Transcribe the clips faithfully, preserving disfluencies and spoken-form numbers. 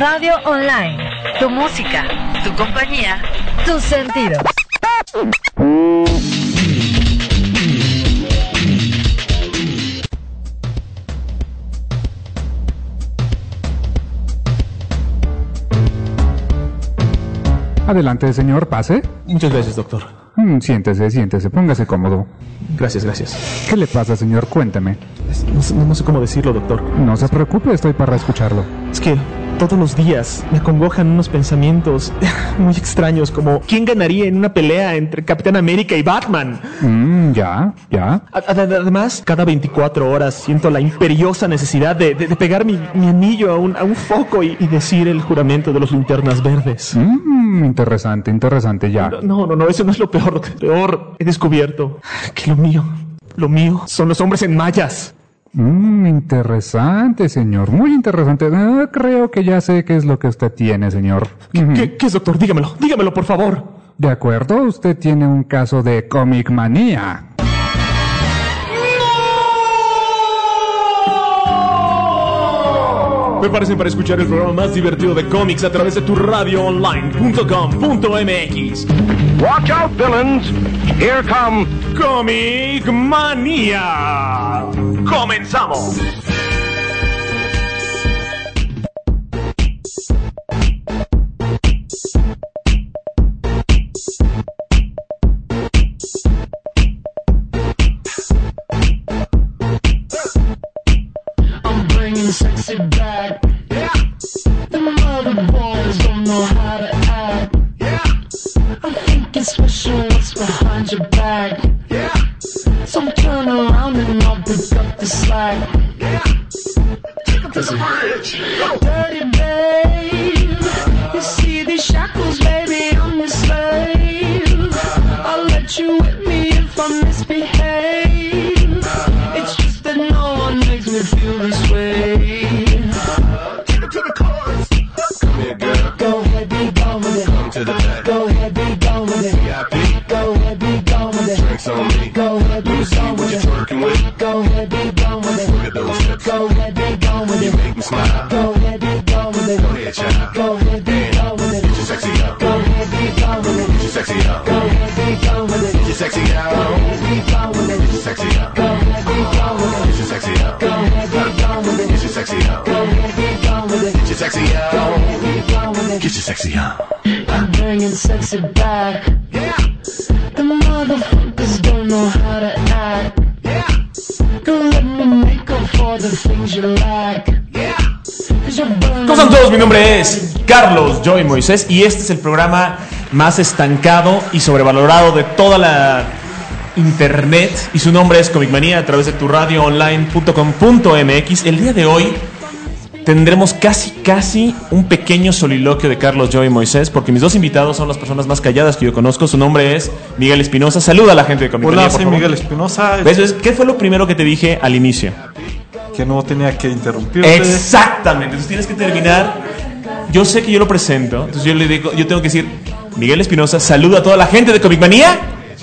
Radio Online. Tu música, tu compañía, tus sentidos. Adelante, señor, pase. Muchas gracias, doctor. Mm, siéntese, siéntese, póngase cómodo. Gracias, gracias. ¿Qué le pasa, señor? Cuénteme. No sé, no sé cómo decirlo, doctor. No se preocupe, estoy para escucharlo. Es que todos los días me acongojan unos pensamientos muy extraños, como ¿quién ganaría en una pelea entre Capitán América y Batman? Mm, ya, ya. Además, cada veinticuatro horas siento la imperiosa necesidad de, de, de pegar mi, mi anillo a un, a un foco y, y decir el juramento de los linternas verdes. Mm, interesante, interesante, ya. No, no, no, eso no es lo peor. Lo peor, he descubierto que lo mío, lo mío son los hombres en mallas. Mmm, interesante, señor, muy interesante. Eh, creo que ya sé qué es lo que usted tiene, señor. ¿Qué, uh-huh. ¿qué, ¿Qué es, doctor? Dígamelo, dígamelo, por favor. De acuerdo, usted tiene un caso de comic manía. Prepárense para escuchar el programa más divertido de cómics a través de tu radio online punto com punto m x. Watch out, villains. Here come Comic Manía. ¡Comenzamos! I'm bringing sexy back. Yeah. The mother boys don't know how to act. Yeah. I think it's special what's behind your back. Yeah. So turn around and I'll pick up the slack. Yeah. Take 'em to the bridge. Dirty babe. You see these shackles, baby, I'm your slave. I'll let you whip me if I misbehave. It's just that no one makes me feel this way. Take 'em to the chorus. Come here, girl. Go ahead, be gone with it. Come to the back. Go ahead, be gone with it. V I P. Go ahead, be gone with it. Drinks on me. Go ahead, be gone with it. Working with. Go ahead, be gone with it. Look at those hips. Go ahead, be gone with it. You make me smile. Go ahead, be gone with it. Go ahead, child. Go ahead, be gone with it. Get your sexy out. Go ahead, be gone with it. Get your sexy out. Go ahead, be gone with it. Get your sexy out. Go ahead, be gone with it. Get your sexy out. Go ahead, be gone with it. Get your sexy out. Go ahead, be gone with it. Get your sexy out. Go ahead, be gone with it. Get your sexy out. Go ahead, be gone with it. Get your sexy out. I'm bringing sexy back. Yeah. The motherfuckers don't know how to act. Yeah. Go let me make up for the things you lack. Yeah. ¿Cómo están todos? Mi nombre es Carlos Joy Moisés y este es el programa más estancado y sobrevalorado de toda la internet y su nombre es Comic Manía a través de tu radio online punto com punto m x. El día de hoy tendremos casi casi un pequeño soliloquio de Carlos Joy Moisés porque mis dos invitados son las personas más calladas que yo conozco. Su nombre es Miguel Espinosa. Saluda a la gente de Comic Manía. Hola, soy Miguel Espinosa. ¿Ves? ¿Qué fue lo primero que te dije al inicio? Que no tenía que interrumpirte. Exactamente, entonces tienes que terminar. Yo sé que yo lo presento, entonces yo le digo, yo tengo que decir, Miguel Espinosa, saluda a toda la gente de Comic Manía.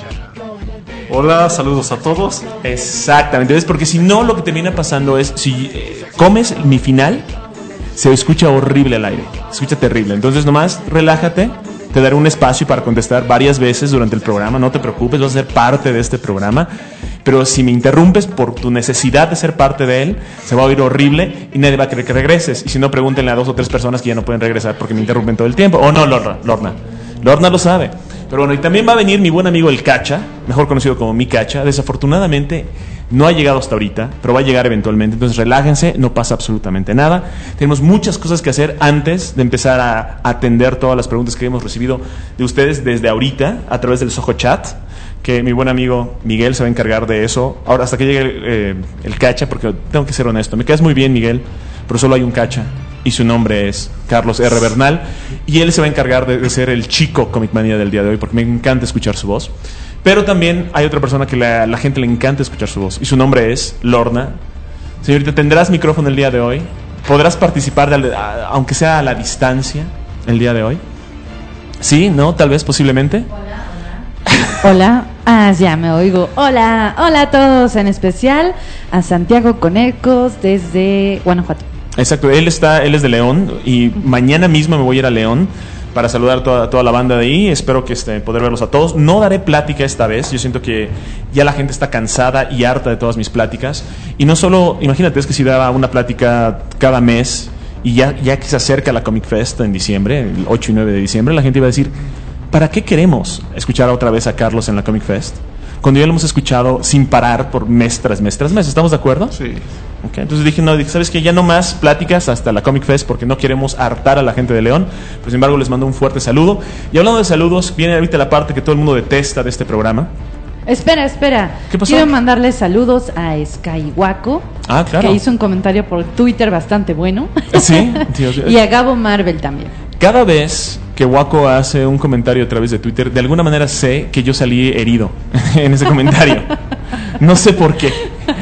Hola, saludos a todos. Exactamente, ¿ves? Porque si no, lo que termina pasando es, si eh, comes mi final, se escucha horrible al aire, se escucha terrible. Entonces nomás relájate, te daré un espacio para contestar varias veces durante el programa, no te preocupes, vas a ser parte de este programa. Pero si me interrumpes por tu necesidad de ser parte de él, se va a oír horrible y nadie va a querer que regreses. Y si no, pregúntenle a dos o tres personas que ya no pueden regresar porque me interrumpen todo el tiempo. O no, Lorna, Lorna. Lorna lo sabe. Pero bueno, y también va a venir mi buen amigo el Cacha, mejor conocido como mi Cacha. Desafortunadamente no ha llegado hasta ahorita, pero va a llegar eventualmente. Entonces relájense, no pasa absolutamente nada. Tenemos muchas cosas que hacer antes de empezar a atender todas las preguntas que hemos recibido de ustedes desde ahorita a través del Soho Chat, que mi buen amigo Miguel se va a encargar de eso. Ahora, hasta que llegue eh, el Cacha, porque tengo que ser honesto, me caes muy bien, Miguel, pero solo hay un Cacha y su nombre es Carlos R. Bernal y él se va a encargar de, de ser el chico Comic Manía del día de hoy porque me encanta escuchar su voz. Pero también hay otra persona que la, la gente le encanta escuchar su voz y su nombre es Lorna. Señorita, tendrás micrófono el día de hoy, podrás participar de, a, aunque sea a la distancia el día de hoy. ¿Sí? ¿No? Tal vez, posiblemente. Hola, ah, ya me oigo. Hola, hola a todos, en especial a Santiago Conecos desde Guanajuato. Exacto, él está, él es de León y mañana mismo me voy a ir a León para saludar a toda, toda la banda de ahí. Espero que este, poder verlos a todos. No daré plática esta vez. Yo siento que ya la gente está cansada y harta de todas mis pláticas. Y no solo, imagínate, es que si daba una plática cada mes y ya, ya que se acerca la Comic Fest en diciembre, el ocho y nueve de diciembre, la gente iba a decir, ¿para qué queremos escuchar otra vez a Carlos en la Comic Fest? Cuando ya lo hemos escuchado sin parar por mes tras mes tras mes. ¿Estamos de acuerdo? Sí. Okay, entonces dije, no, ¿sabes qué? Ya no más pláticas hasta la Comic Fest porque no queremos hartar a la gente de León. Pero sin embargo les mando un fuerte saludo. Y hablando de saludos, viene ahorita la parte que todo el mundo detesta de este programa. Espera, espera. ¿Qué pasó? Quiero mandarle saludos a Skywaco, Ah, claro. que hizo un comentario por Twitter bastante bueno. Sí, Dios, Y a Gabo Marvel también. cada vez que Waco hace un comentario a través de Twitter, de alguna manera sé que yo salí herido en ese comentario. No sé por qué.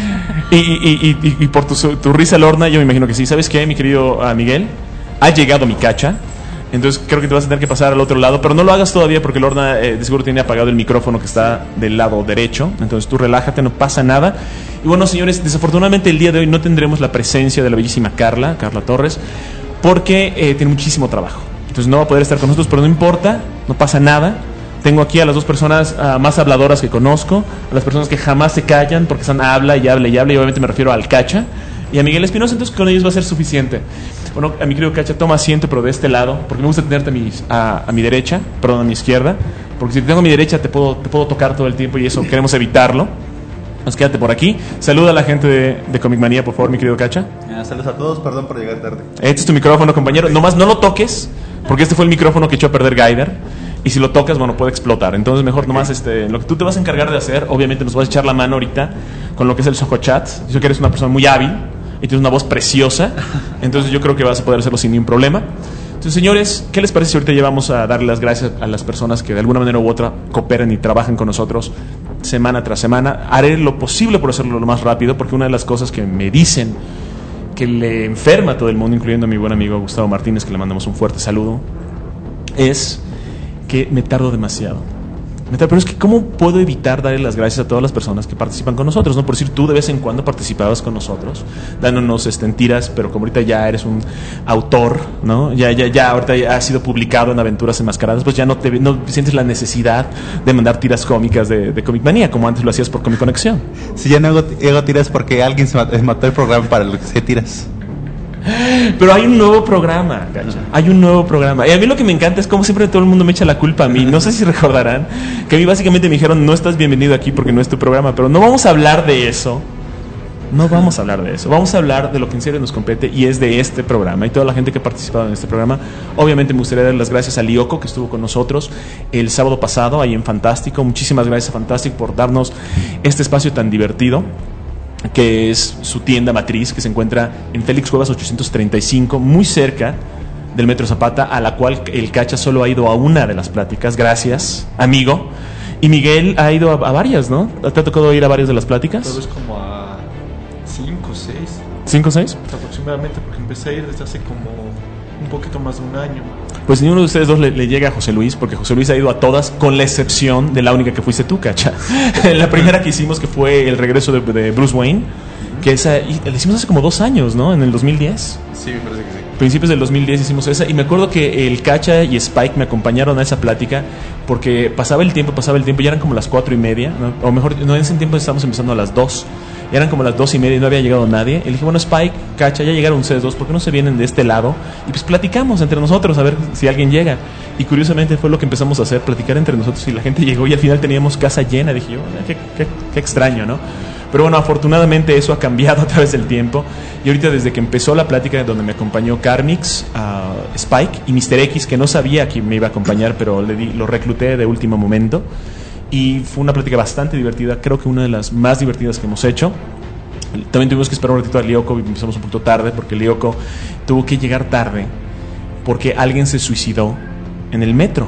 Y, y, y, y, y por tu, tu risa, Lorna, yo me imagino que sí. ¿Sabes qué, mi querido uh, Miguel? Ha llegado mi cacha. Entonces creo que te vas a tener que pasar al otro lado. Pero no lo hagas todavía porque Lorna eh, de seguro tiene apagado el micrófono que está del lado derecho. Entonces tú relájate, no pasa nada. Y bueno, señores, desafortunadamente el día de hoy no tendremos la presencia de la bellísima Carla, Carla Torres, porque eh, tiene muchísimo trabajo. Entonces no va a poder estar con nosotros, pero no importa, no pasa nada. Tengo aquí a las dos personas uh, más habladoras que conozco, a las personas que jamás se callan porque están habla y habla y habla, y obviamente me refiero al Cacha y a Miguel Espinosa, entonces con ellos va a ser suficiente. Bueno, a mi querido Cacha, toma asiento, pero de este lado, porque me gusta tenerte a mi, a, a mi derecha, perdón, a mi izquierda, porque si te tengo a mi derecha te puedo, te puedo tocar todo el tiempo y eso queremos evitarlo. Entonces quédate por aquí. Saluda a la gente de, de Comic Manía, por favor, mi querido Cacha. Ah, saludos a todos, perdón por llegar tarde. Este es tu micrófono, compañero. Nomás no lo toques, porque este fue el micrófono que echó a perder Gaider. Y si lo tocas, bueno, puede explotar. Entonces mejor nomás este, lo que tú te vas a encargar de hacer, obviamente nos vas a echar la mano ahorita con lo que es el Soho Chat. Yo sé que eres una persona muy hábil y tienes una voz preciosa, entonces yo creo que vas a poder hacerlo sin ningún problema. Entonces, señores, ¿qué les parece si ahorita ya vamos a darle las gracias a las personas que de alguna manera u otra cooperan y trabajan con nosotros semana tras semana? Haré lo posible por hacerlo lo más rápido, porque una de las cosas que me dicen que le enferma a todo el mundo, incluyendo a mi buen amigo Gustavo Martínez, que le mandamos un fuerte saludo, es que me tardo demasiado. Pero es que ¿cómo puedo evitar darle las gracias a todas las personas que participan con nosotros? ¿No? Por decir, tú de vez en cuando participabas con nosotros, dándonos este, en tiras, pero como ahorita ya eres un autor, ¿no? Ya, ya, ya, ahorita ya has sido publicado en Aventuras Enmascaradas, pues ya no, te, no sientes la necesidad de mandar tiras cómicas de, de Comic Manía, como antes lo hacías por Comic Conexión. Si ya no hago, hago tiras porque alguien se mató, mató el programa para lo que se tiras. Pero hay un nuevo programa, ¿cacha? Hay un nuevo programa. Y a mí lo que me encanta es como siempre todo el mundo me echa la culpa a mí. No sé si recordarán que a mí básicamente me dijeron, no estás bienvenido aquí porque no es tu programa. Pero no vamos a hablar de eso. No vamos a hablar de eso. Vamos a hablar de lo que en serio nos compete, y es de este programa y toda la gente que ha participado en este programa. Obviamente me gustaría dar las gracias a Lyoko, que estuvo con nosotros el sábado pasado ahí en Fantástico. Muchísimas gracias a Fantástico por darnos este espacio tan divertido, que es su tienda matriz, que se encuentra en Félix Cuevas ochocientos treinta y cinco, muy cerca del Metro Zapata, a la cual el Cacha solo ha ido a una de las pláticas. Gracias, amigo. Y Miguel ha ido a, a varias, ¿no? ¿Te ha tocado ir a varias de las pláticas? Todo es como a cinco o seis. ¿Cinco o seis? Aproximadamente, porque empecé a ir desde hace como un poquito más de un año. Pues ninguno de ustedes dos le, le llega a José Luis, porque José Luis ha ido a todas, con la excepción de la única que fuiste tú, Cacha. La primera que hicimos, que fue el regreso de, de Bruce Wayne, que esa y la hicimos hace como dos años, ¿no? En el dos mil diez. Sí, me parece que sí. Principios del dos mil diez hicimos esa, y me acuerdo que el Cacha y Spike me acompañaron a esa plática, porque pasaba el tiempo, pasaba el tiempo, ya eran como las cuatro y media, ¿no? O mejor, no, en ese tiempo estábamos empezando a las dos. Y eran como las dos y media y no había llegado nadie. Y le dije, bueno, Spike, Cacha, ya llegaron ustedes dos, ¿por qué no se vienen de este lado? Y pues platicamos entre nosotros a ver si alguien llega. Y curiosamente fue lo que empezamos a hacer, platicar entre nosotros, y la gente llegó y al final teníamos casa llena. Dije yo, qué, qué, qué extraño, ¿no? Pero bueno, afortunadamente eso ha cambiado a través del tiempo. Y ahorita, desde que empezó la plática donde me acompañó Carmix, uh, Spike y mister X, que no sabía que me iba a acompañar, pero le di, lo recluté de último momento. Y fue una plática bastante divertida, creo que una de las más divertidas que hemos hecho. También tuvimos que esperar un ratito a Lyoko, y empezamos un poquito tarde, porque Lyoko tuvo que llegar tarde porque alguien se suicidó en el metro.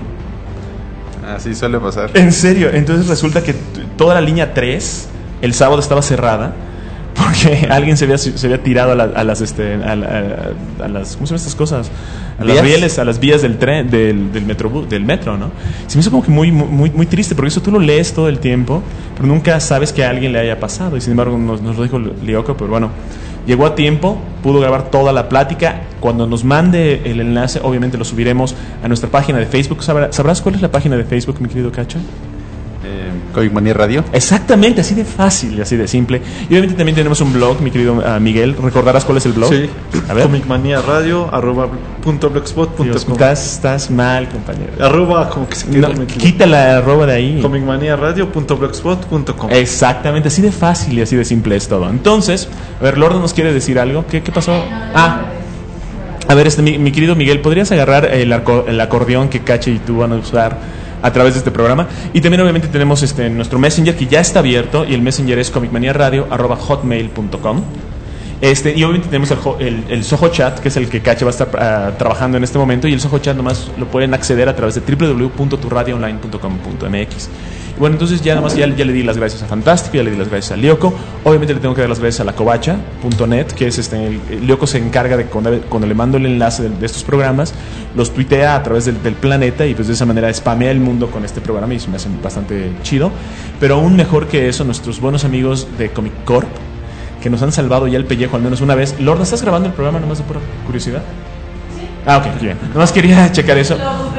Así suele pasar. En serio, entonces resulta que t- toda la línea tres el sábado estaba cerrada porque alguien se había, se había tirado a, la, a las este a, a, a las ¿cómo se llaman estas cosas? A las rieles, a las vías del tren, del, del metro, del metro, ¿no? Se me hizo como que muy, muy, muy triste, porque eso tú lo lees todo el tiempo, pero nunca sabes que a alguien le haya pasado, y sin embargo nos, nos lo dijo Lyoko. Pero bueno, llegó a tiempo, pudo grabar toda la plática. Cuando nos mande el enlace, obviamente lo subiremos a nuestra página de Facebook. ¿Sabrás, ¿sabrás cuál es la página de Facebook, mi querido Cacha? Eh, Comic Manía Radio. Exactamente, así de fácil y así de simple. Y obviamente también tenemos un blog, mi querido uh, Miguel. ¿Recordarás cuál es el blog? Sí, a ver. Comic Manía Radio, arroba punto blogspot punto com. Estás, estás mal, compañero. Arroba, como que se quedó, No, me equivoco. quita la arroba de ahí. comic mania radio punto blogspot punto com. Exactamente, así de fácil y así de simple es todo. Entonces, a ver, Lordo nos quiere decir algo. ¿Qué, qué pasó? Ah, a ver, este, mi, mi querido Miguel, ¿podrías agarrar el, arco, el acordeón que Cache y tú van a usar a través de este programa? Y también obviamente tenemos este nuestro Messenger, que ya está abierto, y el Messenger es comicmaniaradio arroba hotmail punto com. Este, y obviamente tenemos el, el, el Soho Chat, que es el que Cache va a estar uh, trabajando en este momento, y el Soho Chat nomás lo pueden acceder a través de w w w punto tu radio online punto com punto m x. Y bueno, entonces ya nomás ya, ya le di las gracias a Fantástico, ya le di las gracias a Lyoko. Obviamente le tengo que dar las gracias a la covacha punto net, que es este, el, el Lyoko se encarga de cuando, cuando le mando el enlace de, de estos programas, los tuitea a través del, del planeta, y pues de esa manera spamea el mundo con este programa, y eso me hace bastante chido. Pero aún mejor que eso, nuestros buenos amigos de Comic Corp, que nos han salvado ya el pellejo al menos una vez. Lorna, ¿estás grabando el programa nomás de pura curiosidad? Sí. Ah, ok, bien. Nomás quería checar eso.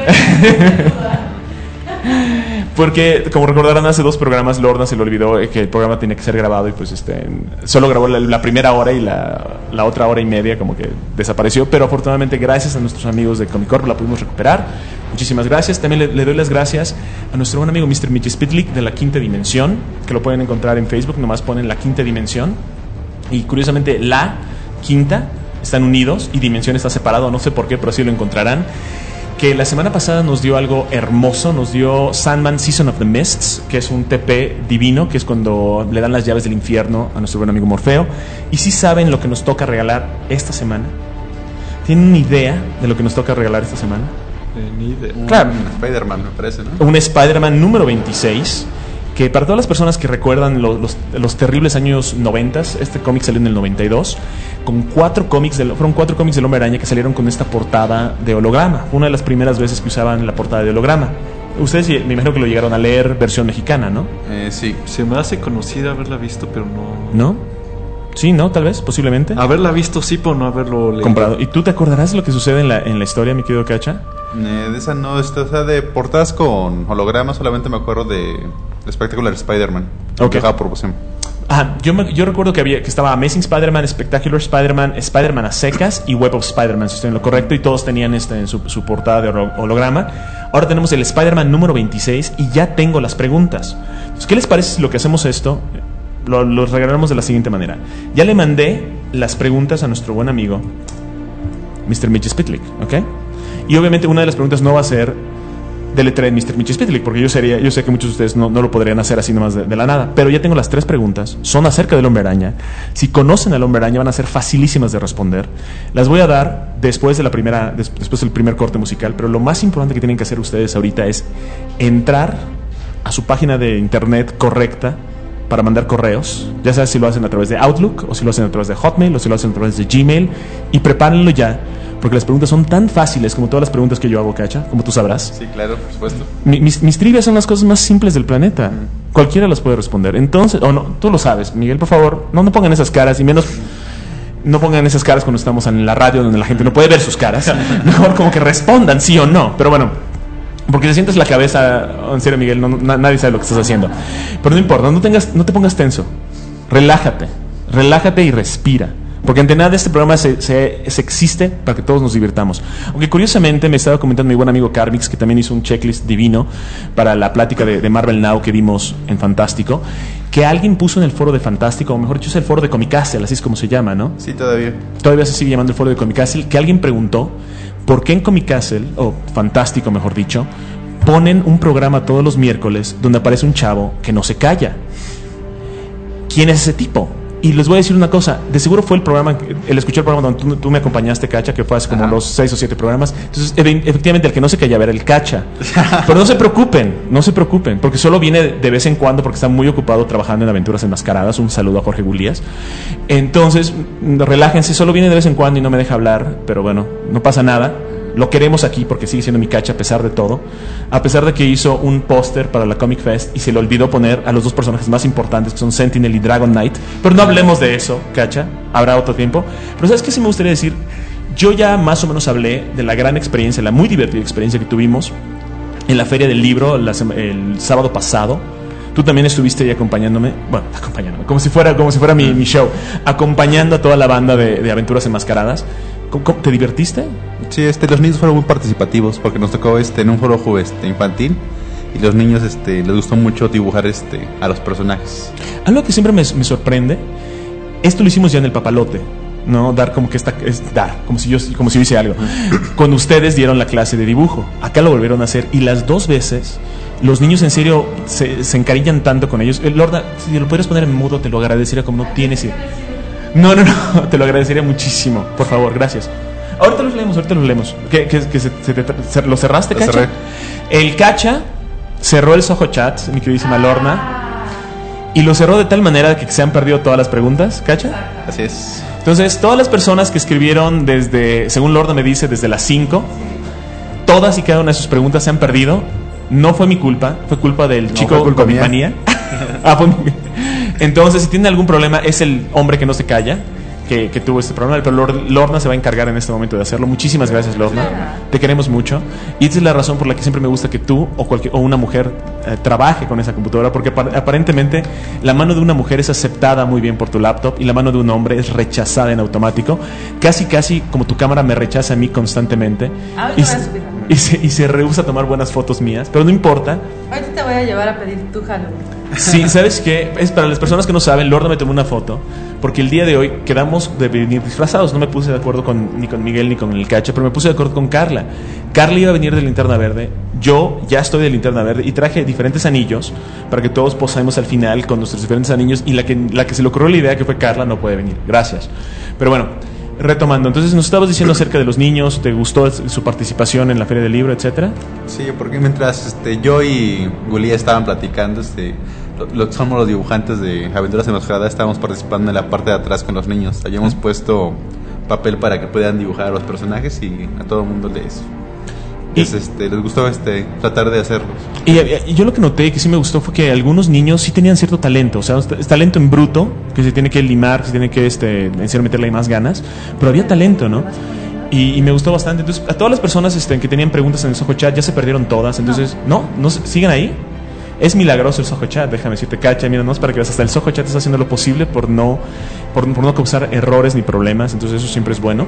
Porque, como recordarán, hace dos programas Lorna se le olvidó que el programa tenía que ser grabado, y pues este solo grabó la, la primera hora, y la, la otra hora y media como que desapareció. Pero afortunadamente, gracias a nuestros amigos de Comic Corp, la pudimos recuperar. Muchísimas gracias. También le, le doy las gracias a nuestro buen amigo mister Mitch Spitlick de La Quinta Dimensión, que lo pueden encontrar en Facebook, nomás ponen La Quinta Dimensión. Y curiosamente, La Quinta están unidos y Dimensión está separado, no sé por qué, pero así lo encontrarán. Que la semana pasada nos dio algo hermoso, nos dio Sandman Season of the Mists, que es un T P divino, que es cuando le dan las llaves del infierno a nuestro buen amigo Morfeo. Y si saben lo que nos toca regalar esta semana, ¿tienen una idea de lo que nos toca regalar esta semana? Eh, ni idea. Claro, Un Spider-Man, me parece, ¿no? un Spider-Man número veintiséis, que para todas las personas que recuerdan los, los, los terribles años noventas, este cómic salió en el noventa y dos, con cuatro cómics, del, fueron cuatro cómics del Hombre Araña que salieron con esta portada de holograma. Fue una de las primeras veces que usaban la portada de holograma. Ustedes me imagino que lo llegaron a leer versión mexicana, ¿no? Eh, sí. Se me hace conocida haberla visto, pero no. ¿No? Sí, ¿no? Tal vez, posiblemente. Haberla visto sí, pero no haberlo leído. Comprado. ¿Y tú te acordarás de lo que sucede en la, en la historia, mi querido Cacha? Eh, de esa no, esta, o sea, de portadas con hologramas, solamente me acuerdo de Spectacular Spider-Man. Ok. Dejaba por posición. Ah, yo, me, yo recuerdo que había que estaba Amazing Spider-Man, Spectacular Spider-Man, Spider-Man a secas y Web of Spider-Man, si estoy en lo correcto, y todos tenían este, en su, su portada de holograma. Ahora tenemos el Spider-Man número veintiséis y ya tengo las preguntas. Entonces, ¿qué les parece si lo que hacemos esto lo, lo regalamos de la siguiente manera? Ya le mandé las preguntas a nuestro buen amigo mister Mitch Spitlick, ¿ok? Y obviamente una de las preguntas no va a ser de letra de mister Mitch Spitlick, porque yo sería, yo sé que muchos de ustedes no, no lo podrían hacer así nomás de, de la nada, pero ya tengo las tres preguntas, son acerca del Hombre Araña. Si conocen al Hombre Araña van a ser facilísimas de responder. Las voy a dar después de la primera, des, después del primer corte musical, pero lo más importante que tienen que hacer ustedes ahorita es entrar a su página de internet correcta para mandar correos, ya sea si lo hacen a través de Outlook, o si lo hacen a través de Hotmail, o si lo hacen a través de Gmail, y prepárenlo ya, porque las preguntas son tan fáciles como todas las preguntas que yo hago, Cacha, como tú sabrás. Sí, claro, por supuesto. Mi, mis, mis trivias son las cosas más simples del planeta. Mm. Cualquiera las puede responder. Entonces, o oh, no, tú lo sabes, Miguel, por favor, no, no pongan esas caras, y menos no pongan esas caras cuando estamos en la radio donde la gente no puede ver sus caras. Mejor como que respondan sí o no. Pero bueno, porque si sientes la cabeza, en serio, Miguel, no, no, nadie sabe lo que estás haciendo. Pero no importa, no, tengas, no te pongas tenso. Relájate, relájate y respira. Porque ante nada este programa se, se, se existe para que todos nos divirtamos. Aunque curiosamente me estaba comentando mi buen amigo Carmix, que también hizo un checklist divino para la plática de, de Marvel Now que dimos en Fantástico, que alguien puso en el foro de Fantástico, o mejor dicho es el foro de Comicastle, así es como se llama, ¿no? Sí, todavía. Todavía se sigue llamando el foro de Comicastle, que alguien preguntó por qué en Comicastle, o Fantástico mejor dicho, ponen un programa todos los miércoles donde aparece un chavo que no se calla. ¿Quién es ese tipo? Y les voy a decir una cosa, de seguro fue el programa, el escuché el programa donde tú, tú me acompañaste, Cacha, que fue hace como Ajá. los seis o siete programas. Entonces, efectivamente, el que no se callaba era el Cacha. Pero no se preocupen, no se preocupen, porque solo viene de vez en cuando, porque está muy ocupado trabajando en Aventuras Enmascaradas. Un saludo a Jorge Gulías. Entonces, relájense, solo viene de vez en cuando y no me deja hablar, pero bueno, no pasa nada. lo queremos aquí porque sigue siendo mi cacha a pesar de todo, a pesar de que hizo un póster para la Comic Fest y se le olvidó poner a los dos personajes más importantes que son Sentinel y Dragon Knight, pero no hablemos de eso, cacha, habrá otro tiempo. Pero ¿sabes qué sí me gustaría decir? Yo ya más o menos hablé de la gran experiencia, la muy divertida experiencia que tuvimos en la Feria del Libro la sema- el sábado pasado. Tú también estuviste ahí acompañándome, bueno, acompañándome, como si fuera, como si fuera mi, mi show, acompañando a toda la banda de, de Aventuras Enmascaradas. ¿Cómo, cómo, ¿Te divertiste? Sí, este, los niños fueron muy participativos porque nos tocó este en un foro ju- este, infantil y los niños este, les gustó mucho dibujar este, a los personajes. Algo que siempre me, me sorprende, esto lo hicimos ya en el Papalote, ¿no? Dar como que esta, es dar, como si yo, como si yo hice algo. Cuando ustedes dieron la clase de dibujo, acá lo volvieron a hacer y las dos veces los niños en serio se, se encariñan tanto con ellos. Eh, Lorna, si lo pudieras poner en mudo, te lo agradecería como no tienes idea. No, no, no, te lo agradecería muchísimo. Por favor, gracias. Ahorita los leemos, ahorita los leemos. ¿Qué, qué, qué se, se te, se, ¿Lo cerraste, Lo Cacha? cerré. El Cacha cerró el Soho Chat, mi queridísima Lorna, y lo cerró de tal manera que se han perdido todas las preguntas, ¿Cacha? Así es. Entonces, todas las personas que escribieron desde, según Lorna me dice, desde las cinco, todas y cada una de sus preguntas se han perdido. No fue mi culpa, fue culpa del No, chico fue culpa con mía. manía. Ah, fue mi- Entonces, si tienen algún problema, es el hombre que no se calla, que, que tuvo este problema, pero Lor- Lorna se va a encargar en este momento de hacerlo. Muchísimas gracias, Lorna. Te queremos mucho. Y esa es la razón por la que siempre me gusta que tú o, cualquier, o una mujer eh, trabaje con esa computadora, porque apar- aparentemente la mano de una mujer es aceptada muy bien por tu laptop y la mano de un hombre es rechazada en automático. Casi, casi como tu cámara me rechaza a mí constantemente. Ahorita Y, voy a se- subir. y se, y se rehúsa a tomar buenas fotos mías, pero no importa. Ahorita te voy a llevar a pedir tu Halloween. Sí, ¿sabes qué? Es para las personas que no saben, Lorna me tomó una foto porque el día de hoy quedamos de venir disfrazados. No me puse de acuerdo con, ni con Miguel ni con el Cacha, pero me puse de acuerdo con Carla. Carla iba a venir de Linterna Verde. Yo ya estoy de Linterna Verde y traje diferentes anillos para que todos posemos al final con nuestros diferentes anillos. Y la que, la que se le ocurrió la idea, que fue Carla, no puede venir. Gracias. Pero bueno, retomando. Entonces nos estabas diciendo acerca de los niños. ¿Te gustó su participación en la Feria del Libro, etcétera? Sí, porque mientras este, yo y Gulía estaban platicando, este, lo, lo que somos los dibujantes de Aventuras Enmascaradas, estábamos participando en la parte de atrás con los niños. Habíamos puesto papel para que puedan dibujar a los personajes y a todo el mundo les, les, este, les gustó este, tratar de hacerlos. Y, y yo lo que noté que sí me gustó fue que algunos niños sí tenían cierto talento, o sea, es talento en bruto, que se tiene que limar, que se tiene que este, en serio meterle más ganas, pero había talento, ¿no? Y, y me gustó bastante. Entonces, a todas las personas este, que tenían preguntas en el Soho Chat ya se perdieron todas, entonces, no, no, siguen ahí. Es milagroso el Soho Chat, déjame decirte, Cacha, mira, no es para que veas, hasta el Soho Chat está haciendo lo posible por no, por, por no causar errores ni problemas, entonces eso siempre es bueno.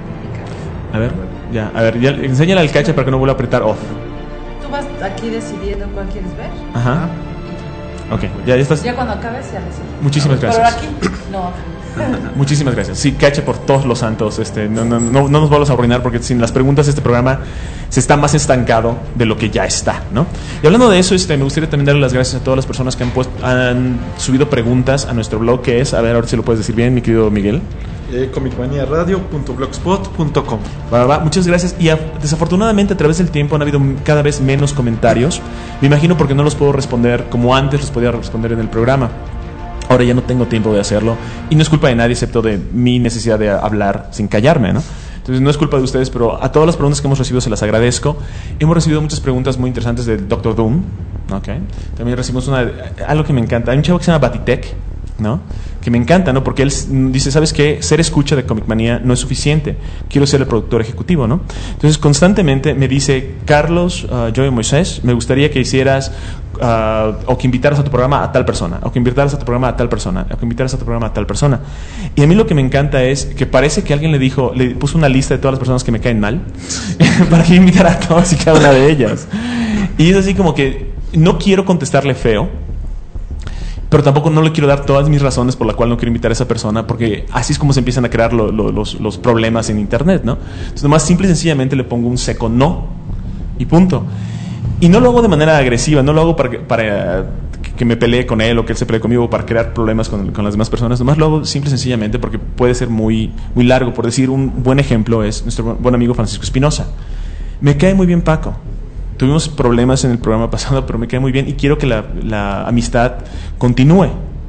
A ver, ya, a ver, ya, enséñale al Cacha para que no vuelva a apretar off. Tú vas aquí decidiendo cuál quieres ver. Ajá. Ok, ya, ya estás. Ya cuando acabes, ya decides. Muchísimas Pero gracias. aquí, no. Muchísimas gracias. Sí, Cacha, por todos los santos. Este, no, no, no, no nos vamos a arruinar porque sin las preguntas este programa se está más estancado de lo que ya está, ¿no? Y hablando de eso, este, me gustaría también darle las gracias a todas las personas que han, puesto, han subido preguntas a nuestro blog, que es, a ver, ahora si lo puedes decir bien, mi querido Miguel. Eh, comicmaniaradio punto blogspot punto com. Va, va, muchas gracias. Y a, desafortunadamente a través del tiempo han habido cada vez menos comentarios. Me imagino porque no los puedo responder como antes los podía responder en el programa. Ahora ya no tengo tiempo de hacerlo. Y no es culpa de nadie excepto de mi necesidad de hablar sin callarme, ¿no? Entonces no es culpa de ustedes, pero a todas las preguntas que hemos recibido se las agradezco. Hemos recibido muchas preguntas muy interesantes del doctor Doom, ¿okay? También recibimos una, algo que me encanta. Hay un chavo que se llama Batitech, ¿no? Que me encanta, ¿no? Porque él dice, ¿sabes qué? Ser escucha de Comic Manía no es suficiente. Quiero ser el productor ejecutivo, ¿no? Entonces constantemente me dice, Carlos, uh, yo y Moisés, me gustaría que hicieras uh, o que invitaras a tu programa a tal persona, o que invitaras a tu programa a tal persona, o que invitaras a tu programa a tal persona. Y a mí lo que me encanta es que parece que alguien le dijo, le puso una lista de todas las personas que me caen mal para que invitara a todas y cada una de ellas. Y es así como que no quiero contestarle feo, pero tampoco no le quiero dar todas mis razones por la cual no quiero invitar a esa persona, porque así es como se empiezan a crear lo, lo, los, los problemas en internet, ¿no? Entonces nomás simple y sencillamente le pongo un seco no y punto. Y no lo hago de manera agresiva, no lo hago para que, para que me pelee con él o que él se pelee conmigo o para crear problemas con, con las demás personas. Nomás lo hago simple y sencillamente porque puede ser muy, muy largo. Por decir, un buen ejemplo es nuestro buen amigo Francisco Espinosa. Me cae muy bien Paco. Tuvimos problemas en el programa pasado, pero me cae muy bien y quiero que la, la amistad continúe,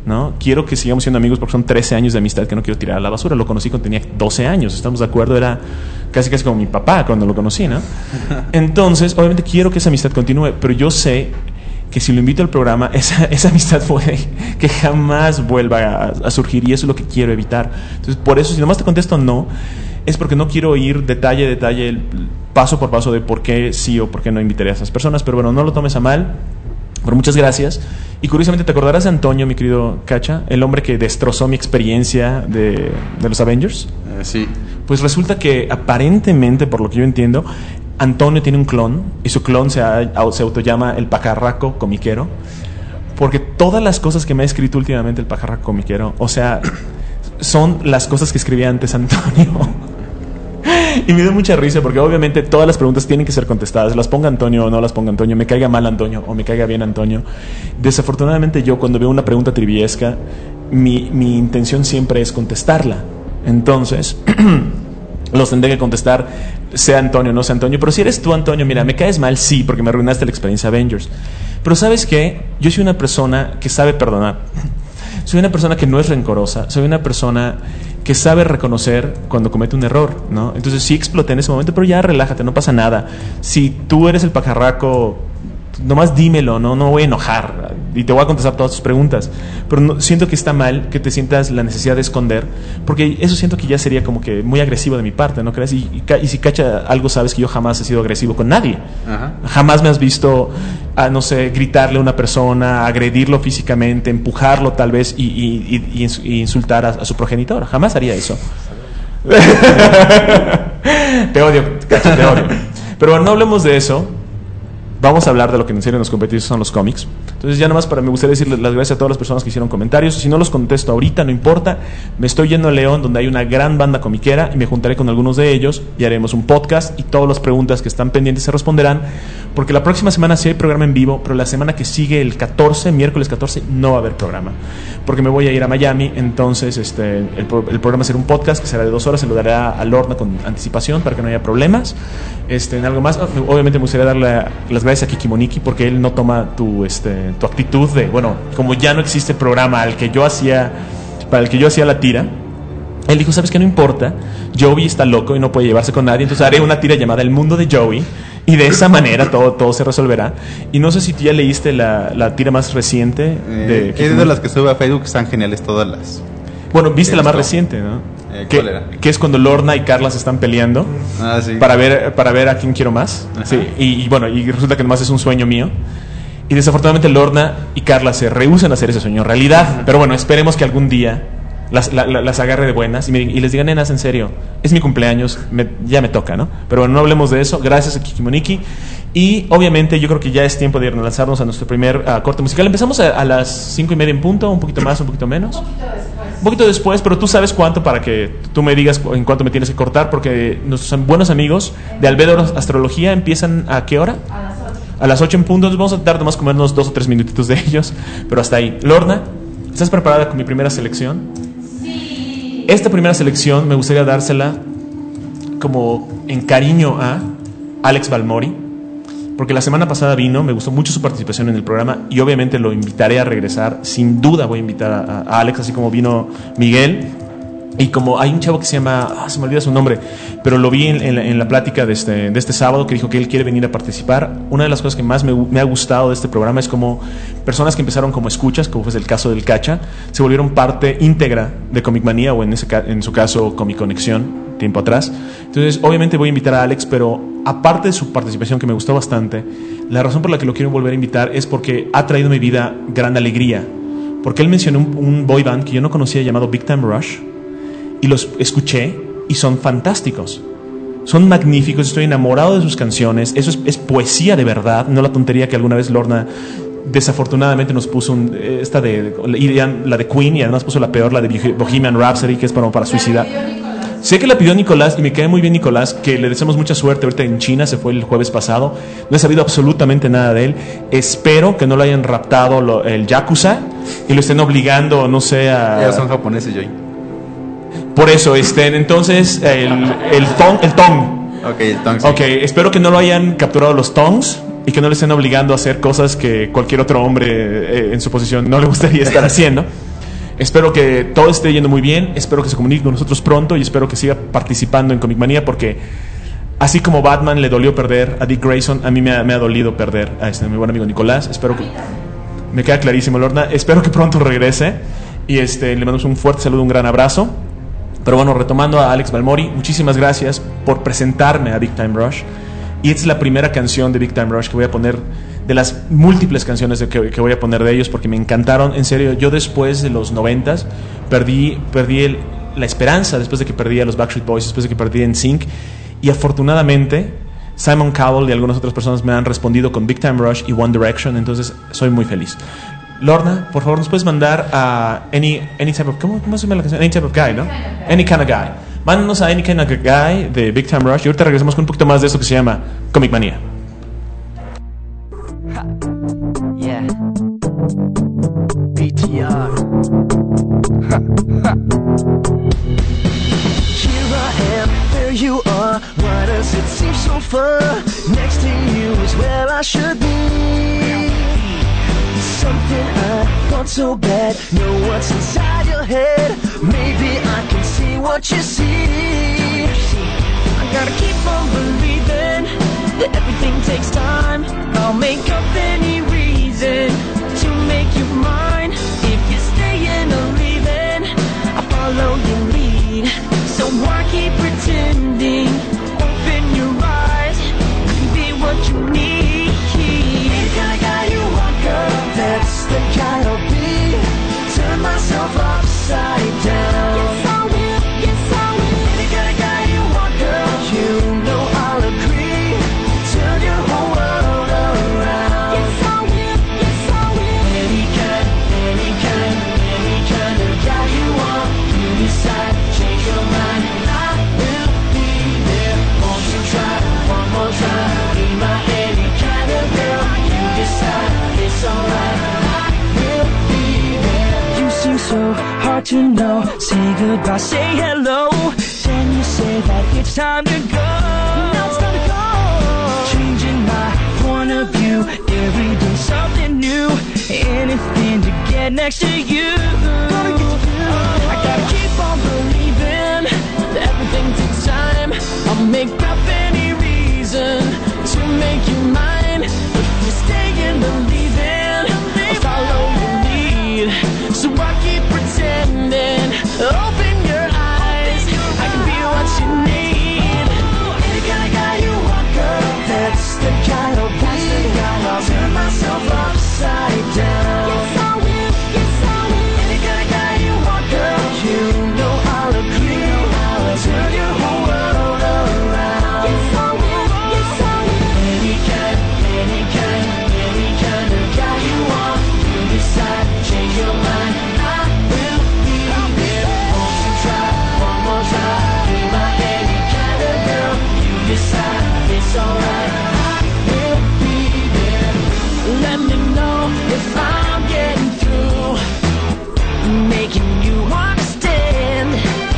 ¿no? Quiero que sigamos siendo amigos porque son trece años de amistad que no quiero tirar a la basura. Lo conocí cuando tenía doce años, estamos de acuerdo, era casi casi como mi papá cuando lo conocí, ¿no? Entonces, obviamente quiero que esa amistad continúe, pero yo sé que si lo invito al programa, esa, esa amistad puede que jamás vuelva a, a surgir, y eso es lo que quiero evitar. Entonces, por eso, si nomás te contesto no, es porque no quiero ir detalle a detalle, el, paso por paso de por qué sí o por qué no invitaré a esas personas, pero bueno, no lo tomes a mal. Pero muchas gracias. Y curiosamente te acordarás de Antonio, mi querido Cacha, el hombre que destrozó mi experiencia de, de los Avengers. Eh, sí. Pues resulta que aparentemente, por lo que yo entiendo, Antonio tiene un clon y su clon se, ha, se autollama el pajarraco comiquero, porque todas las cosas que me ha escrito últimamente el pajarraco comiquero, o sea, son las cosas que escribía antes Antonio. Y me dio mucha risa porque obviamente todas las preguntas tienen que ser contestadas, las ponga Antonio o no las ponga Antonio, me caiga mal Antonio o me caiga bien Antonio. Desafortunadamente yo, cuando veo una pregunta triviesca, mi, mi intención siempre es contestarla. Entonces los tendré que contestar, sea Antonio o no sea Antonio. Pero si eres tú, Antonio, mira, me caes mal, sí, porque me arruinaste la experiencia Avengers. Pero ¿sabes qué? Yo soy una persona que sabe perdonar. Soy una persona que no es rencorosa. Soy una persona que sabe reconocer cuando comete un error, ¿no? Entonces sí exploté en ese momento, pero ya relájate, no pasa nada. Si tú eres el pajarraco, nomás dímelo, no, no voy a enojar y te voy a contestar todas tus preguntas. Pero no, siento que está mal que te sientas la necesidad de esconder, porque eso siento que ya sería como que muy agresivo de mi parte, ¿no crees? Y, y, y si Cacha algo, sabes que yo jamás he sido agresivo con nadie. Ajá. Jamás me has visto, a, no sé, gritarle a una persona, agredirlo físicamente, empujarlo tal vez y, y, y, y insultar a, a su progenitor. Jamás haría eso. Te odio, Cacha, te odio. Pero no hablemos de eso. Vamos a hablar de lo que en serio nos compete, son los cómics. Entonces ya nomás para me gustaría decirles las gracias a todas las personas que hicieron comentarios. Si no los contesto ahorita, no importa. Me estoy yendo a León, donde hay una gran banda comiquera, y me juntaré con algunos de ellos y haremos un podcast y todas las preguntas que están pendientes se responderán, porque la próxima semana sí hay programa en vivo, pero la semana que sigue, el catorce, miércoles catorce, no va a haber programa, porque me voy a ir a Miami. Entonces este, el, el programa será un podcast que será de dos horas, se lo daré a Lorna con anticipación para que no haya problemas. Este, en algo más, obviamente me gustaría darle las gracias a Kikimoniki, porque él no toma tu, este, tu actitud de, bueno, como ya no existe programa al que yo hacía, para el que yo hacía la tira, él dijo, ¿sabes qué? No importa, Joey está loco y no puede llevarse con nadie, entonces haré una tira llamada El Mundo de Joey, y de esa manera todo, todo se resolverá. Y no sé si tú ya leíste la, la tira más reciente de eh, es de las que sube a Facebook, están geniales todas las. Bueno, viste la más reciente, ¿no? Eh, que, ¿Cuál era? Que es cuando Lorna y Carla se están peleando ah, sí. para ver para ver a quién quiero más. Sí, y, y bueno, y resulta que nomás es un sueño mío. Y desafortunadamente Lorna y Carla se rehúsan a hacer ese sueño realidad. Ajá. Pero bueno, esperemos que algún día las, la, la, las agarre de buenas y, me, y les digan, nenas, en serio, es mi cumpleaños, me, ya me toca, ¿no? Pero bueno, no hablemos de eso. Gracias a Kikimoniki. Y obviamente yo creo que ya es tiempo de lanzarnos a nuestro primer uh, corte musical. Empezamos a, a las cinco y media en punto, un poquito más, un poquito menos. Un poquito después. Un poquito después, pero tú sabes cuánto para que tú me digas en cuánto me tienes que cortar, porque nuestros buenos amigos de Albedo Astrología empiezan ¿a qué hora? A las ocho. A las ocho en punto. Entonces vamos a tratar de más comernos dos o tres minutitos de ellos, pero hasta ahí. Lorna, ¿estás preparada con mi primera selección? Sí. Esta primera selección me gustaría dársela como en cariño a Alex Balmori, porque la semana pasada vino, me gustó mucho su participación en el programa y obviamente lo invitaré a regresar. Sin duda voy a invitar a, a Alex, así como vino Miguel. Y como hay un chavo que se llama, ah, se me olvida su nombre, pero lo vi en, en, la, en la plática de este, de este sábado, que dijo que él quiere venir a participar. Una de las cosas que más me, me ha gustado de este programa es como personas que empezaron como escuchas, como fue el caso del Cacha, se volvieron parte íntegra de Comic Manía, o en, ese, en su caso Comic Conexión, tiempo atrás. Entonces obviamente voy a invitar a Alex, pero aparte de su participación, que me gustó bastante, la razón por la que lo quiero volver a invitar es porque ha traído a mi vida gran alegría, porque él mencionó un, un boy band que yo no conocía llamado Big Time Rush, y los escuché y son fantásticos, son magníficos, estoy enamorado de sus canciones. Eso es, es poesía de verdad, no la tontería que alguna vez Lorna desafortunadamente nos puso un, esta de la de Queen, y además puso la peor, la de Bohemian Rhapsody, que es para, para suicidar. Sé que la pidió Nicolás y me cae muy bien Nicolás, que le deseamos mucha suerte. Ahorita en China, se fue el jueves pasado, no he sabido absolutamente nada de él. Espero que no lo hayan raptado lo, el Yakuza y lo estén obligando, no sé, a... Ellos son japoneses, Joy. Por eso, este, entonces, el, el Tong, el Tong. Ok, el Tong, sí. Ok, espero que no lo hayan capturado los Tongs y que no le estén obligando a hacer cosas que cualquier otro hombre eh, en su posición no le gustaría estar haciendo. Espero que todo esté yendo muy bien. Espero que se comunique con nosotros pronto y espero que siga participando en Comic Manía, porque así como Batman le dolió perder a Dick Grayson, a mí me ha, me ha dolido perder a este mi buen amigo Nicolás. Espero que me queda clarísimo, Lorna. Espero que pronto regrese y este le mandamos un fuerte saludo, un gran abrazo. Pero bueno, retomando a Alex Balmori, muchísimas gracias por presentarme a Big Time Rush. Y esta es la primera canción de Big Time Rush que voy a poner, de las múltiples canciones de que, que voy a poner de ellos, porque me encantaron. En serio, yo después de los noventas perdí, perdí el, la esperanza, después de que perdí a los Backstreet Boys, después de que perdí en Sync. Y afortunadamente Simon Cowell y algunas otras personas me han respondido con Big Time Rush y One Direction. Entonces soy muy feliz. Lorna, por favor, nos puedes mandar a Any, any Type of... ¿Cómo, cómo se llama la canción? Any Type of Guy, ¿no? Any Kind of Guy. Mándanos a Any Kind of Guy de Big Time Rush y ahorita regresamos con un poquito más de esto que se llama Comic Manía. Yeah. B T R. Here I am, there you are. Why does it seem so far? Next to you is where I should be. Something I want so bad. Know what's inside your head. Maybe I can see what you see. I gotta keep on believing that everything takes time. I'll make up any reason to make you mine. If you're staying or leaving, I'll follow your lead. So why keep pretending? Open your eyes, I can be what you need. The kind of guy you want, girl, that's the kind I'll be. Turn myself upside down. Yes, I will, yes, I will. The kind of guy you want, girl, you know I'll agree. Turn your whole world around. Yes, I will, yes, I will. Any kind, any kind, any kind of guy you want. You decide, change your mind, I will be there. Won't you try one more time? Be my any kind of girl. You decide, it's alright, I will be there. You seem so hard to know. Say goodbye, say hello. Then you say that it's time to go. Now it's time to go. Changing my point of view. Every day something new. Anything to get next to you. I gotta keep on believing that everything takes time. I'll make up any reason to make you mine. If you stay in believing, I'll follow your lead. So I keep pretending. Open your eyes, I can be what you need. Any kind of guy you want, girl, that's the kind I'll be. I'll turn myself upside down. Yes, I will, yes, I will. Any kind of guy you want, girl, you know I'll agree. I'll turn your whole world around. Yes, I will, yes, I will. Any kind, any kind, any kind of guy you want. You decide, change your mind, I will be there. Won't you try one more time? Be my any kind of girl. You decide, it's alright, I will be there. Let me know if I'm getting through, making you understand.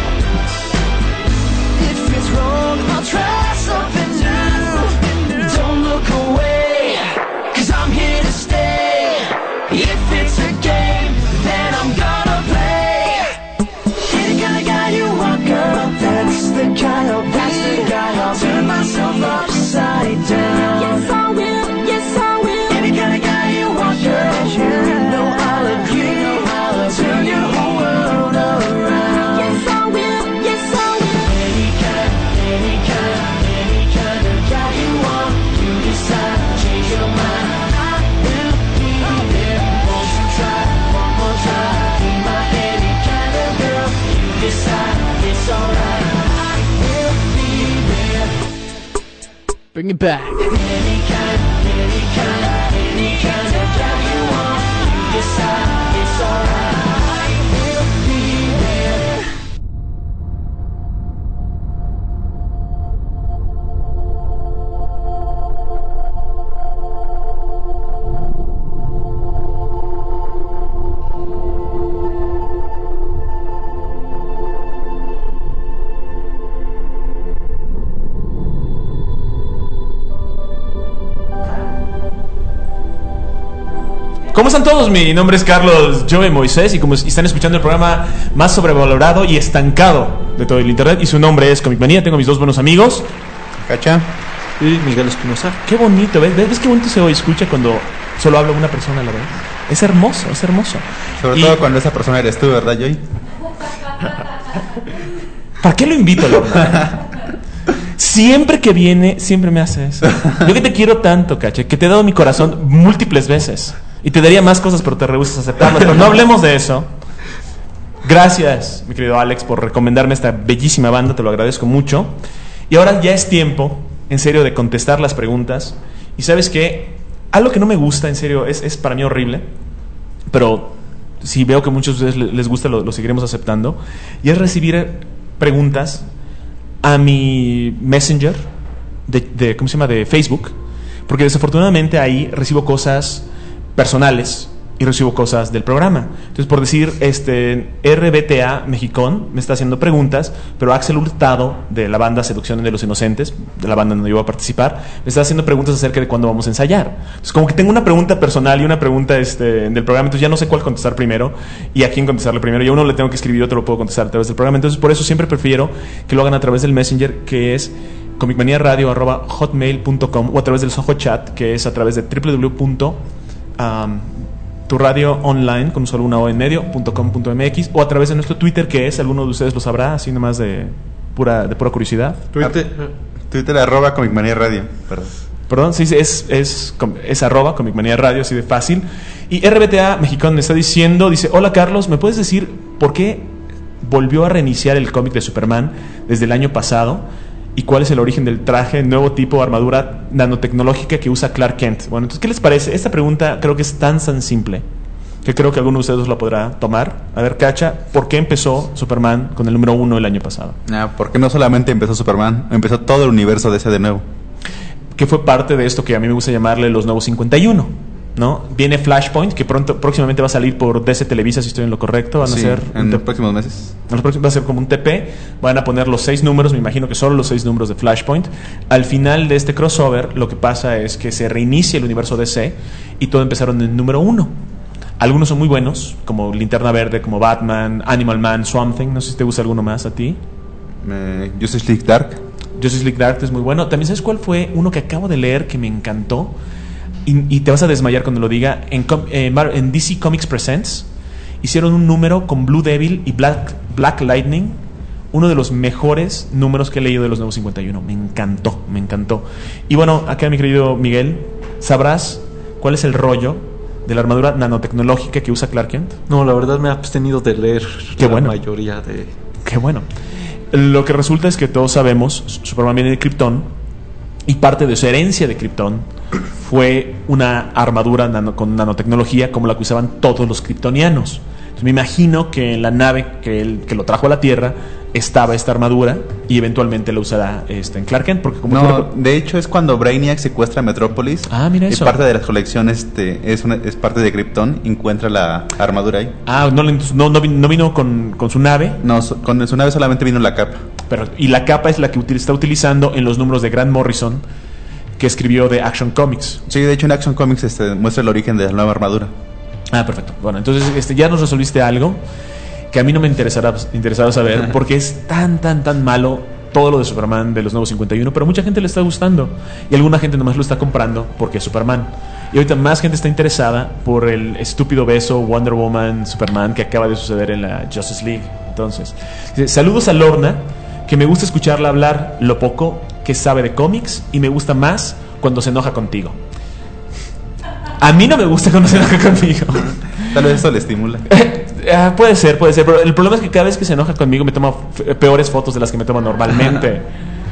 If it's wrong, I'll try something new. Don't look away, cause I'm here to stay. If it's a game, then I'm gonna play. Any kind of guy you want, girl, that's the kind I'll be. That's the guy I'll turn myself upside down. Yes, I will, yes, I will. Any kind of guy you want, girl, you know I'll agree. I'll turn your whole world around. Yes, I will, yes, I will. Any kind, any kind, any kind of guy you want. You decide, change your mind, I will be there. Won't you try one more time? Be my any kind of girl. You decide, it's alright, I will be there. Bring it back. Any kind, any kind, any kind of guy you want. You decide, it's alright, I will be there. ¿Cómo están todos? Mi nombre es Carlos Jove Moisés y como están escuchando el programa más sobrevalorado y estancado de todo el internet, y su nombre es Comic Manía. Tengo mis dos buenos amigos, Cacha y Miguel Espinosa. Qué bonito, ¿ves? ¿Ves qué bonito se oye, escucha cuando solo habla una persona a la vez? Es hermoso, es hermoso. Sobre y... todo cuando esa persona eres tú, ¿verdad, Joy? ¿Para qué lo invito, Lorna? Siempre que viene, siempre me hace eso. Yo que te quiero tanto, Cacha, que te he dado mi corazón múltiples veces. Y te daría más cosas, pero te rehusas a aceptarlas. Pero no hablemos de eso. Gracias, mi querido Alex, por recomendarme esta bellísima banda. Te lo agradezco mucho. Y ahora ya es tiempo, en serio, de contestar las preguntas. Y ¿sabes qué? Algo que no me gusta, en serio, es, es para mí horrible. Pero si veo que a muchos de ustedes les gusta, lo, lo seguiremos aceptando. Y es recibir preguntas a mi Messenger de, de, ¿cómo se llama? De Facebook. Porque desafortunadamente ahí recibo cosas personales y recibo cosas del programa. Entonces, por decir, este R B T A Mexicón me está haciendo preguntas, pero Axel Hurtado, de la banda Seducción de los Inocentes, de la banda donde yo voy a participar, me está haciendo preguntas acerca de cuándo vamos a ensayar. Entonces, como que tengo una pregunta personal y una pregunta este, del programa, entonces ya no sé cuál contestar primero y a quién contestarle primero. Y a uno le tengo que escribir y otro lo puedo contestar a través del programa. Entonces, por eso siempre prefiero que lo hagan a través del Messenger, que es comicmaniaradio arroba hotmail punto com, o a través del Soho Chat, que es a través de doble u doble u doble u punto tu radio online con solo una O en medio punto com punto m x, o a través de nuestro Twitter, que es, alguno de ustedes lo sabrá, así nomás de pura, de pura curiosidad. Twitter, Twitter arroba Comic Manía Radio. Perdón. Perdón, sí, es, es, es arroba Comic Manía Radio, así de fácil. Y R B T A Mexicano me está diciendo, dice: hola Carlos, ¿me puedes decir por qué volvió a reiniciar el cómic de Superman desde el año pasado? ¿Y cuál es el origen del traje, nuevo tipo de armadura nanotecnológica que usa Clark Kent? Bueno, entonces, ¿qué les parece? Esta pregunta creo que es tan, tan simple que creo que alguno de ustedes la podrá tomar. A ver, Cacha, ¿por qué empezó Superman con el número uno el año pasado? Ah, porque no solamente empezó Superman, empezó todo el universo de ese de nuevo. Que fue parte de esto que a mí me gusta llamarle los nuevos cincuenta y uno, ¿no? Viene Flashpoint, que pronto próximamente va a salir por D C Televisa, si estoy en lo correcto. Van sí, a ser en los próximos meses. En los próximos va a ser como un T P. Van a poner los seis números, me imagino que solo los seis números de Flashpoint. Al final de este crossover, lo que pasa es que se reinicia el universo D C y todo empezaron en el número uno. Algunos son muy buenos, como Linterna Verde, como Batman, Animal Man, Swamp Thing. No sé si te gusta alguno más a ti. Eh, Justice League Dark. Justice League Dark es muy bueno. También, ¿sabes cuál fue uno que acabo de leer que me encantó? Y, y te vas a desmayar cuando lo diga. En, eh, en D C Comics Presents hicieron un número con Blue Devil y Black, Black Lightning. Uno de los mejores números que he leído de los nuevos cincuenta y uno. Me encantó, me encantó. Y bueno, acá mi querido Miguel, ¿sabrás cuál es el rollo de la armadura nanotecnológica que usa Clark Kent? No, la verdad me he abstenido de leer Qué la bueno. mayoría de... Qué bueno. Lo que resulta es que todos sabemos, Superman viene de Krypton, y parte de su herencia de Krypton fue una armadura nano, con nanotecnología como la que usaban todos los kryptonianos. Entonces me imagino que en la nave que, él, que lo trajo a la Tierra estaba esta armadura y eventualmente la usará este, en Clark Kent, porque como no, tú... de hecho es cuando Brainiac secuestra Metrópolis. Ah, mira y eso. parte de la colección este, es, una, es parte de Krypton, encuentra la armadura ahí. Ah, no, no, no, vino, no vino con, con su nave. No, so, con su nave solamente vino la capa. Pero, y la capa es la que util, está utilizando en los números de Grant Morrison, que escribió de Action Comics. Sí, de hecho en Action Comics este, muestra el origen de la nueva armadura. Ah, perfecto. Bueno, entonces este, ya nos resolviste algo que a mí no me interesará, interesará saber, porque es tan, tan, tan malo todo lo de Superman de los nuevos cincuenta y uno, pero mucha gente le está gustando y alguna gente nomás lo está comprando porque es Superman. Y ahorita más gente está interesada por el estúpido beso Wonder Woman Superman que acaba de suceder en la Justice League. Entonces, saludos a Lorna, que me gusta escucharla hablar lo poco que sabe de cómics y me gusta más cuando se enoja contigo. A mí no me gusta cuando se enoja conmigo. Tal vez eso le estimula. Uh, puede ser, puede ser, pero el problema es que cada vez que se enoja conmigo me toma f- peores fotos de las que me toma normalmente.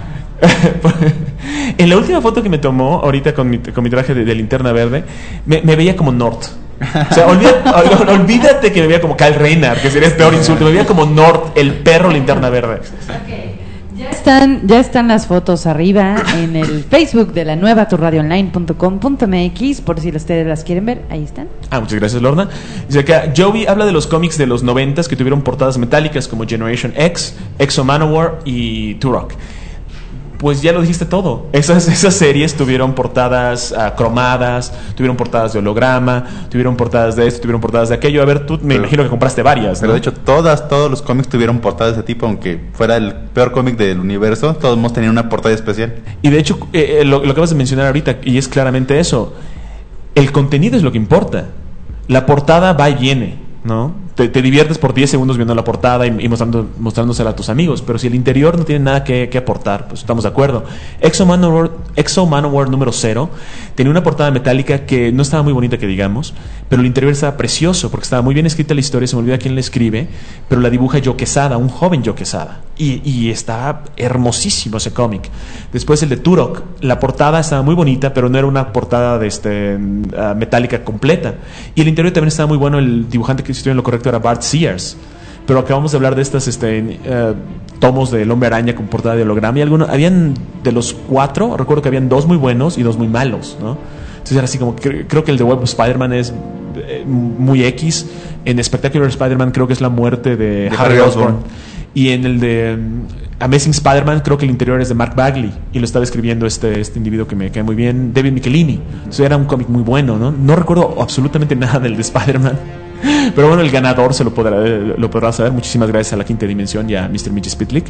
En la última foto que me tomó ahorita con mi, con mi traje de, de linterna verde, me, me veía como Nort. O sea, olvídate, olvídate que me veía como Kyle Rayner, que sería el peor insulto. Me veía como Nort, el perro linterna verde. Okay. Ya están, ya están las fotos arriba en el Facebook de la nueva tu radio online punto com punto m x, por si ustedes las quieren ver, ahí están. Ah, muchas gracias, Lorna. Dice acá, Joey habla de los cómics de los noventas que tuvieron portadas metálicas como Generation X, Exo Manowar y Turok. pues ya lo dijiste todo. Esas, esas series tuvieron portadas uh, cromadas, tuvieron portadas de holograma, tuvieron portadas de esto, tuvieron portadas de aquello. A ver, tú me pero, imagino que compraste varias, pero ¿no? de hecho, todas, todos los cómics tuvieron portadas de ese tipo, aunque fuera el peor cómic del universo, todos hemos tenido una portada especial. Y de hecho, eh, lo, lo acabas de mencionar ahorita, y es claramente eso. El contenido es lo que importa. La portada va y viene, ¿no? Te, te diviertes por diez segundos viendo la portada y, y mostrando, mostrándosela a tus amigos, pero si el interior no tiene nada que, que aportar, pues estamos de acuerdo. Exo Manowar, Exo Manowar número cero tenía una portada metálica que no estaba muy bonita, que digamos, pero el interior estaba precioso porque estaba muy bien escrita la historia, se me olvida quién la escribe, pero la dibuja Joe Quesada, un joven Joe Quesada, y, y está hermosísimo ese cómic. Después el de Turok, la portada estaba muy bonita, pero no era una portada de este, uh, metálica completa, y el interior también estaba muy bueno. El dibujante que estuvo en lo correcto era Bart Sears, pero acabamos de hablar de estas este, uh, tomos del Hombre Araña con portada de holograma, y algunos, habían de los cuatro, recuerdo que habían dos muy buenos y dos muy malos, ¿no? Entonces era así como, cre- creo que el de Web of Spider-Man es eh, muy X. En Spectacular Spider-Man creo que es la muerte de, de Harry, Harry Osborn. Osborn. Y en el de um, Amazing Spider-Man creo que el interior es de Mark Bagley, y lo estaba escribiendo este, este individuo que me cae muy bien, David Michelini. Entonces era un cómic muy bueno, ¿no? No recuerdo absolutamente nada del de Spider-Man, pero bueno, el ganador se lo podrá, lo podrá saber. Muchísimas gracias a la Quinta Dimensión y a mister Mitch Spitlick.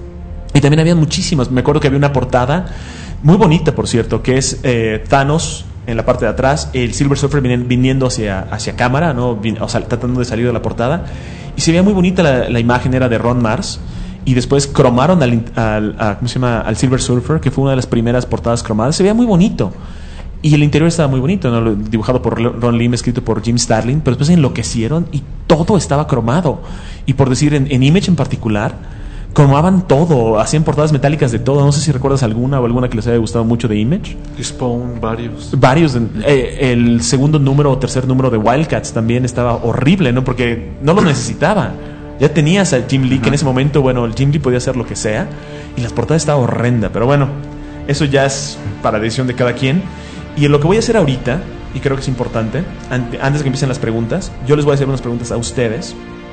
Y también había muchísimas. Me acuerdo que había una portada muy bonita, por cierto, que es eh, Thanos en la parte de atrás, el Silver Surfer viniendo hacia, hacia cámara, ¿no? O sea, tratando de salir de la portada, y se veía muy bonita. La, la imagen era de Ron Mars, y después cromaron al, al, a, ¿cómo se llama? Al Silver Surfer, que fue una de las primeras portadas cromadas. Se veía muy bonito. Y el interior estaba muy bonito, ¿no? Dibujado por Ron Lim, escrito por Jim Starlin, pero después se enloquecieron y todo estaba cromado. Y por decir, en, en Image en particular, cromaban todo, hacían portadas metálicas de todo. No sé si recuerdas alguna o alguna que les haya gustado mucho de Image. Spawn, varios. Varios. Eh, el segundo número o tercer número de Wildcats también estaba horrible, ¿no? Porque no lo necesitaba. Ya tenías a Jim Lee, uh-huh. que en ese momento, bueno, el Jim Lee podía hacer lo que sea, y las portadas estaban horrendas. Pero bueno, eso ya es para decisión de cada quien. Y lo que voy a hacer ahorita, y creo que es importante, antes de que empiecen las preguntas, yo les voy a hacer unas preguntas a ustedes.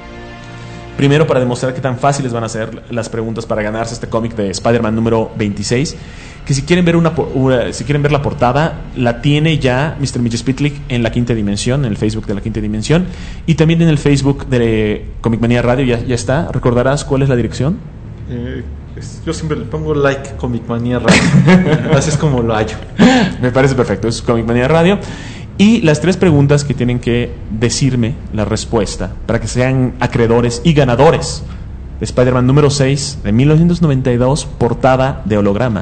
Primero, para demostrar qué tan fáciles van a ser las preguntas para ganarse este cómic de Spider-Man número veintiséis. Que si quieren ver una, una si quieren ver la portada, la tiene ya mister Mitch Spitlick en la Quinta Dimensión, en el Facebook de la Quinta Dimensión, y también en el Facebook de Comic Manía Radio. Ya, ya está. ¿Recordarás cuál es la dirección? Eh, yo siempre le pongo like Comic Manía Radio. Así es como lo hallo. Me parece perfecto. Es Comic Manía Radio. Y las tres preguntas que tienen que decirme la respuesta para que sean acreedores y ganadores de Spider-Man número seis de mil novecientos noventa y dos, portada de holograma,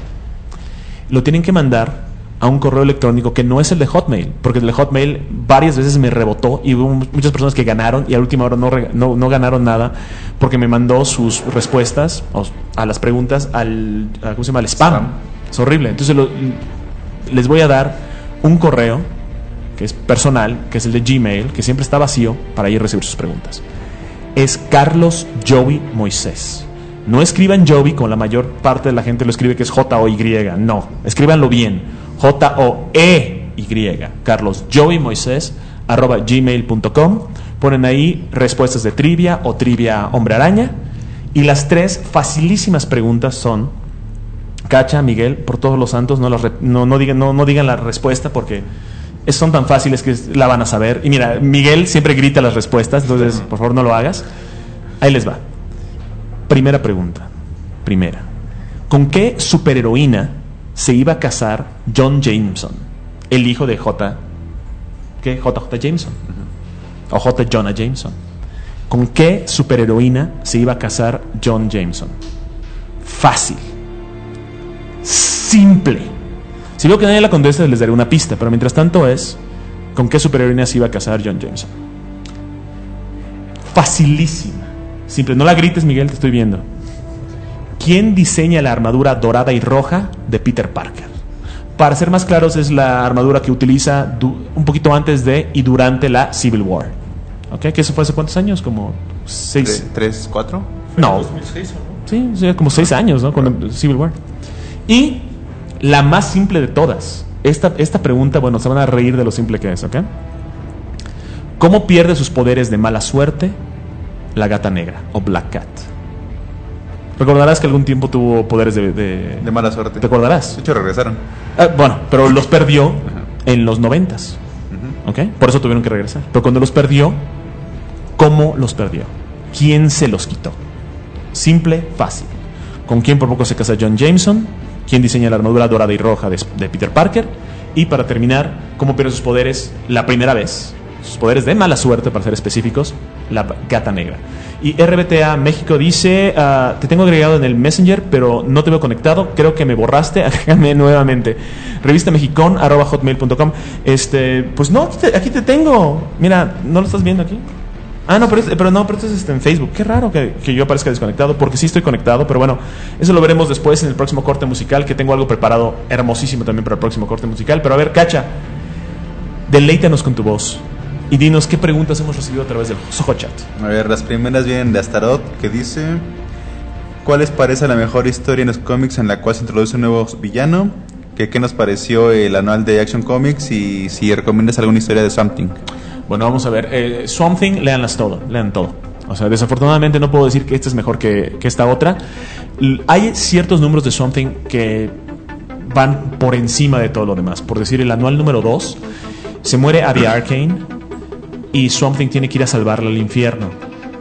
lo tienen que mandar a un correo electrónico que no es el de Hotmail, porque el de Hotmail varias veces me rebotó y hubo muchas personas que ganaron y a la última hora no, no, no ganaron nada porque me mandó sus respuestas a las preguntas al, a, ¿cómo se llama? Al spam. spam. Es horrible. Entonces lo, les voy a dar un correo que es personal, que es el de Gmail, que siempre está vacío para ir a recibir sus preguntas. Es Carlos Joey Moisés. No escriban Joey como la mayor parte de la gente lo escribe, que es J O Y. No, escríbanlo bien. J O E Y. Carlos Joey Moisés arroba gmail punto com. Ponen ahí respuestas de trivia o trivia Hombre Araña. Y las tres facilísimas preguntas son: Cacha, Miguel, por todos los santos, no, las re- no, no, digan, no, no digan la respuesta porque son tan fáciles que la van a saber. Y mira, Miguel siempre grita las respuestas, entonces por favor no lo hagas. Ahí les va. Primera pregunta. Primera. ¿Con qué superheroína se iba a casar John Jameson, el hijo de J. ¿Qué? J J Jameson. Uh-huh. O J. Jonah Jameson. ¿Con qué superheroína se iba a casar John Jameson? Fácil. Simple. Si veo que nadie la contesta, les daré una pista, pero mientras tanto es: ¿con qué superheroína se iba a casar John Jameson? Facilísima. Simple. No la grites, Miguel, te estoy viendo. ¿Quién diseña la armadura dorada y roja de Peter Parker? Para ser más claros, es la armadura que utiliza du- un poquito antes de y durante la Civil War. ¿Ok? ¿Que eso fue hace cuántos años? ¿Como seis? ¿Tres, cuatro? No. dos mil seis, ¿o no? Sí, o sea, como seis años, ¿no? Cuando Civil War. Y la más simple de todas. Esta, esta pregunta, bueno, se van a reír de lo simple que es, ¿ok? ¿Cómo pierde sus poderes de mala suerte la Gata Negra o Black Cat? Recordarás que algún tiempo tuvo poderes de... De, de mala suerte. ¿Te acordarás? De hecho, regresaron. Ah, bueno, pero los perdió en los noventas. Uh-huh. ¿Ok? Por eso tuvieron que regresar. Pero cuando los perdió, ¿cómo los perdió? ¿Quién se los quitó? Simple, fácil. ¿Con quién por poco se casa John Jameson? ¿Quién diseña la armadura dorada y roja de, de Peter Parker? Y para terminar, ¿cómo pierde sus poderes la primera vez? Sus poderes de mala suerte, para ser específicos, la Gata Negra. Y R B T A México dice, uh, te tengo agregado en el Messenger, pero no te veo conectado, creo que me borraste, agrégame nuevamente. Revista Mexicón, arroba hotmail punto com. Este, pues no, aquí te, aquí te tengo. Mira, ¿no lo estás viendo aquí? Ah, no, pero, pero no, pero esto es este, en Facebook. Qué raro que, que yo aparezca desconectado, porque sí estoy conectado, pero bueno, eso lo veremos después en el próximo corte musical, que tengo algo preparado hermosísimo también para el próximo corte musical. Pero a ver, Cacha, deleítanos con tu voz y dinos qué preguntas hemos recibido a través del Soho Chat. A ver, las primeras vienen de Astaroth, que dice: ¿cuál les parece la mejor historia en los cómics en la cual se introduce un nuevo villano? ¿Qué, qué nos pareció el anual de Action Comics? Y si recomiendas alguna historia de Swamp Thing. Bueno, vamos a ver. Eh, Swamp Thing, léanlas todo, lean todo. O sea, desafortunadamente no puedo decir que esta es mejor que, que esta otra. L- hay ciertos números de Swamp Thing que van por encima de todo lo demás. Por decir, el anual número dos, se muere Abby Arcane y Swamp Thing tiene que ir a salvarla al infierno.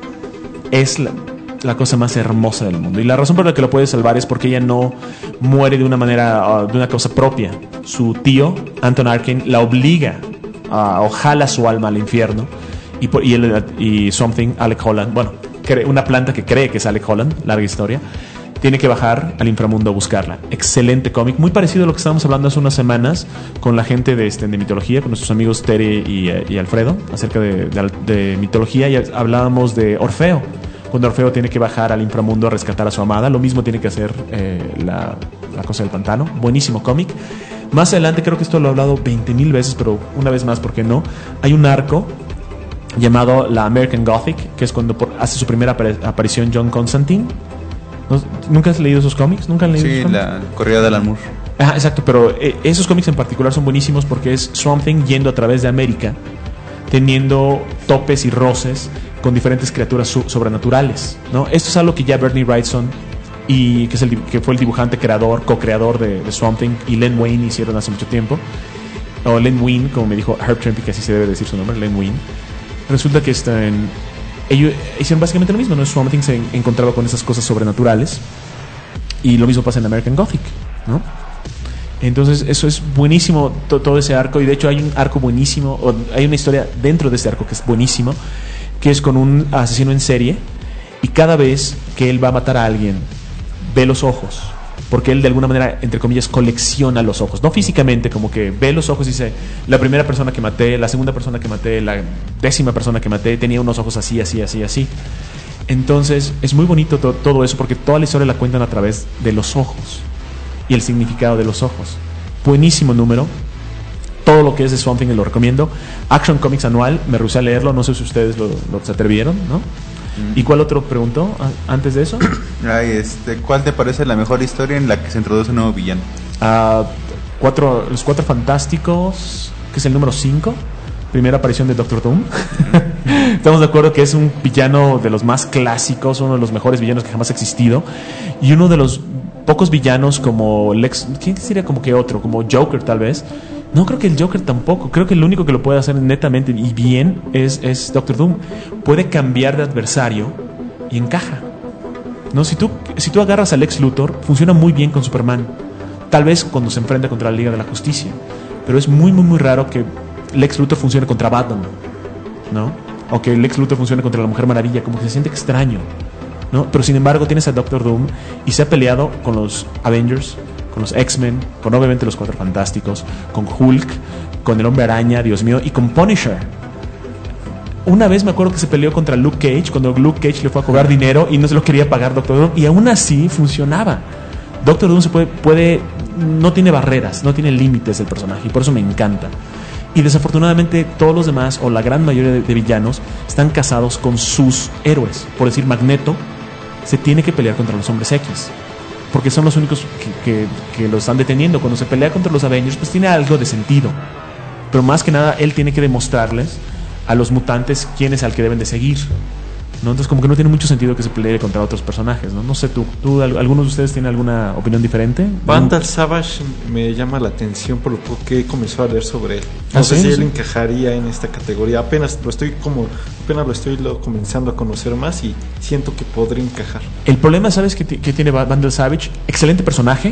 Es la, la cosa más hermosa del mundo. Y la razón por la que lo puede salvar es porque ella no muere de una manera, uh, de una causa propia. Su tío, Anton Arcane, la obliga a, o jala su alma al infierno. Y, por, y, el, y Swamp Thing, Alec Holland, bueno, cree, una planta que cree que es Alec Holland, larga historia, tiene que bajar al inframundo a buscarla. Excelente cómic, muy parecido a lo que estábamos hablando hace unas semanas con la gente de, este, de mitología, con nuestros amigos Terry y, y Alfredo, acerca de, de, de mitología, y hablábamos de Orfeo, cuando Orfeo tiene que bajar al inframundo a rescatar a su amada. Lo mismo tiene que hacer eh, la, la cosa del pantano. Buenísimo cómic. Más adelante, creo que esto lo he hablado veinte mil veces, pero una vez más, ¿por qué no? Hay un arco llamado la American Gothic, que es cuando por, hace su primera apar- aparición John Constantine. ¿No? ¿Nunca has leído esos cómics? ¿Nunca han leído Sí, esos cómics? la corrida de Alan Moore. Ah, exacto, pero eh, esos cómics en particular son buenísimos porque es Swamp Thing yendo a través de América, teniendo topes y roces con diferentes criaturas su- sobrenaturales, ¿no? Esto es algo que ya Bernie Wrightson, y que, es el, que fue el dibujante, creador, co-creador de, de Swamp Thing, y Len Wein hicieron hace mucho tiempo, o Len Wein, como me dijo Herb Trimpe, que así se debe decir su nombre, Len Wein. Resulta que están, ellos hicieron básicamente lo mismo, ¿no? Swamp Thing se encontraba con esas cosas sobrenaturales, y lo mismo pasa en American Gothic, ¿no? Entonces eso es buenísimo, to- todo ese arco. Y de hecho hay un arco buenísimo, o hay una historia dentro de ese arco que es buenísimo, que es con un asesino en serie, y cada vez que él va a matar a alguien ve los ojos, porque él de alguna manera, entre comillas, colecciona los ojos, no físicamente, como que ve los ojos y dice: la primera persona que maté, la segunda persona que maté, la décima persona que maté tenía unos ojos así, así, así, así. Entonces es muy bonito to- todo eso, porque toda la historia la cuentan a través de los ojos y el significado de los ojos. Buenísimo número. Todo lo que es de Swamp Thing lo recomiendo. Action Comics anual, me rehusé a leerlo, no sé si ustedes lo, lo se atrevieron, ¿no? Mm. ¿Y cuál otro preguntó a- antes de eso? Ay, este, ¿cuál te parece la mejor historia en la que se introduce un nuevo villano? Uh, cuatro, los Cuatro Fantásticos, que es el número cinco, primera aparición de Doctor Doom. Estamos de acuerdo que es un villano de los más clásicos, uno de los mejores villanos que jamás ha existido, y uno de los pocos villanos como Lex, ¿quién sería como que otro? Como Joker tal vez. No creo que el Joker tampoco. Creo que el único que lo puede hacer netamente y bien es, es Doctor Doom. Puede cambiar de adversario y encaja, ¿no? Si tú, si tú agarras a Lex Luthor, funciona muy bien con Superman. Tal vez cuando se enfrenta contra la Liga de la Justicia, pero es muy, muy, muy raro que Lex Luthor funcione contra Batman, ¿no? O que Lex Luthor funcione contra la Mujer Maravilla. Como que se siente extraño, ¿no? Pero sin embargo tienes a Doctor Doom y se ha peleado con los Avengers, con los X-Men, con obviamente los Cuatro Fantásticos, con Hulk, con el Hombre Araña, Dios mío, y con Punisher. Una vez me acuerdo que se peleó contra Luke Cage, cuando Luke Cage le fue a cobrar dinero y no se lo quería pagar Doctor Doom, y aún así funcionaba. Doctor Doom se puede, puede no tiene barreras, no tiene límites el personaje, y por eso me encanta. Y desafortunadamente todos los demás, o la gran mayoría de, de villanos, están casados con sus héroes. Por decir, Magneto se tiene que pelear contra los Hombres X, porque son los únicos que, que, que lo están deteniendo. Cuando se pelea contra los Avengers, pues tiene algo de sentido, pero más que nada él tiene que demostrarles a los mutantes quién es al que deben de seguir, ¿no? Entonces como que no tiene mucho sentido que se pelee contra otros personajes, ¿no? No sé, tú, tú ¿algunos de ustedes tienen alguna opinión diferente? Vandal Savage me llama la atención por lo que comenzó a leer sobre él. No ¿Ah, sé sí? si él Sí. encajaría en esta categoría. Apenas lo estoy como apenas lo estoy lo, comenzando a conocer más y siento que podría encajar. El problema, ¿sabes qué, t- qué tiene Vandal Savage? Excelente personaje,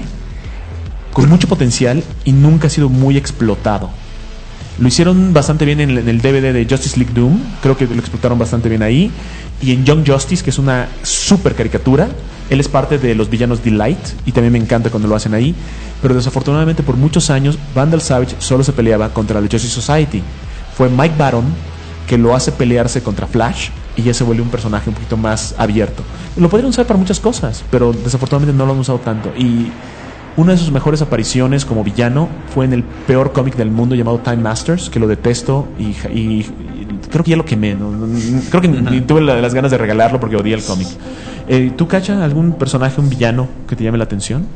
con mucho potencial y nunca ha sido muy explotado. Lo hicieron bastante bien en el, en el D V D de Justice League Doom, creo que lo explotaron bastante bien ahí. Y en Young Justice, que es una super caricatura, él es parte de los villanos Delight y también me encanta cuando lo hacen ahí. Pero desafortunadamente por muchos años Vandal Savage solo se peleaba contra la Justice Society. Fue Mike Baron que lo hace pelearse contra Flash y ya se vuelve un personaje un poquito más abierto. Lo podrían usar para muchas cosas, pero desafortunadamente no lo han usado tanto. Y una de sus mejores apariciones como villano fue en el peor cómic del mundo llamado Time Masters, que lo detesto y, y, y creo que ya lo quemé. ¿no? Creo que ni tuve la, las ganas de regalarlo porque odié el cómic. Eh, ¿Tú, Cacha, algún personaje, un villano que te llame la atención?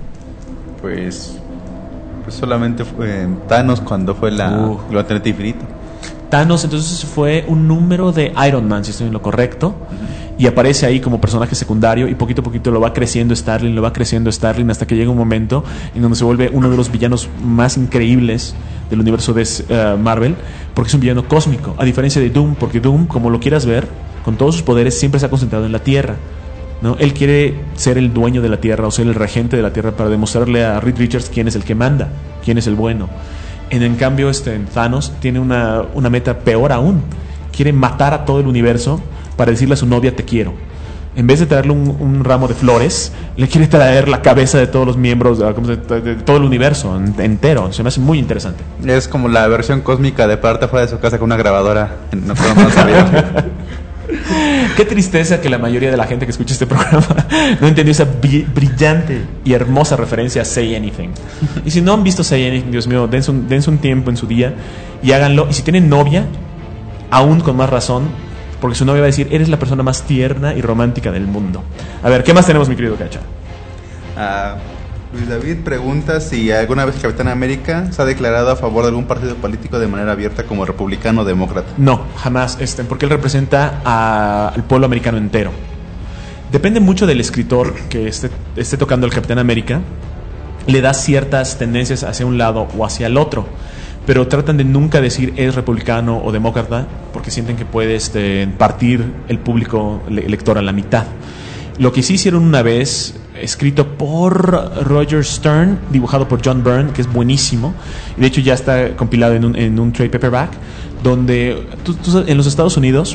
Pues, pues solamente fue Thanos cuando fue la Uh. el Planeta Infinito. Thanos, entonces fue un número de Iron Man, si estoy en lo correcto, y aparece ahí como personaje secundario y poquito a poquito lo va creciendo Starling, lo va creciendo Starling hasta que llega un momento en donde se vuelve uno de los villanos más increíbles del universo de uh, Marvel, porque es un villano cósmico, a diferencia de Doom, porque Doom, como lo quieras ver, con todos sus poderes siempre se ha concentrado en la Tierra, ¿no? Él quiere ser el dueño de la Tierra o ser el regente de la Tierra para demostrarle a Reed Richards quién es el que manda, quién es el bueno. En, en cambio, este, Thanos tiene una, una meta peor aún. Quiere matar a todo el universo para decirle a su novia te quiero. En vez de traerle un, un ramo de flores, le quiere traer la cabeza de todos los miembros, de, de, de todo el universo entero. Se me hace muy interesante. Es como la versión cósmica de parte fuera de su casa con una grabadora. No podemos saber. Qué tristeza que la mayoría de la gente que escucha este programa no entendió esa bri- brillante y hermosa referencia a Say Anything. Y si no han visto Say Anything, Dios mío, dense un, dense un tiempo en su día y háganlo. Y si tienen novia, aún con más razón, porque su novia va a decir, eres la persona más tierna y romántica del mundo. A ver, ¿qué más tenemos, mi querido Cacha? Ah, Luis David pregunta si alguna vez Capitán América se ha declarado a favor de algún partido político de manera abierta como republicano o demócrata. No, jamás, este, porque él representa a- al pueblo americano entero. Depende mucho del escritor que esté, esté tocando el Capitán América. Le da ciertas tendencias hacia un lado o hacia el otro, pero tratan de nunca decir es republicano o demócrata porque sienten que puede este, partir el público le- lector a la mitad. Lo que sí hicieron una vez, escrito por Roger Stern, dibujado por John Byrne, que es buenísimo, y de hecho ya está compilado en un, en un trade paperback, donde tú- tú- en los Estados Unidos,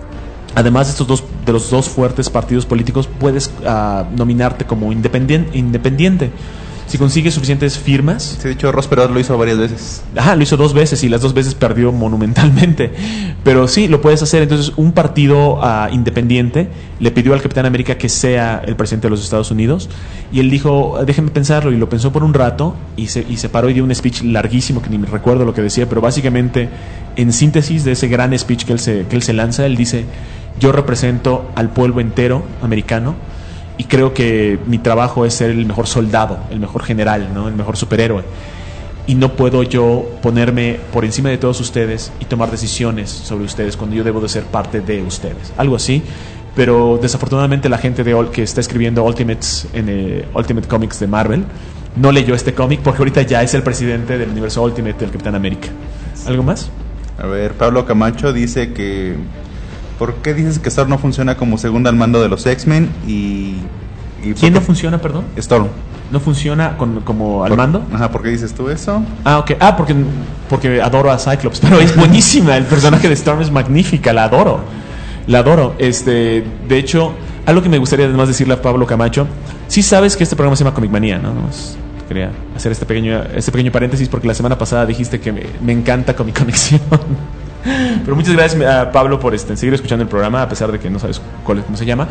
además de estos dos, de los dos fuertes partidos políticos, puedes uh, nominarte como independiente, independiente. Si consigues suficientes firmas. Sí, de hecho Ross Perot lo hizo varias veces. Ajá, lo hizo dos veces y las dos veces perdió monumentalmente. Pero sí, lo puedes hacer. Entonces, un partido uh, independiente le pidió al Capitán América que sea el presidente de los Estados Unidos. Y él dijo, déjenme pensarlo. Y lo pensó por un rato y se, y se paró y dio un speech larguísimo que ni me recuerdo lo que decía. Pero básicamente, en síntesis de ese gran speech que él se, que él se lanza, él dice, yo represento al pueblo entero americano. Y creo que mi trabajo es ser el mejor soldado, el mejor general, ¿no? El mejor superhéroe. Y no puedo yo ponerme por encima de todos ustedes y tomar decisiones sobre ustedes cuando yo debo de ser parte de ustedes. Algo así. Pero desafortunadamente la gente de que está escribiendo Ultimates en eh, Ultimate Comics de Marvel no leyó este cómic porque ahorita ya es el presidente del universo Ultimate del Capitán América. ¿Algo más? A ver, Pablo Camacho dice que... ¿Por qué dices que Storm no funciona como segunda al mando de los X-Men? Y, y ¿Quién no funciona, perdón? Storm. ¿No funciona con, como al Por, mando? Ajá, ¿por qué dices tú eso? Ah, ok. Ah, porque, porque adoro a Cyclops. Pero es buenísima. El personaje de Storm es magnífica. La adoro. La adoro. Este, de hecho, algo que me gustaría además decirle a Pablo Camacho. Sí sabes que este programa se llama Comic Manía, ¿no? no es, quería hacer este pequeño, este pequeño paréntesis porque la semana pasada dijiste que me, me encanta Comic Conexión. Pero muchas gracias a Pablo por este, seguir escuchando el programa a pesar de que no sabes cuál, cómo se llama.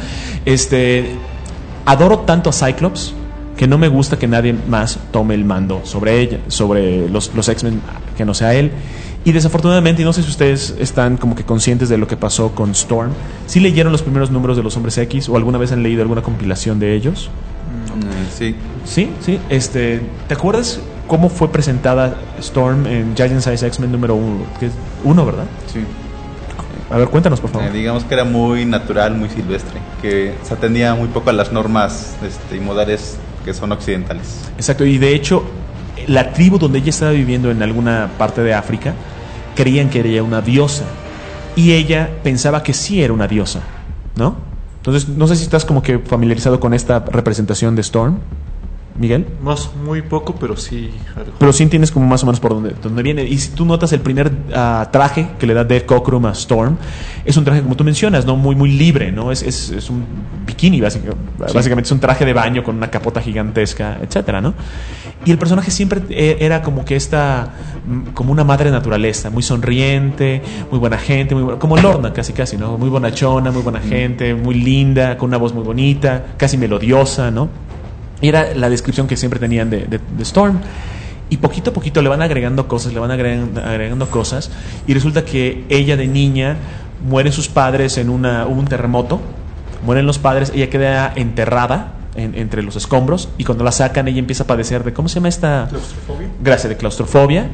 Este, adoro tanto a Cyclops que no me gusta que nadie más tome el mando sobre ella, sobre los, los X-Men que no sea él. Y desafortunadamente, y no sé si ustedes están como que conscientes de lo que pasó con Storm. ¿Sí leyeron los primeros números de los Hombres X o alguna vez han leído alguna compilación de ellos? Mm, sí. Sí, sí. Este, ¿te acuerdas cómo fue presentada Storm en Giant Size X-Men número uno, que es uno, ¿verdad? Sí. A ver, cuéntanos, por favor. Eh, digamos que era muy natural, muy silvestre, que se atendía muy poco a las normas este, y modales que son occidentales. Exacto, y de hecho, la tribu donde ella estaba viviendo en alguna parte de África, creían que era ella una diosa, y ella pensaba que sí era una diosa, ¿no? Entonces, no sé si estás como que familiarizado con esta representación de Storm, Miguel. Más, muy poco, pero sí algo. Pero sí entiendes como más o menos por dónde, dónde viene. Y si tú notas el primer uh, traje que le da Dave Cockrum a Storm, es un traje como tú mencionas, ¿no? Muy, muy libre, ¿no? Es, es, es un bikini, básica, sí. Básicamente es un traje de baño con una capota gigantesca, etcétera, ¿no? Y el personaje siempre era como que esta, como una madre naturaleza, muy sonriente, muy buena gente, muy buena, como Lorna casi casi, ¿no? Muy bonachona, muy buena gente, muy linda, con una voz muy bonita, casi melodiosa, ¿no? Y era la descripción que siempre tenían de, de, de Storm. Y poquito a poquito le van agregando cosas, le van agregando, agregando cosas. Y resulta que ella de niña mueren sus padres en una, hubo un terremoto. Mueren los padres, ella queda enterrada en, entre los escombros. Y cuando la sacan, ella empieza a padecer de, ¿cómo se llama esta? Claustrofobia. Gracias, de claustrofobia.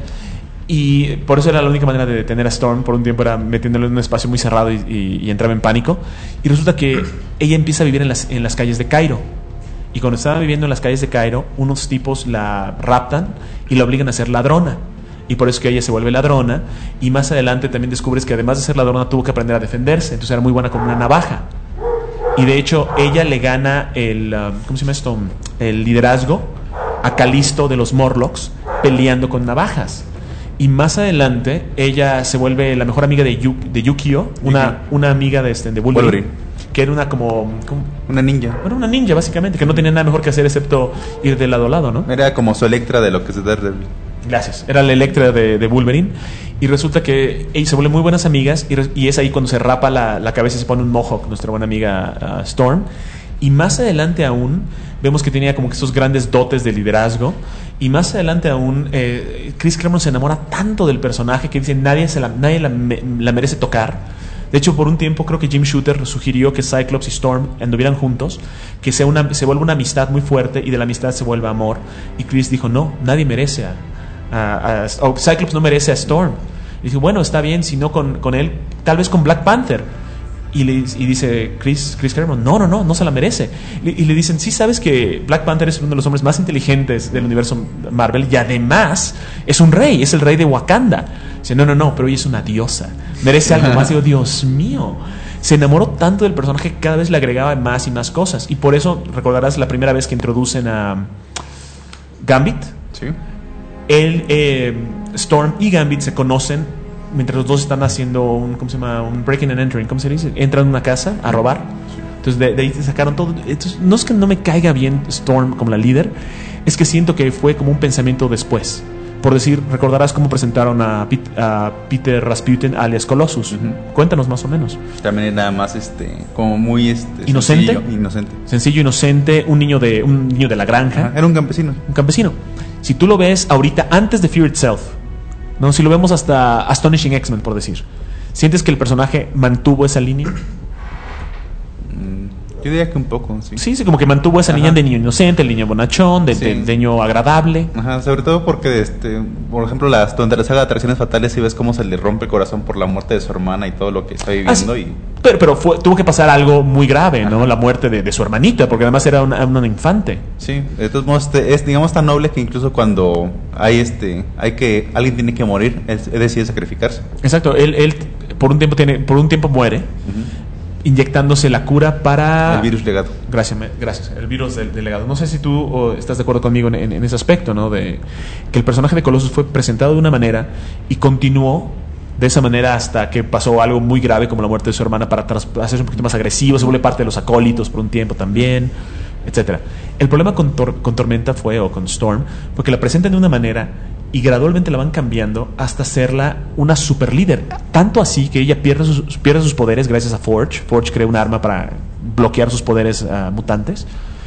Y por eso era la única manera de detener a Storm. Por un tiempo era metiéndolo en un espacio muy cerrado y, y, y entraba en pánico. Y resulta que ella empieza a vivir en las, en las calles de Cairo. Y cuando estaba viviendo en las calles de Cairo, unos tipos la raptan y la obligan a ser ladrona. Y por eso que ella se vuelve ladrona. Y más adelante también descubres que además de ser ladrona tuvo que aprender a defenderse. Entonces era muy buena con una navaja. Y de hecho ella le gana el, um, ¿cómo se llama esto? El liderazgo a Calisto de los Morlocks peleando con navajas. Y más adelante ella se vuelve la mejor amiga de, Yu, de Yukio, una, una amiga de, este, de Wolverine. Wolverine. Que era una como, como... Una ninja. Era una ninja, básicamente, que no tenía nada mejor que hacer excepto ir de lado a lado, ¿no? Era como su Electra de lo que es Daredevil. Gracias. Era la Electra de, de Wolverine. Y resulta que ellos se vuelven muy buenas amigas. Y, y es ahí cuando se rapa la, la cabeza y se pone un mohawk, nuestra buena amiga uh, Storm. Y más adelante aún, vemos que tenía como que estos grandes dotes de liderazgo. Y más adelante aún, eh, Chris Claremont se enamora tanto del personaje que dice, nadie, se la, nadie la, me, la merece tocar. De hecho, por un tiempo creo que Jim Shooter sugirió que Cyclops y Storm anduvieran juntos, que sea una, se vuelva una amistad muy fuerte y de la amistad se vuelva amor. Y Chris dijo, no, nadie merece a... a, a oh, Cyclops no merece a Storm. Y dijo, bueno, está bien, si no con, con él, tal vez con Black Panther. Y, le, y dice Chris, Chris Claremont, no, no, no, no se la merece. Y, y le dicen, sí, sabes que Black Panther es uno de los hombres más inteligentes del universo Marvel y además es un rey, es el rey de Wakanda. Dice, no, no, no, pero ella es una diosa, merece algo más. Digo, Dios mío, se enamoró tanto del personaje que cada vez le agregaba más y más cosas. Y por eso, recordarás la primera vez que introducen a Gambit. Sí. Él, eh, Storm y Gambit se conocen mientras los dos están haciendo un, ¿cómo se llama? Un breaking and entering, ¿cómo se dice? Entran en una casa a robar. Entonces de, de ahí se sacaron todo. Entonces, no es que no me caiga bien Storm como la líder, es que siento que fue como un pensamiento después. Por decir, recordarás cómo presentaron a, Pete, a Peter Rasputin alias Colossus. Uh-huh. Cuéntanos más o menos. También era más este, como muy este, inocente, sencillo, inocente. Sencillo, inocente, un niño de un niño de la granja. Ajá, era un campesino. Un campesino. Si tú lo ves ahorita antes de Fear Itself, no, si lo vemos hasta Astonishing X-Men, por decir, ¿sientes que el personaje mantuvo esa línea? Yo diría que un poco, sí. Sí, sí, como que mantuvo esa Ajá. línea de niño inocente, el niño bonachón, de, sí. de, de niño agradable. Ajá, sobre todo porque, este, por ejemplo, las, durante la saga de Atracciones Fatales, si ves cómo se le rompe el corazón por la muerte de su hermana y todo lo que está viviendo. Ah, sí. y... Pero, pero fue, tuvo que pasar algo muy grave, Ajá. ¿no? La muerte de, de su hermanita, porque además era una, una infante. Sí, de todos modos, es, digamos, tan noble que incluso cuando hay este, hay que, alguien tiene que morir, él, él decide sacrificarse. Exacto, él, él por un tiempo tiene, por un tiempo muere. Uh-huh. Inyectándose la cura para... El virus legado. Gracias, gracias. El virus del, del legado. No sé si tú o, estás de acuerdo conmigo en, en, en ese aspecto, ¿no? De que el personaje de Colossus fue presentado de una manera y continuó de esa manera hasta que pasó algo muy grave como la muerte de su hermana para tras, hacerse un poquito más agresivo, se vuelve parte de los acólitos por un tiempo también, etcétera. El problema con, Tor, con Tormenta fue, o con Storm, porque la presentan de una manera y gradualmente la van cambiando hasta hacerla una super líder. Tanto así que ella pierde sus, pierde sus poderes gracias a Forge. Forge crea un arma para bloquear sus poderes uh, mutantes.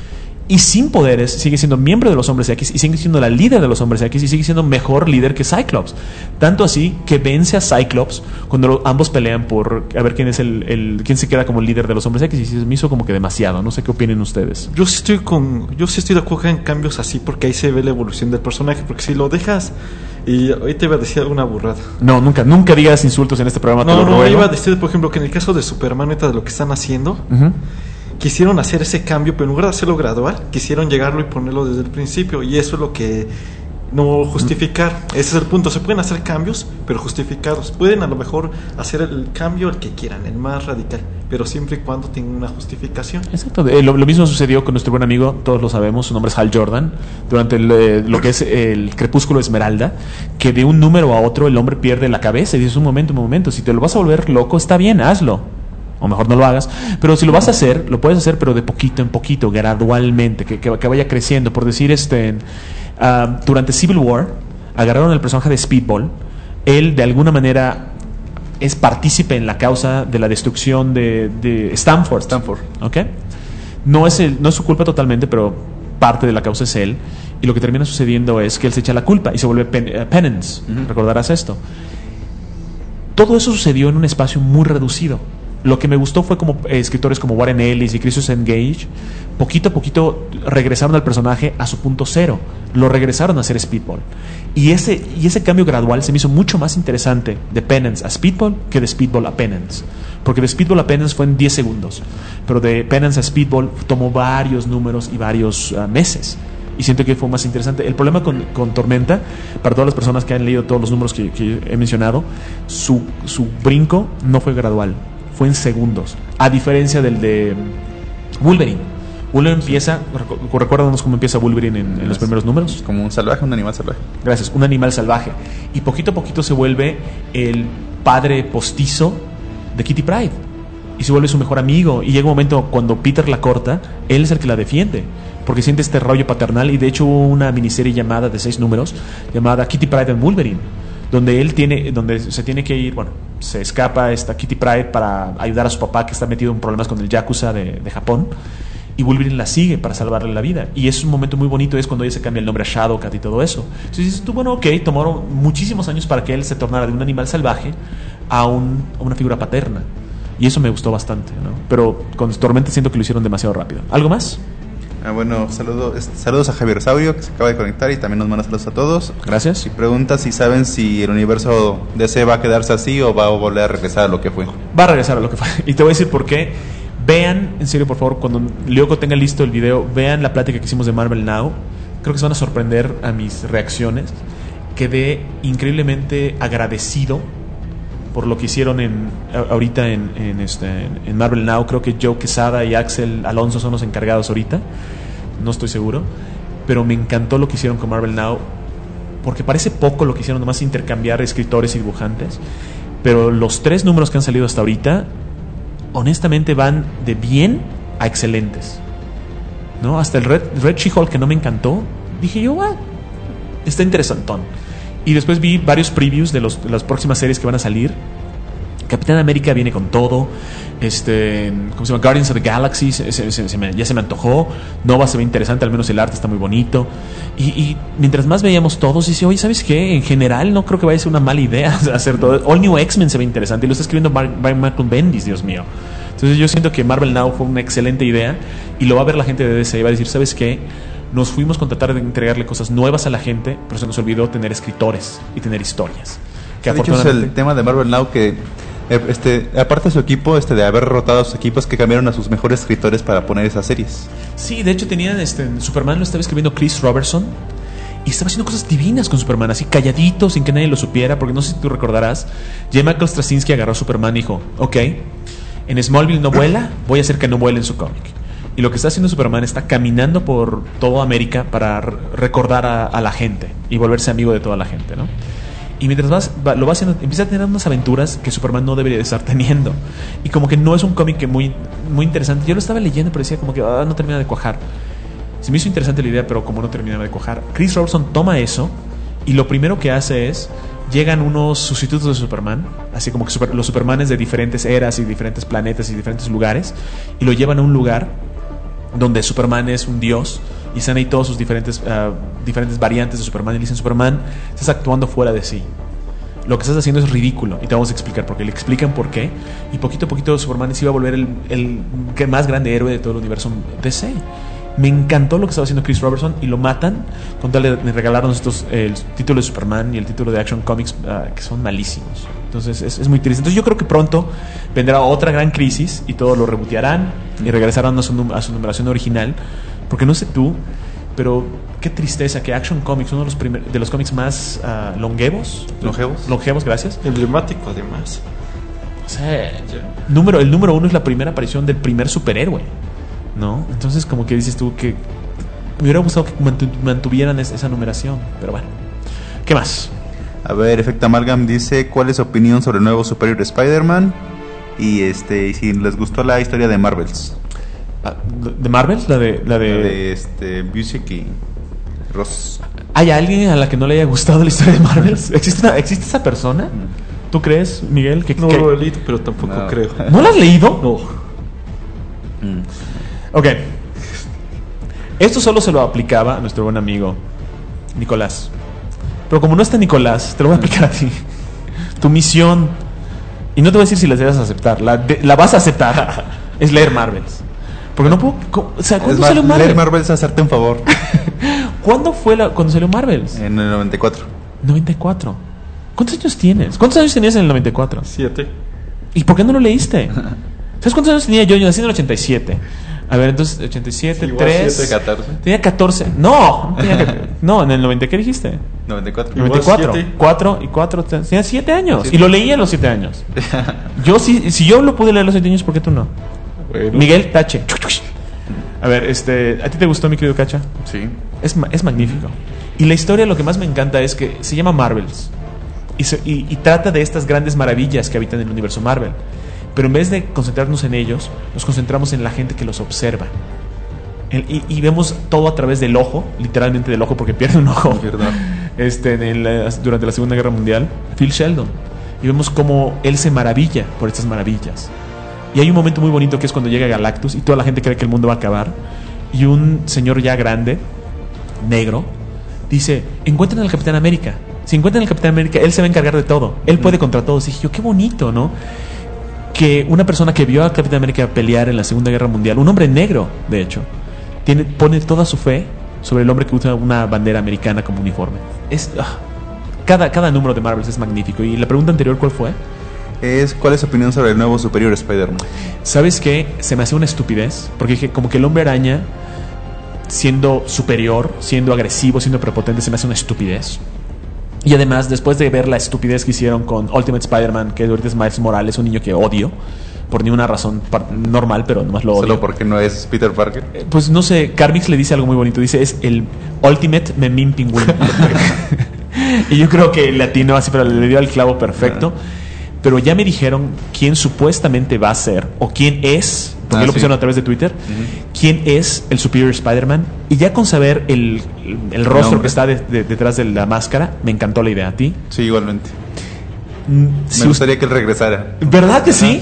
y sin poderes sigue siendo miembro de los Hombres X y sigue siendo la líder de los Hombres X y sigue siendo mejor líder que Cyclops. Tanto así que vence a Cyclops cuando lo, ambos pelean por a ver quién es el, el quién se queda como el líder de los Hombres X, y se me hizo como que demasiado. No sé qué opinen ustedes. Yo sí estoy con yo sí estoy de acuerdo en cambios así, porque ahí se ve la evolución del personaje, porque si lo dejas y hoy te iba a decir una burrada. No, nunca, nunca digas insultos en este programa. No, te lo no, ruego. iba a decir, por ejemplo, que en el caso de Superman, ahorita de lo que están haciendo, Uh-huh. quisieron hacer ese cambio, pero en lugar de hacerlo gradual, quisieron llegarlo y ponerlo desde el principio, y eso es lo que no justificar. Ese es el punto. Se pueden hacer cambios, pero justificados. Pueden a lo mejor hacer el cambio el que quieran, el más radical, pero siempre y cuando tengan una justificación. Exacto. Eh, lo, lo mismo sucedió con nuestro buen amigo, todos lo sabemos, su nombre es Hal Jordan, durante el, eh, lo que es el Crepúsculo Esmeralda, que de un número a otro el hombre pierde la cabeza y dices, un momento, un momento, si te lo vas a volver loco, está bien, hazlo. O mejor no lo hagas, pero si lo vas a hacer, lo puedes hacer, pero de poquito en poquito, gradualmente, que, que, que vaya creciendo. Por decir, este, uh, durante Civil War agarraron el personaje de Speedball. Él de alguna manera es partícipe en la causa de la destrucción de, de Stanford. Stanford. ¿Okay? No es el, no es su culpa totalmente, pero parte de la causa es él. Y lo que termina sucediendo es que él se echa la culpa y se vuelve pen, uh, penance. Uh-huh. Recordarás esto. Todo eso sucedió en un espacio muy reducido. Lo que me gustó fue como eh, escritores como Warren Ellis y Christos Engage, poquito a poquito regresaron al personaje a su punto cero, lo regresaron a ser Speedball, y ese, y ese cambio gradual se me hizo mucho más interesante de Penance a Speedball que de Speedball a Penance, porque de Speedball a Penance fue en diez segundos, pero de Penance a Speedball tomó varios números y varios uh, meses. Y siento que fue más interesante. El problema con, con Tormenta, para todas las personas que han leído todos los números que, que he mencionado, su, su brinco no fue gradual, fue en segundos, a diferencia del de Wolverine. Wolverine empieza, recu- recuérdanos cómo empieza Wolverine en, en los primeros números. Como un salvaje, un animal salvaje. Gracias, un animal salvaje. Y poquito a poquito se vuelve el padre postizo de Kitty Pryde. Y se vuelve su mejor amigo. Y llega un momento cuando Peter la corta, él es el que la defiende, porque siente este rollo paternal. Y de hecho hubo una miniserie llamada de seis números, llamada Kitty Pryde and Wolverine, donde él tiene, donde se tiene que ir, bueno, se escapa esta Kitty Pryde para ayudar a su papá, que está metido en problemas con el Yakuza de, de Japón, y Wolverine la sigue para salvarle la vida. Y es un momento muy bonito, es cuando ella se cambia el nombre a Shadowcat y todo eso. Entonces dices tú, bueno, ok, tomaron muchísimos años para que él se tornara de un animal salvaje a, un, a una figura paterna, y eso me gustó bastante, ¿no? Pero con Tormenta siento que lo hicieron demasiado rápido. ¿Algo más? Ah, bueno, saludo, es, saludos a Javier Saurio, que se acaba de conectar, y también nos manda saludos a todos. Gracias. Y pregunta si saben si el universo D C va a quedarse así o va a volver a regresar a lo que fue. Va a regresar a lo que fue. Y te voy a decir por qué. Vean, en serio, por favor, cuando Lyoko tenga listo el video, vean la plática que hicimos de Marvel Now. Creo que se van a sorprender a mis reacciones. Quedé increíblemente agradecido por lo que hicieron en, ahorita en, en, este, en Marvel Now. Creo que Joe Quesada y Axel Alonso son los encargados ahorita, no estoy seguro, pero me encantó lo que hicieron con Marvel Now, porque parece poco lo que hicieron, nomás intercambiar escritores y dibujantes, pero los tres números que han salido hasta ahorita honestamente van de bien a excelentes, ¿no? Hasta el Red, Red She-Hulk, que no me encantó, dije yo, ah, está interesantón. Y después vi varios previews de, los, de las próximas series que van a salir. Capitán América viene con todo. Este, ¿cómo se llama? Guardians of the Galaxy se, se, se, se me, ya se me antojó. Nova se ve interesante, al menos el arte está muy bonito. Y, y mientras más veíamos todos, dice, oye, ¿sabes qué? En general no creo que vaya a ser una mala idea hacer todo. All New X-Men se ve interesante y lo está escribiendo Brian Michael Bendis, Dios mío. Entonces yo siento que Marvel Now fue una excelente idea y lo va a ver la gente de D C y va a decir, ¿sabes qué? Nos fuimos con tratar de entregarle cosas nuevas a la gente, pero se nos olvidó tener escritores y tener historias. Que de hecho es el tema de Marvel Now, que este, aparte de su equipo, este, de haber rotado a sus equipos, que cambiaron a sus mejores escritores para poner esas series. Sí, de hecho tenían, este, Superman lo estaba escribiendo Chris Robertson y estaba haciendo cosas divinas con Superman, así calladito, sin que nadie lo supiera, porque no sé si tú recordarás, J. Michael Straczynski agarró a Superman y dijo, ok, en Smallville no vuela, voy a hacer que no vuele en su cómic. Y lo que está haciendo Superman está caminando por toda América para recordar a, a la gente y volverse amigo de toda la gente, ¿no? Y mientras vas, va, lo va haciendo, empieza a tener unas aventuras que Superman no debería de estar teniendo. Y como que no es un cómic que muy, muy interesante. Yo lo estaba leyendo, pero decía como que ah, no termina de cuajar. Se me hizo interesante la idea, pero como no terminaba de cuajar. Chris Robertson toma eso y lo primero que hace es, llegan unos sustitutos de Superman, así como que super, los Supermanes de diferentes eras y diferentes planetas y diferentes lugares, y lo llevan a un lugar donde Superman es un dios y están ahí todos sus diferentes, uh, diferentes variantes de Superman y le dicen: Superman, estás actuando fuera de sí. Lo que estás haciendo es ridículo y te vamos a explicar por qué. Le explican por qué y poquito a poquito Superman se iba a volver el, el más grande héroe de todo el universo D C. Me encantó lo que estaba haciendo Chris Robertson y lo matan con tal de regalarnos estos, el título de Superman y el título de Action Comics uh, que son malísimos. Entonces es, es muy triste. Entonces yo creo que pronto vendrá otra gran crisis y todos lo rebotearán y regresarán a su, a su numeración original. Porque no sé tú, pero qué tristeza que Action Comics, uno de los, primer, de los cómics más uh, longevos, longevos, longevos, gracias, emblemático además. O sea, número, el número uno es la primera aparición del primer superhéroe, ¿no? Entonces como que dices tú que me hubiera gustado que mantu- mantuvieran es, esa numeración, pero bueno. ¿Qué más? A ver, Efecto Amalgam dice: ¿cuál es su opinión sobre el nuevo Superior Spider-Man? Y este, y si les gustó la historia de Marvels. ¿De Marvel? La de, la de... La de este, Busiek y Ross. ¿Hay alguien a la que no le haya gustado la historia de Marvel? ¿Existe, una, ¿existe esa persona? ¿Tú crees, Miguel? Que, no que... lo he leído, pero tampoco no. creo. ¿No lo has leído? No. Mm. Ok. Esto solo se lo aplicaba a nuestro buen amigo Nicolás. Pero como no está Nicolás, te lo voy a aplicar a ti. Tu misión, y no te voy a decir si la debes aceptar, la, de, la vas a aceptar, es leer Marvels. Porque no puedo... O sea, ¿cuándo es salió más, Marvel? leer Marvels es hacerte un favor. ¿Cuándo fue la, cuando salió Marvels? En el noventa y cuatro. noventa y cuatro. ¿Cuántos años tienes? ¿Cuántos años tenías en el noventa y cuatro? Siete. ¿Y por qué no lo leíste? ¿Sabes cuántos años tenía yo? Yo nací en el ochenta y siete. A ver, entonces, ochenta y siete, Igual tres... siete, catorce. Tenía catorce. No, no, tenía, no, en el noventa, ¿qué dijiste? noventa y cuatro. noventa y cuatro. cuatro y cuatro. Tenía siete años. siete. Y lo leí a los siete años. Yo sí, si yo lo pude leer a los siete años, ¿por qué tú no? Bueno. Miguel, tache. A ver, este, ¿a ti te gustó, mi querido Cacha? Sí. Es, es magnífico. Y la historia, lo que más me encanta es que se llama Marvels. Y, se, y, y trata de estas grandes maravillas que habitan en el universo Marvel. Pero en vez de concentrarnos en ellos, nos concentramos en la gente que los observa. El, y, y vemos todo a través del ojo, literalmente del ojo, porque pierde un ojo. Este, en el, durante la Segunda Guerra Mundial, Phil Sheldon. Y vemos cómo él se maravilla por estas maravillas. Y hay un momento muy bonito que es cuando llega Galactus y toda la gente cree que el mundo va a acabar. Y un señor ya grande, negro, dice: encuentren al Capitán América. Si encuentran al Capitán América, él se va a encargar de todo. Él puede contra todos. Y dije yo, qué bonito, ¿no? Que una persona que vio a Capitán América pelear en la Segunda Guerra Mundial, un hombre negro, de hecho, tiene, pone toda su fe sobre el hombre que usa una bandera americana como uniforme. Es, uh, cada, cada número de Marvels es magnífico. Y la pregunta anterior, ¿cuál fue? Es, ¿cuál es su opinión sobre el nuevo Superior Spider-Man? ¿Sabes qué? Se me hace una estupidez. Porque dije, como que el Hombre Araña, siendo superior, siendo agresivo, siendo prepotente, se me hace una estupidez. Y además, después de ver la estupidez que hicieron con Ultimate Spider-Man, que ahorita es Miles Morales, un niño que odio, por ninguna razón par- normal, pero nomás lo odio. Solo porque no es Peter Parker. Eh, Pues no sé, Carmix le dice algo muy bonito. Dice, es el Ultimate Memín Pingüino. Y yo creo que le atinó así, pero le dio al clavo perfecto. Pero ya me dijeron quién supuestamente va a ser, o quién es, porque Ah, lo sí. pusieron a través de Twitter, Ujú. quién es el Superior Spider-Man. Y ya con saber el, el, el rostro Nombre. que está de- de- detrás de la máscara, me encantó la idea. ¿A ti? Sí, igualmente. Mm, Me si gustaría que él regresara. ¿Verdad que sí?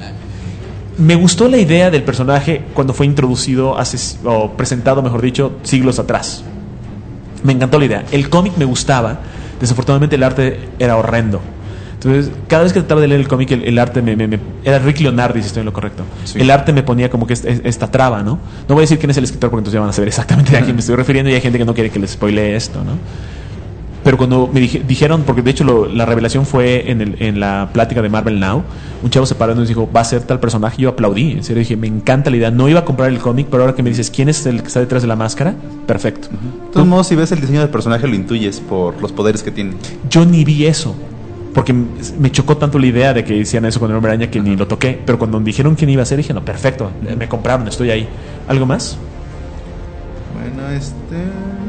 Me gustó la idea del personaje cuando fue introducido hace, o presentado, mejor dicho, siglos atrás. Me encantó la idea. El cómic me gustaba. Desafortunadamente el arte era horrendo. Entonces, cada vez que trataba de leer el cómic, el, el arte me, me, me- era Rick Leonardi, si estoy en lo correcto. Sí. El arte me ponía como que esta, esta traba, ¿no? No voy a decir quién es el escritor porque entonces ya van a saber exactamente a quién me estoy refiriendo y hay gente que no quiere que les spoilee esto, ¿no? Pero cuando me dije- dijeron, porque de hecho lo- la revelación fue en, el, en la plática de Marvel Now, un chavo se paró y nos dijo, va a ser tal personaje, y yo aplaudí, en serio, dije, me encanta la idea, no iba a comprar el cómic, pero ahora que me dices, ¿quién es el que está detrás de la máscara? Perfecto. De todos modos, si ves el diseño del personaje, lo intuyes por los poderes que tiene. Yo ni vi eso, porque m- me chocó tanto la idea de que hicieran eso con el Hombre Araña que ni lo toqué, pero cuando dijeron quién iba a ser, dije, no, perfecto, me compraron, estoy ahí. ¿Algo más? Bueno, este...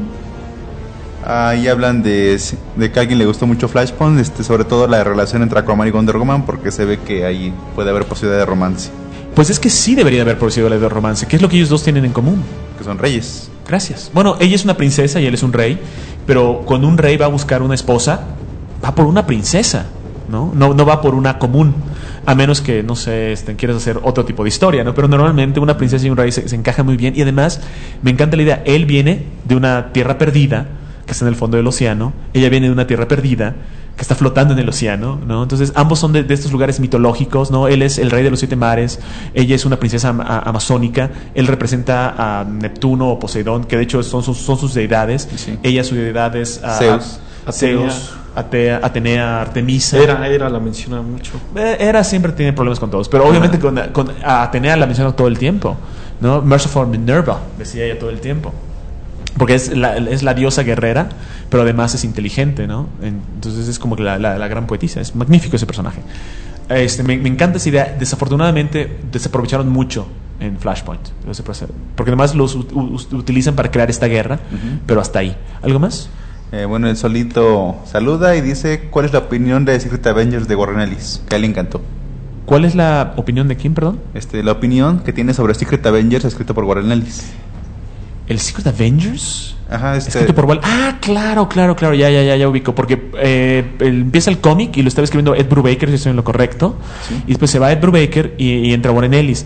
Ahí hablan de, de que a alguien le gustó mucho Flashpoint, este, sobre todo la relación entre Aquaman y Wonder Woman, porque se ve que ahí puede haber posibilidad de romance, Pues es que sí debería haber posibilidad de romance. ¿Qué es lo que ellos dos tienen en común? que son reyes. Gracias. Bueno, ella es una princesa y él es un rey, pero cuando un rey va a buscar una esposa, va por una princesa, ¿no? No, no va por una común. a menos que, no sé, este, quieras hacer otro tipo de historia, ¿no? Pero normalmente una princesa y un rey se, se encajan muy bien, y además me encanta la idea. Él viene de una tierra perdida que está en el fondo del océano, ella viene de una tierra perdida que está flotando en el océano, ¿no? Entonces ambos son de, de estos lugares mitológicos, ¿no? Él es el rey de los siete mares, ella es una princesa am- a- amazónica, él representa a Neptuno o Poseidón, que de hecho son sus, son sus deidades, Sí. ella su deidad es a, Zeus. a, Zeus, Atea, Atenea, Artemisa. Era, era, la menciona mucho. Eh, Hera siempre tiene problemas con todos, pero obviamente con, con a Atenea la menciona todo el tiempo, ¿no? Merciful Minerva, decía ella todo el tiempo. Porque es la, es la diosa guerrera, pero además es inteligente, ¿no? Entonces es como que la, la, la gran poetisa. Es magnífico ese personaje. Este, me, me encanta esa idea. Desafortunadamente desaprovecharon mucho en Flashpoint, porque además los u- u- utilizan para crear esta guerra, uh-huh. pero hasta ahí. ¿Algo más? Eh, bueno, el solito saluda y dice: ¿cuál es la opinión de Secret Avengers de Warren Ellis? Que a él le encantó. ¿Cuál es la opinión de quién, perdón? Este, la opinión que tiene sobre Secret Avengers escrito por Warren Ellis. ¿El Secret Avengers? Ajá, este... Escrito por Wal- Ah, claro, claro, claro, ya, ya, ya, ya ubico. Porque eh, el- empieza el cómic y lo estaba escribiendo Ed Brubaker, si estoy en lo correcto. Sí. Y después se va Ed Brubaker y, y entra Warren Ellis.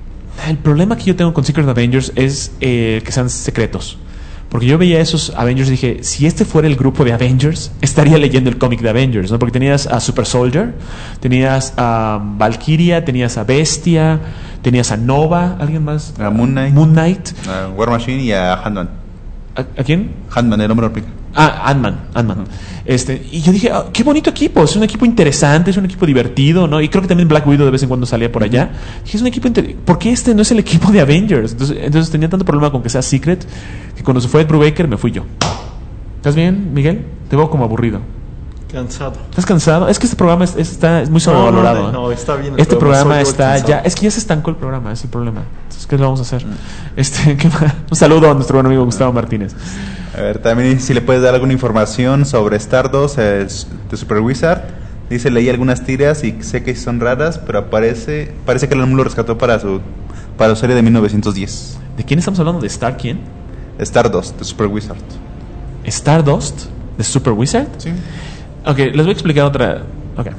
El problema que yo tengo con Secret Avengers es eh, que sean secretos. Porque yo veía esos Avengers y dije, si este fuera el grupo de Avengers, estaría leyendo el cómic de Avengers, ¿no? Porque tenías a Super Soldier, tenías a Valkyria, tenías a Bestia, tenías a Nova, ¿alguien más? A Moon Knight. Moon Knight. A War Machine y a Ant-Man. ¿A, a quién? Ant-Man, el hombre hormiga. Ah, Ant-Man, Ant-Man. Este, y yo dije, oh, qué bonito equipo, es un equipo interesante, es un equipo divertido, ¿no? Y creo que también Black Widow de vez en cuando salía por allá. Dije, es un equipo inter- ¿por qué este no es el equipo de Avengers? Entonces, entonces tenía tanto problema con que sea Secret, que cuando se fue Ed Brubaker me fui yo. ¿Estás bien, Miguel? Te veo como aburrido. Cansado. ¿Estás cansado? Es que este programa es, es- está, es muy sobrevalorado. No, no, no, ¿eh? está bien el Este programa, programa soy yo el está cansado. ya, es que ya se estancó el programa, es el problema. Entonces, ¿qué le vamos a hacer? Este, ¿qué más? Un saludo a nuestro buen amigo Gustavo Martínez. A ver, también si le puedes dar alguna información sobre Stardust, eh, de Super Wizard. Dice, leí algunas tiras y sé que son raras, pero aparece, parece que el álbum lo rescató para su para su serie de mil novecientos diez. ¿De quién estamos hablando? ¿De Star quién? Stardust, de Super Wizard. ¿Stardust? ¿De Super Wizard? Sí. Ok, les voy a explicar otra. Ok.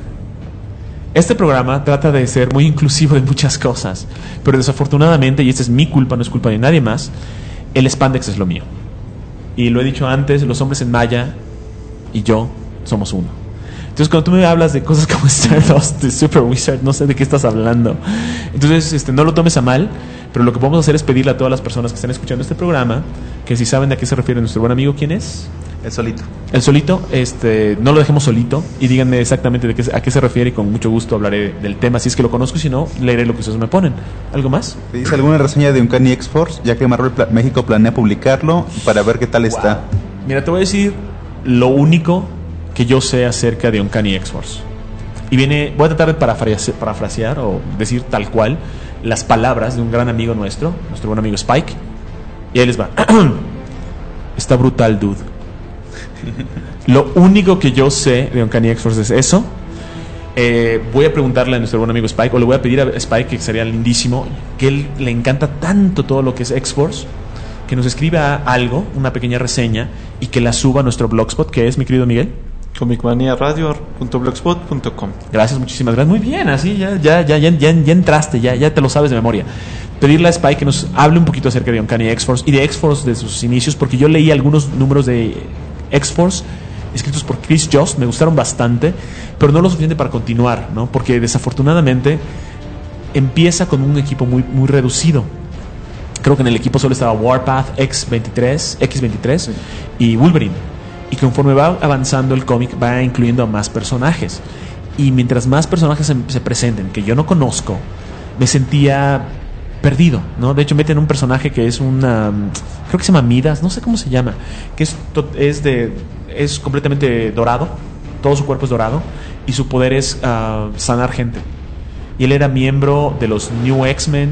Este programa trata de ser muy inclusivo de muchas cosas, pero desafortunadamente, y esta es mi culpa, no es culpa de nadie más, el spandex es lo mío. Y lo he dicho antes, los hombres en malla y yo somos uno. Entonces, cuando tú me hablas de cosas como Stardust, de Super Wizard, no sé de qué estás hablando. Entonces, este, no lo tomes a mal, pero lo que podemos hacer es pedirle a todas las personas que están escuchando este programa que si saben a qué se refiere nuestro buen amigo, ¿quién es? El solito. El solito, este, no lo dejemos solito y díganme exactamente de qué, a qué se refiere y con mucho gusto hablaré del tema si es que lo conozco y si no, leeré lo que ustedes me ponen. ¿Algo más? ¿Dice alguna reseña de Uncanny X-Force? Ya que Marvel Pla- México planea publicarlo para ver qué tal está. Mira, te voy a decir lo único que yo sé acerca de Uncanny X-Force. Y viene, voy a tratar de parafrase- parafrasear o decir tal cual las palabras de un gran amigo nuestro, nuestro buen amigo Spike. Y ahí les va. Está brutal, dude. Lo único que yo sé de Uncanny X-Force es eso. Eh, voy a preguntarle a nuestro buen amigo Spike, o le voy a pedir a Spike, que sería lindísimo, que él le encanta tanto todo lo que es X-Force, que nos escriba algo, una pequeña reseña, y que la suba a nuestro blogspot, que es, mi querido Miguel. comicmania radio punto blogspot punto com. Gracias, muchísimas gracias. Muy bien, así ya, ya, ya, ya, ya, ya entraste, ya, ya te lo sabes de memoria. Pedirle a Spike que nos hable un poquito acerca de Uncanny X-Force y de X-Force de sus inicios, porque yo leí algunos números de X-Force escritos por Chris Jost, me gustaron bastante, pero no lo suficiente para continuar, ¿no? Porque desafortunadamente empieza con un equipo muy, muy reducido. Creo que en el equipo solo estaba Warpath, X veintitrés, X veintitrés Sí. y Wolverine. Y conforme va avanzando el cómic, va incluyendo a más personajes. Y mientras más personajes se, se presenten, que yo no conozco, me sentía perdido, ¿no? De hecho, meten un personaje que es una... Creo que se llama Midas, no sé cómo se llama. Que es, to- es, de, es completamente dorado. Todo su cuerpo es dorado. Y su poder es uh, sanar gente. Y él era miembro de los New X-Men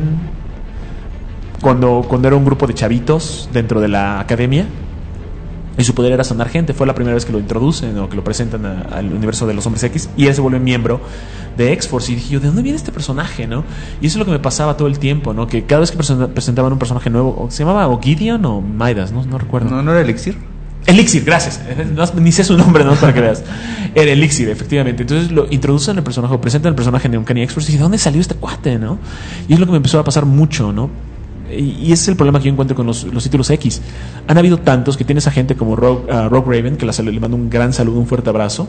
cuando, cuando era un grupo de chavitos dentro de la academia. Y su poder era sanar gente. Fue la primera vez que lo introducen o que lo presentan a- al universo de los Hombres X. Y él se vuelve miembro de X-Force. Y dije yo, ¿de dónde viene este personaje, no? Y eso es lo que me pasaba todo el tiempo, ¿no? Que cada vez que presenta- presentaban un personaje nuevo, o se llamaba o Gideon o Midas, no, no recuerdo. ¿No, ¿No era Elixir? Elixir, gracias. No, ni sé su nombre, ¿no? Para que veas. Era Elixir, efectivamente. Entonces lo introducen el personaje, o presentan el personaje en Uncanny X-Force y dije, ¿de dónde salió este cuate, no? Y es lo que me empezó a pasar mucho, ¿no? Y, y ese es el problema que yo encuentro con los, los títulos X. Han habido tantos que tienes a gente como Rogue, uh, Rogue Raven, que la, le mando un gran saludo, un fuerte abrazo.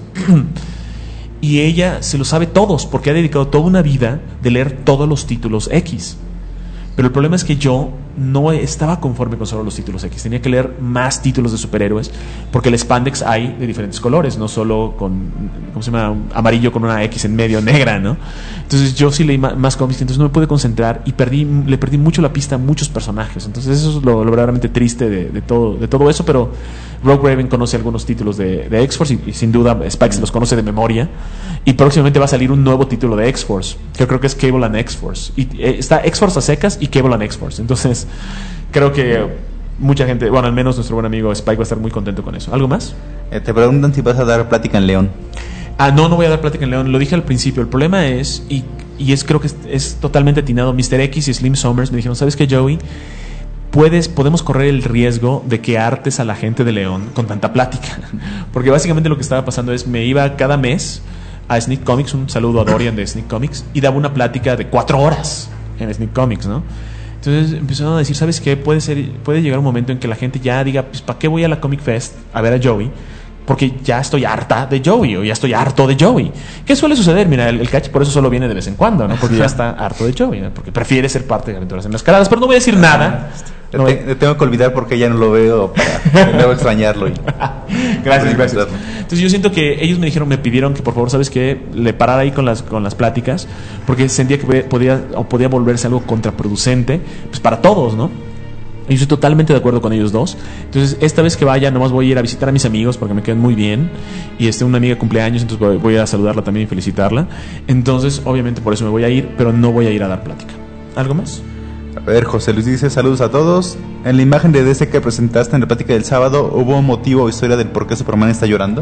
Y ella se lo sabe todos, porque ha dedicado toda una vida de leer todos los títulos X. Pero el problema es que yo no estaba conforme con solo los títulos X. Tenía que leer más títulos de superhéroes, porque el spandex hay de diferentes colores, no solo con, ¿cómo se llama? Amarillo con una X en medio, negra, ¿no? Entonces yo sí leí más cómics, entonces no me pude concentrar y perdí, le perdí mucho la pista a muchos personajes. Entonces eso es lo, lo verdaderamente triste de, de, todo, de todo eso, pero Rogue Raven conoce algunos títulos de, de X-Force y, y sin duda Spike se los conoce de memoria. Y próximamente va a salir un nuevo título de X-Force, que yo creo que es Cable and X-Force. Y eh, está X-Force a secas y Cable and X-Force. Entonces, creo que mucha gente, bueno, al menos nuestro buen amigo Spike va a estar muy contento con eso. ¿Algo más? Eh, te preguntan si vas a dar plática en León. Ah, no, no voy a dar plática en León. Lo dije al principio. El problema es, y, y es creo que es, es totalmente atinado, mister X y Slim Summers me dijeron, ¿sabes qué, Joey? Puedes, podemos correr el riesgo de que hartes a la gente de León con tanta plática. Porque básicamente lo que estaba pasando es, me iba cada mes a Sneak Comics, un saludo a Dorian de Sneak Comics, y daba una plática de cuatro horas en Sneak Comics, ¿no? Entonces empezaron a decir, ¿sabes qué? Puede ser, puede llegar un momento en que la gente ya diga, pues ¿para qué voy a la Comic Fest a ver a Joey? Porque ya estoy harta de Joey, o ya estoy harto de Joey. ¿Qué suele suceder? Mira, el, el catch por eso solo viene de vez en cuando, ¿no? Porque ya está harto de Joey, ¿no? Porque prefiere ser parte de Aventuras Enmascaradas, pero no voy a decir nada. No, te, te tengo que olvidar porque ya no lo veo para no extrañarlo. Y... gracias, gracias. Entonces yo siento que ellos me dijeron, me pidieron que por favor, ¿sabes qué? Le parara ahí con las, con las pláticas, porque sentía que podía, o podía volverse algo contraproducente, pues para todos, ¿no? Y yo estoy totalmente de acuerdo con ellos dos. Entonces esta vez que vaya, nomás voy a ir a visitar a mis amigos porque me quedan muy bien. Y este, una amiga cumpleaños, entonces voy, voy a saludarla también y felicitarla. Entonces obviamente por eso me voy a ir, pero no voy a ir a dar plática. ¿Algo más? A ver, José Luis dice, saludos a todos. En la imagen de D C que presentaste en la plática del sábado, ¿hubo un motivo o historia del por qué Superman está llorando?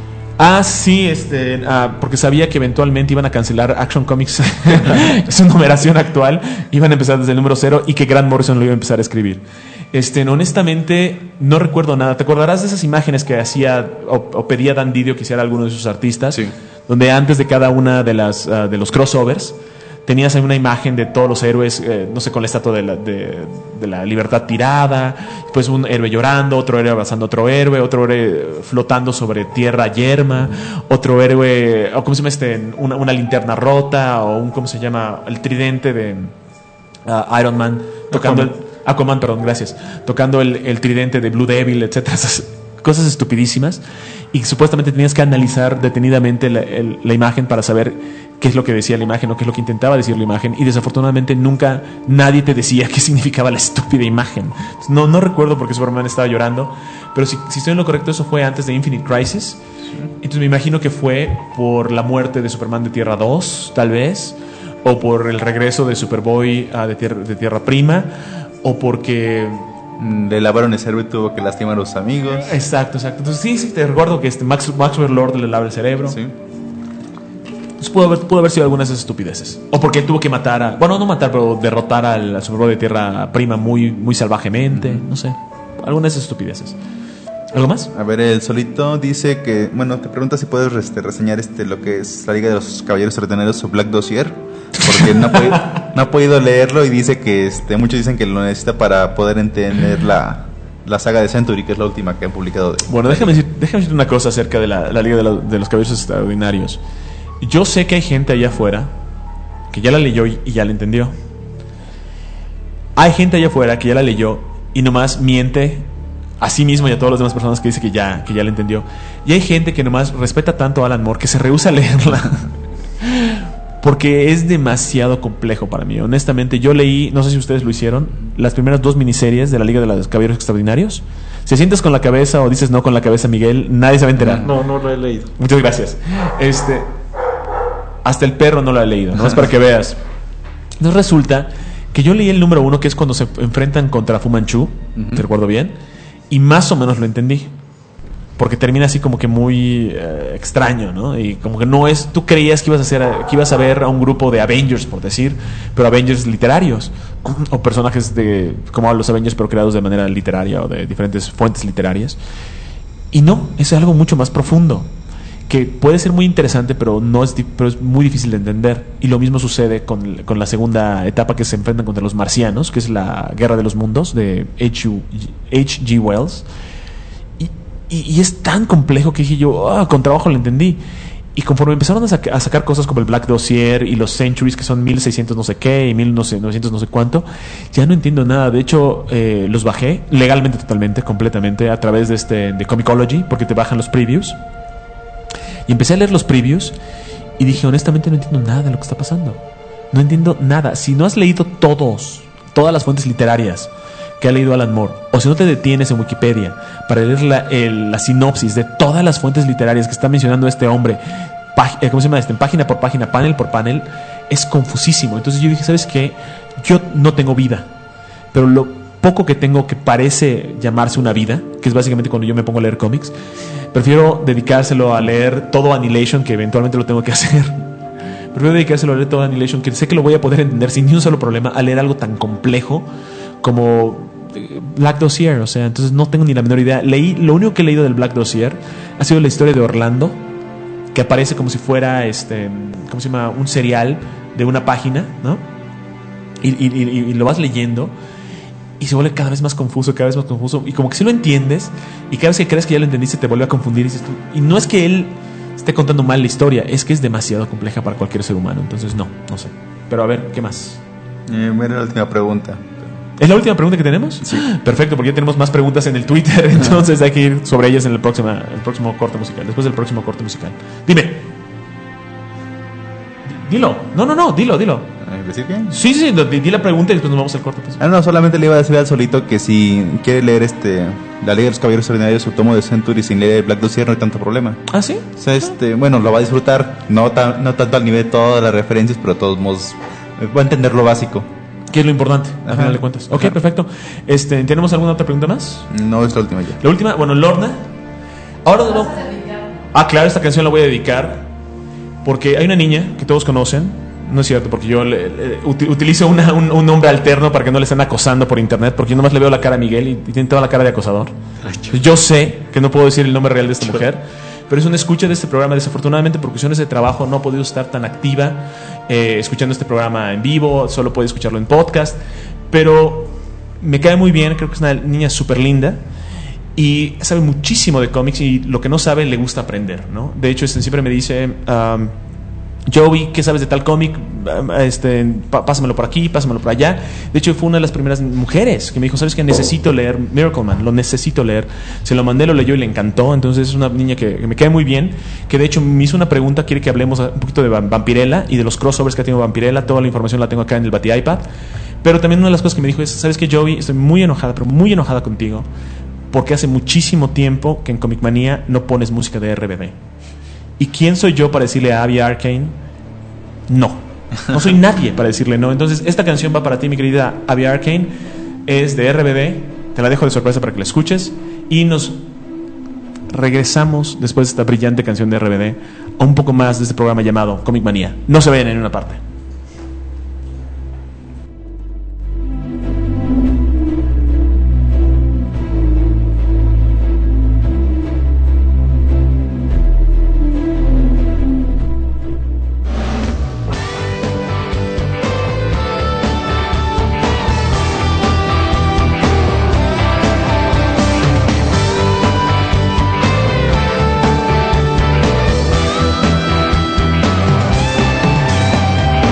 Ah, sí, este, ah, porque sabía que eventualmente iban a cancelar Action Comics, su numeración actual, iban a empezar desde el número cero y que Grant Morrison lo iba a empezar a escribir. Este, honestamente, no recuerdo nada. ¿Te acordarás de esas imágenes que hacía o, o pedía Dan Didio que hiciera alguno de sus artistas? Sí. Donde antes de cada una de las uh, de los crossovers tenías ahí una imagen de todos los héroes, eh, no sé, con la estatua de la, de, de la libertad tirada, pues un héroe llorando, otro héroe abrazando a otro héroe, otro héroe flotando sobre tierra yerma, otro héroe, o ¿cómo se llama este? Una, una linterna rota, o un, ¿cómo se llama? El tridente de uh, Iron Man, tocando Aquaman. el... Aquaman, perdón, gracias. Tocando el, el tridente de Blue Devil, etcétera. Esas cosas estupidísimas. Y supuestamente tenías que analizar detenidamente la, el, la imagen para saber qué es lo que decía la imagen o qué es lo que intentaba decir la imagen. Y desafortunadamente nunca nadie te decía qué significaba la estúpida imagen. No, no recuerdo por qué Superman estaba llorando, pero si, si estoy en lo correcto, eso fue antes de Infinite Crisis. Entonces me imagino que fue por la muerte de Superman de Tierra dos, tal vez, o por el regreso de Superboy uh, de, tierra, de Tierra Prima, o porque le lavaron el cerebro y tuvo que lastimar a los amigos. Exacto, exacto. Entonces sí, sí te recuerdo que este Max, Maxwell Lord le lava el cerebro. Sí. Entonces pudo haber, pudo haber sido algunas de esas estupideces. O porque él tuvo que matar a, bueno, no matar, pero derrotar al, al Superboy de Tierra Prima muy, muy salvajemente. No sé, algunas de esas estupideces. ¿Algo más? A ver, el Solito dice que, bueno, te pregunta si puedes este, reseñar este lo que es la Liga de los Caballeros Reteneros o Black Dossier, porque no ha, podido, no ha podido leerlo y dice que este, muchos dicen que lo necesita para poder entender la, la saga de Century, que es la última que han publicado. De... Bueno, déjame decir, déjame decir una cosa acerca de la, la Liga de, la, de los Caballeros Extraordinarios. Yo sé que hay gente allá afuera que ya la leyó y, y ya la entendió. Hay gente allá afuera que ya la leyó y nomás miente a sí mismo y a todas las demás personas que dice que ya, que ya la entendió. Y hay gente que nomás respeta tanto a Alan Moore que se rehúsa a leerla porque es demasiado complejo para mí. Honestamente, yo leí, no sé si ustedes lo hicieron, las primeras dos miniseries de la Liga de los Caballeros Extraordinarios. Si sientes con la cabeza o dices no con la cabeza, Miguel, nadie se va a enterar. No, no lo he leído. Muchas gracias. Este, hasta el perro no lo ha leído, no es para que veas. Entonces resulta que yo leí el número uno, que es cuando se enfrentan contra Fu Manchu, uh-huh. ¿Te recuerdo bien? Y más o menos lo entendí, porque termina así como que muy eh, extraño, ¿no? Y como que no es, tú creías que ibas a hacer, que ibas a ver a un grupo de Avengers, por decir, pero Avengers literarios, o personajes de como los Avengers pero creados de manera literaria o de diferentes fuentes literarias. Y no, es algo mucho más profundo, que puede ser muy interesante, pero no es, pero es muy difícil de entender. Y lo mismo sucede con, con la segunda etapa, que se enfrentan contra los marcianos, que es la Guerra de los Mundos de H G Wells. Y, y, y es tan complejo que dije yo, oh, con trabajo lo entendí. Y conforme empezaron a, saca, a sacar cosas como el Black Dossier y los Centuries, que son mil seiscientos no sé qué y mil novecientos no sé cuánto, ya no entiendo nada. De hecho, eh, los bajé legalmente, totalmente, completamente, a través de este de Comicology, porque te bajan los previews. Y empecé a leer los previews y dije, honestamente no entiendo nada de lo que está pasando. No entiendo nada. Si no has leído todos, todas las fuentes literarias que ha leído Alan Moore, o si no te detienes en Wikipedia para leer la, el, la sinopsis de todas las fuentes literarias que está mencionando este hombre, pag- eh, ¿cómo se llama este? Página por página, panel por panel, es confusísimo. Entonces yo dije, ¿sabes qué? Yo no tengo vida, pero lo poco que tengo, que parece llamarse una vida, que es básicamente cuando yo me pongo a leer cómics, prefiero dedicárselo a leer todo Annihilation, que eventualmente lo tengo que hacer. Prefiero dedicárselo a leer todo Annihilation, que sé que lo voy a poder entender sin ni un solo problema, a leer algo tan complejo como Black Dossier. O sea, entonces no tengo ni la menor idea. Leí, lo único que he leído del Black Dossier ha sido la historia de Orlando, que aparece como si fuera este, ¿cómo se llama? Un serial de una página, ¿no? Y, y, y, y lo vas leyendo y se vuelve cada vez más confuso, cada vez más confuso, y como que si lo entiendes y cada vez que crees que ya lo entendiste te vuelve a confundir y, dices tú, y no es que él esté contando mal la historia, es que es demasiado compleja para cualquier ser humano. Entonces no, no sé. Pero a ver, ¿qué más? Eh, era la última pregunta. ¿Es la última pregunta que tenemos? Sí. Perfecto, porque ya tenemos más preguntas en el Twitter, entonces hay que ir sobre ellas en el próximo, el próximo corte musical, después del próximo corte musical. Dime. Dilo. No, no, no, dilo, dilo. ¿Decir qué? Sí, sí, di, di la pregunta y después nos vamos al corte. Pues. Ah, no, solamente le iba a decir al Solito que si quiere leer este La Liga de los Caballeros Ordinarios, su tomo de Century, sin leer el Black Dossier, no hay tanto problema. ¿Ah, sí? O sea, este, bueno, lo va a disfrutar, no, ta, no tanto al nivel de todas las referencias, pero de todos modos va a entender lo básico. ¿Qué es lo importante? Al final de cuentas. Ok, Ajá. Perfecto. Este, ¿tenemos alguna otra pregunta más? No, es la última ya. La última, bueno, Lorna. Ahora no. Ah, claro, esta canción la voy a dedicar porque hay una niña que todos conocen. No es cierto, porque yo le, le, uti- utilizo una, un, un nombre alterno para que no le estén acosando por internet, porque yo nomás le veo la cara a Miguel y, y tiene toda la cara de acosador. Yo sé que no puedo decir el nombre real de esta mujer, pero es una escucha de este programa. Desafortunadamente, por cuestiones de trabajo, no ha podido estar tan activa eh, escuchando este programa en vivo, solo puede escucharlo en podcast, pero me cae muy bien, creo que es una niña súper linda y sabe muchísimo de cómics, y lo que no sabe le gusta aprender, ¿no? De hecho, este, siempre me dice... Um, Joey, ¿qué sabes de tal cómic? Este, pa- pásamelo por aquí, pásamelo por allá. De hecho, fue una de las primeras mujeres que me dijo, ¿sabes qué? Necesito leer Miracle Man, lo necesito leer. Se lo mandé, lo leyó y le encantó. Entonces es una niña que, que me cae muy bien, que de hecho me hizo una pregunta, quiere que hablemos un poquito de Vampirella y de los crossovers que ha tenido Vampirella. Toda la información la tengo acá en el Bati iPad. Pero también una de las cosas que me dijo es, ¿sabes qué, Joey? Estoy muy enojada, pero muy enojada contigo, porque hace muchísimo tiempo que en Comic Manía no pones música de R B D. ¿Y quién soy yo para decirle a Abby Arcane? No, no soy nadie para decirle no. Entonces esta canción va para ti, mi querida Abby Arcane. Es de R B D. Te la dejo de sorpresa para que la escuches. Y nos regresamos después de esta brillante canción de R B D a un poco más de este programa llamado Comic Manía. No se vayan en una parte. Thank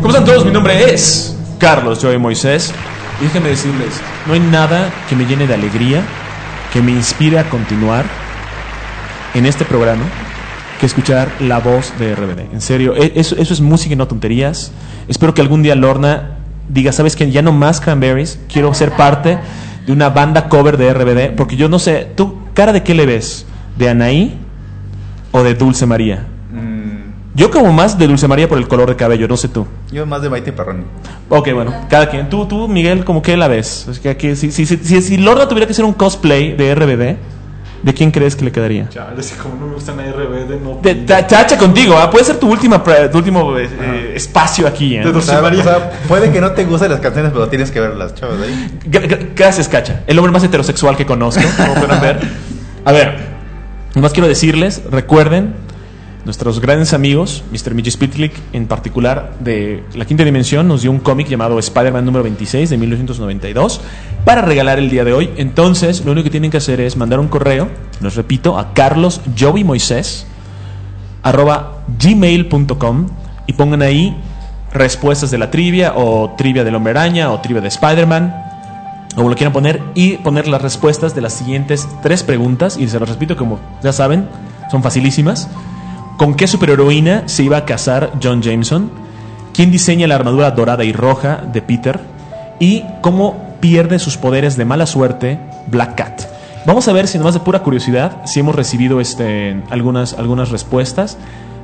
¿Cómo están todos? Mi nombre es Carlos Joey Moisés. Y déjenme decirles, no hay nada que me llene de alegría, que me inspire a continuar en este programa, que escuchar la voz de R B D. En serio, eso, eso es música y no tonterías. Espero que algún día Lorna diga, ¿sabes qué? Ya no más Cranberries, quiero ser parte de una banda cover de R B D, porque yo no sé, ¿tú cara de qué le ves? ¿De Anaí o de Dulce María? Mm. Yo como más de Dulce María por el color de cabello, no sé tú. Yo más de Maite Perroni. Ok, bueno, cada quien. Tú, tú Miguel, ¿cómo que la ves? Es que aquí, si, si, si, si, si Lorna tuviera que hacer un cosplay de R B D, ¿de quién crees que le quedaría? Chale, si como no me gustan la R B D, no. De, ta, tacha contigo, ¿eh? Puede ser tu última, tu último eh, eh, espacio aquí. ¿eh? De O sea, o sea, puede que no te gusten las canciones, pero tienes que verlas, chavos. Ahí. Gracias, Cacha. El hombre más heterosexual que conozco, como pueden ver. A ver, nomás quiero decirles, recuerden, nuestros grandes amigos, mister Michi Spitlick en particular, de la quinta dimensión, nos dio un cómic llamado Spider-Man número veintiséis de mil novecientos noventa y dos para regalar el día de hoy. Entonces, lo único que tienen que hacer es mandar un correo, les repito, a carlos joey moisés arroba gmail punto com y pongan ahí respuestas de la trivia, o trivia del Hombre Araña, o trivia de Spider-Man, o como lo quieran poner, y poner las respuestas de las siguientes tres preguntas. Y se los repito, como ya saben, son facilísimas. ¿Con qué superheroína se iba a casar John Jameson? ¿Quién diseña la armadura dorada y roja de Peter? ¿Y cómo pierde sus poderes de mala suerte Black Cat? Vamos a ver si, nomás de pura curiosidad, si hemos recibido este, algunas, algunas respuestas.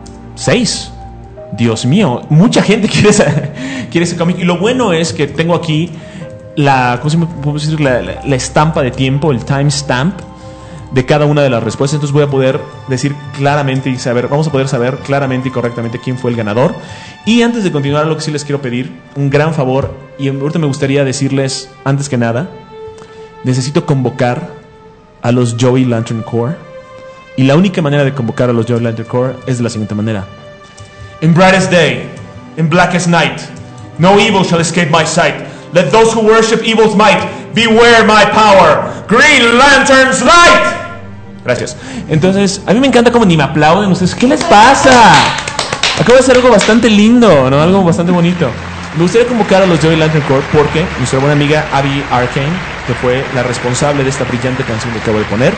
Seis. Dios mío, mucha gente quiere ese, quiere ese cómic. Y lo bueno es que tengo aquí la, ¿cómo se puede decir? La, la, la estampa de tiempo, el timestamp de cada una de las respuestas. Entonces voy a poder decir claramente y saber, vamos a poder saber claramente y correctamente quién fue el ganador. Y antes de continuar, lo que sí les quiero pedir, un gran favor, y ahorita me gustaría decirles, antes que nada, necesito convocar a los Joey Lantern Corps. Y la única manera de convocar a los Joey Lantern Corps es de la siguiente manera: In brightest day, in blackest night, no evil shall escape my sight. Let those who worship evil's might beware my power. Green Lantern's light. Gracias. Entonces, a mí me encanta como ni me aplauden ustedes. ¿Qué les pasa? Acabo de hacer algo bastante lindo, ¿no? Algo bastante bonito. Me gustaría convocar a los Joey Lantern Corps porque nuestra buena amiga Abby Arcane, que fue la responsable de esta brillante canción que acabo de poner,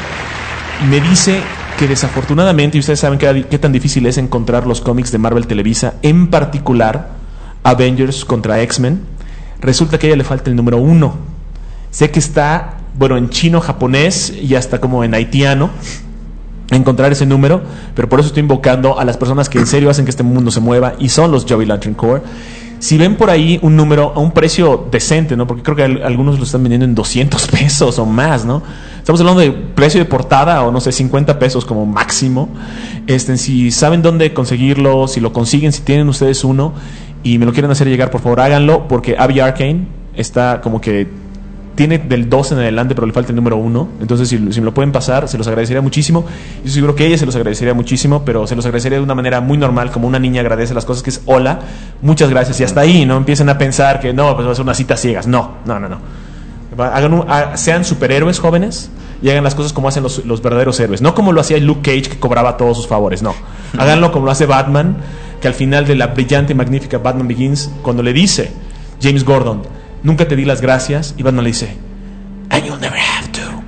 me dice que desafortunadamente, y ustedes saben qué, qué tan difícil es encontrar los cómics de Marvel Televisa, en particular Avengers contra X-Men, resulta que a ella le falta el número uno. Sé que está, bueno, en chino, japonés y hasta como en haitiano encontrar ese número, pero por eso estoy invocando a las personas que en serio hacen que este mundo se mueva, y son los Joey Lantern Corps. Si ven por ahí un número a un precio decente, ¿no? Porque creo que algunos lo están vendiendo en doscientos pesos o más, ¿no? Estamos hablando de precio de portada, o no sé, cincuenta pesos como máximo. Este, si saben dónde conseguirlo, si lo consiguen, si tienen ustedes uno y me lo quieren hacer llegar, por favor háganlo, porque Abby Arcane está como que tiene del dos en adelante, pero le falta el número uno. Entonces, si, si me lo pueden pasar, se los agradecería muchísimo. Yo seguro que ella se los agradecería muchísimo, pero se los agradecería de una manera muy normal, como una niña agradece las cosas, que es hola, muchas gracias, y hasta ahí. No empiecen a pensar que no, pues va a ser una cita ciegas. No, no, no, no. Hagan un, ha, sean superhéroes jóvenes y hagan las cosas como hacen los, los verdaderos héroes. No como lo hacía Luke Cage, que cobraba todos sus favores. No. Háganlo como lo hace Batman, que al final de la brillante y magnífica Batman Begins, cuando le dice James Gordon, nunca te di las gracias, y Batman le dice, and you'll never have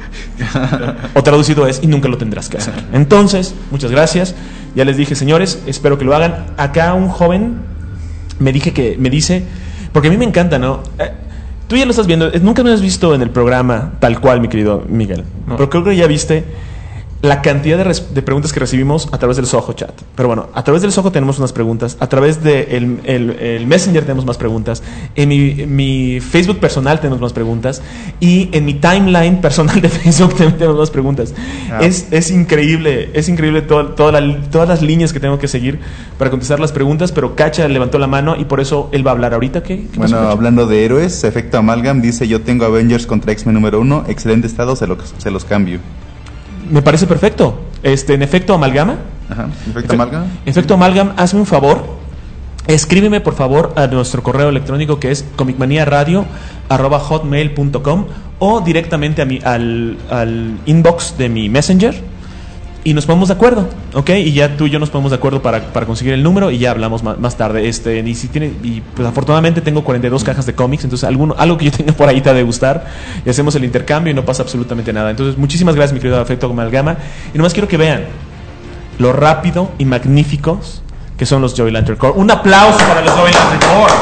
to. O traducido es, y nunca lo tendrás que hacer. Entonces, muchas gracias. Ya les dije, señores, espero que lo hagan. Acá un joven me dije que me dice, porque a mí me encanta, ¿no? Eh, tú ya lo estás viendo, nunca me has visto en el programa tal cual, mi querido Miguel, no. Pero creo que ya viste la cantidad de, res- de preguntas que recibimos a través del Soho Chat. Pero bueno, a través del Soho tenemos unas preguntas, a través del de el, el, el Messenger tenemos más preguntas, en mi, en mi Facebook personal tenemos más preguntas, y en mi timeline personal de Facebook también tenemos más preguntas. Ah. Es, es increíble, es increíble todo, toda la, todas las líneas que tengo que seguir para contestar las preguntas, pero Cacha levantó la mano y por eso él va a hablar ahorita. ¿Qué, qué bueno, pasó, hablando de héroes, Efecto Amalgam dice, yo tengo Avengers contra X-Men número uno, excelente estado, se, lo, se los cambio. Me parece perfecto. Este, en efecto, Amalgama. Ajá. Efecto Efe- Amalgam. Efecto Amalgam, hazme un favor. Escríbeme, por favor, a nuestro correo electrónico, que es comicmaniaradio arroba hotmail punto com, o directamente a mi, al, al inbox de mi Messenger. y nos ponemos de acuerdo, ¿ok? Y ya tú y yo nos ponemos de acuerdo para, para conseguir el número y ya hablamos más, más tarde. Este, y si tiene, y pues afortunadamente tengo cuarenta y dos cajas de cómics, entonces alguno, algo que yo tenga por ahí te ha de gustar y hacemos el intercambio y no pasa absolutamente nada. Entonces, muchísimas gracias, mi querido Afecto Amalgama. Y nomás quiero que vean lo rápido y magníficos que son los Joey Lantern Corps. Un aplauso para los Joey Lantern Corps,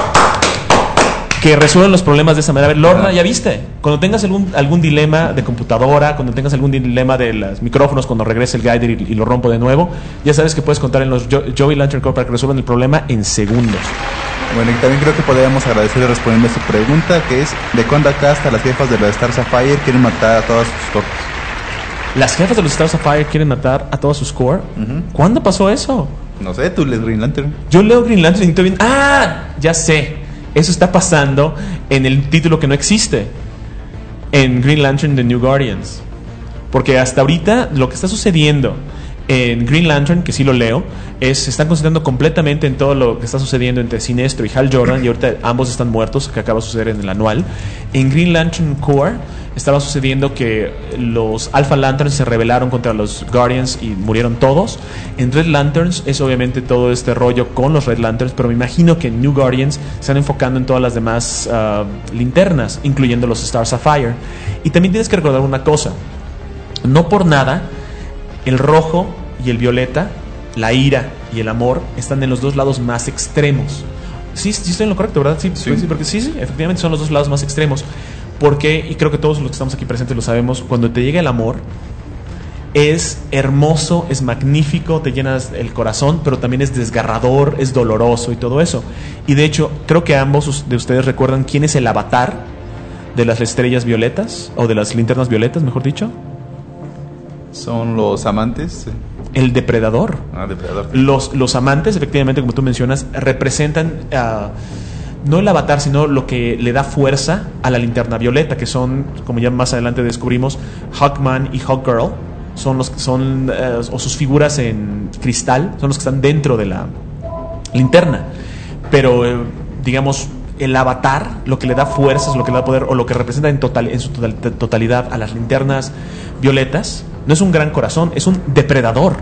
que resuelven los problemas de esa manera. A ver, Lorna, ya viste, cuando tengas algún, algún dilema de computadora, cuando tengas algún dilema de los micrófonos, cuando regrese el guider y, y lo rompo de nuevo, ya sabes que puedes contar en los jo- Joey Lantern Corps para que resuelvan el problema en segundos. Bueno, y también creo que podríamos agradecerle respondiendo a su pregunta, que es: ¿de cuándo acá hasta las jefas de los Star Sapphire quieren matar a todas sus corpos? ¿Las jefas de los Star Sapphire quieren matar a todos sus core? Uh-huh. ¿Cuándo pasó eso? No sé, tú lees Green Lantern. Yo leo Green Lantern y estoy bien. ¡Ah! Ya sé. Eso está pasando en el título que no existe, en Green Lantern The New Guardians. Porque hasta ahorita lo que está sucediendo en Green Lantern, que sí lo leo, es se están concentrando completamente en todo lo que está sucediendo entre Sinestro y Hal Jordan, y ahorita ambos están muertos, que acaba de suceder en el anual. En Green Lantern Corps estaba sucediendo que los Alpha Lanterns se rebelaron contra los Guardians y murieron todos. En Red Lanterns es obviamente todo este rollo con los Red Lanterns, pero me imagino que en New Guardians se están enfocando en todas las demás uh, linternas, incluyendo los Star Sapphire. Y también tienes que recordar una cosa: no por nada el rojo y el violeta, la ira y el amor, están en los dos lados más extremos. Sí, sí estoy en lo correcto, ¿verdad? Sí, sí. sí, porque sí, sí, efectivamente son los dos lados más extremos. Porque, y creo que todos los que estamos aquí presentes lo sabemos, cuando te llega el amor, es hermoso, es magnífico, te llenas el corazón, pero también es desgarrador, es doloroso y todo eso. Y de hecho, creo que ambos de ustedes recuerdan quién es el avatar de las estrellas violetas, o de las linternas violetas, mejor dicho. Son los amantes. El depredador. Ah, depredador. Los, los amantes, efectivamente, como tú mencionas, representan uh, no el avatar, sino lo que le da fuerza a la linterna violeta, que son, como ya más adelante descubrimos, Hawkman y Hawkgirl. Son los que son, uh, o sus figuras en cristal, son los que están dentro de la linterna. Pero, uh, digamos, el avatar, lo que le da fuerzas, lo que le da poder, o lo que representa en, total, en su total, totalidad a las linternas violetas, no es un gran corazón, es un depredador.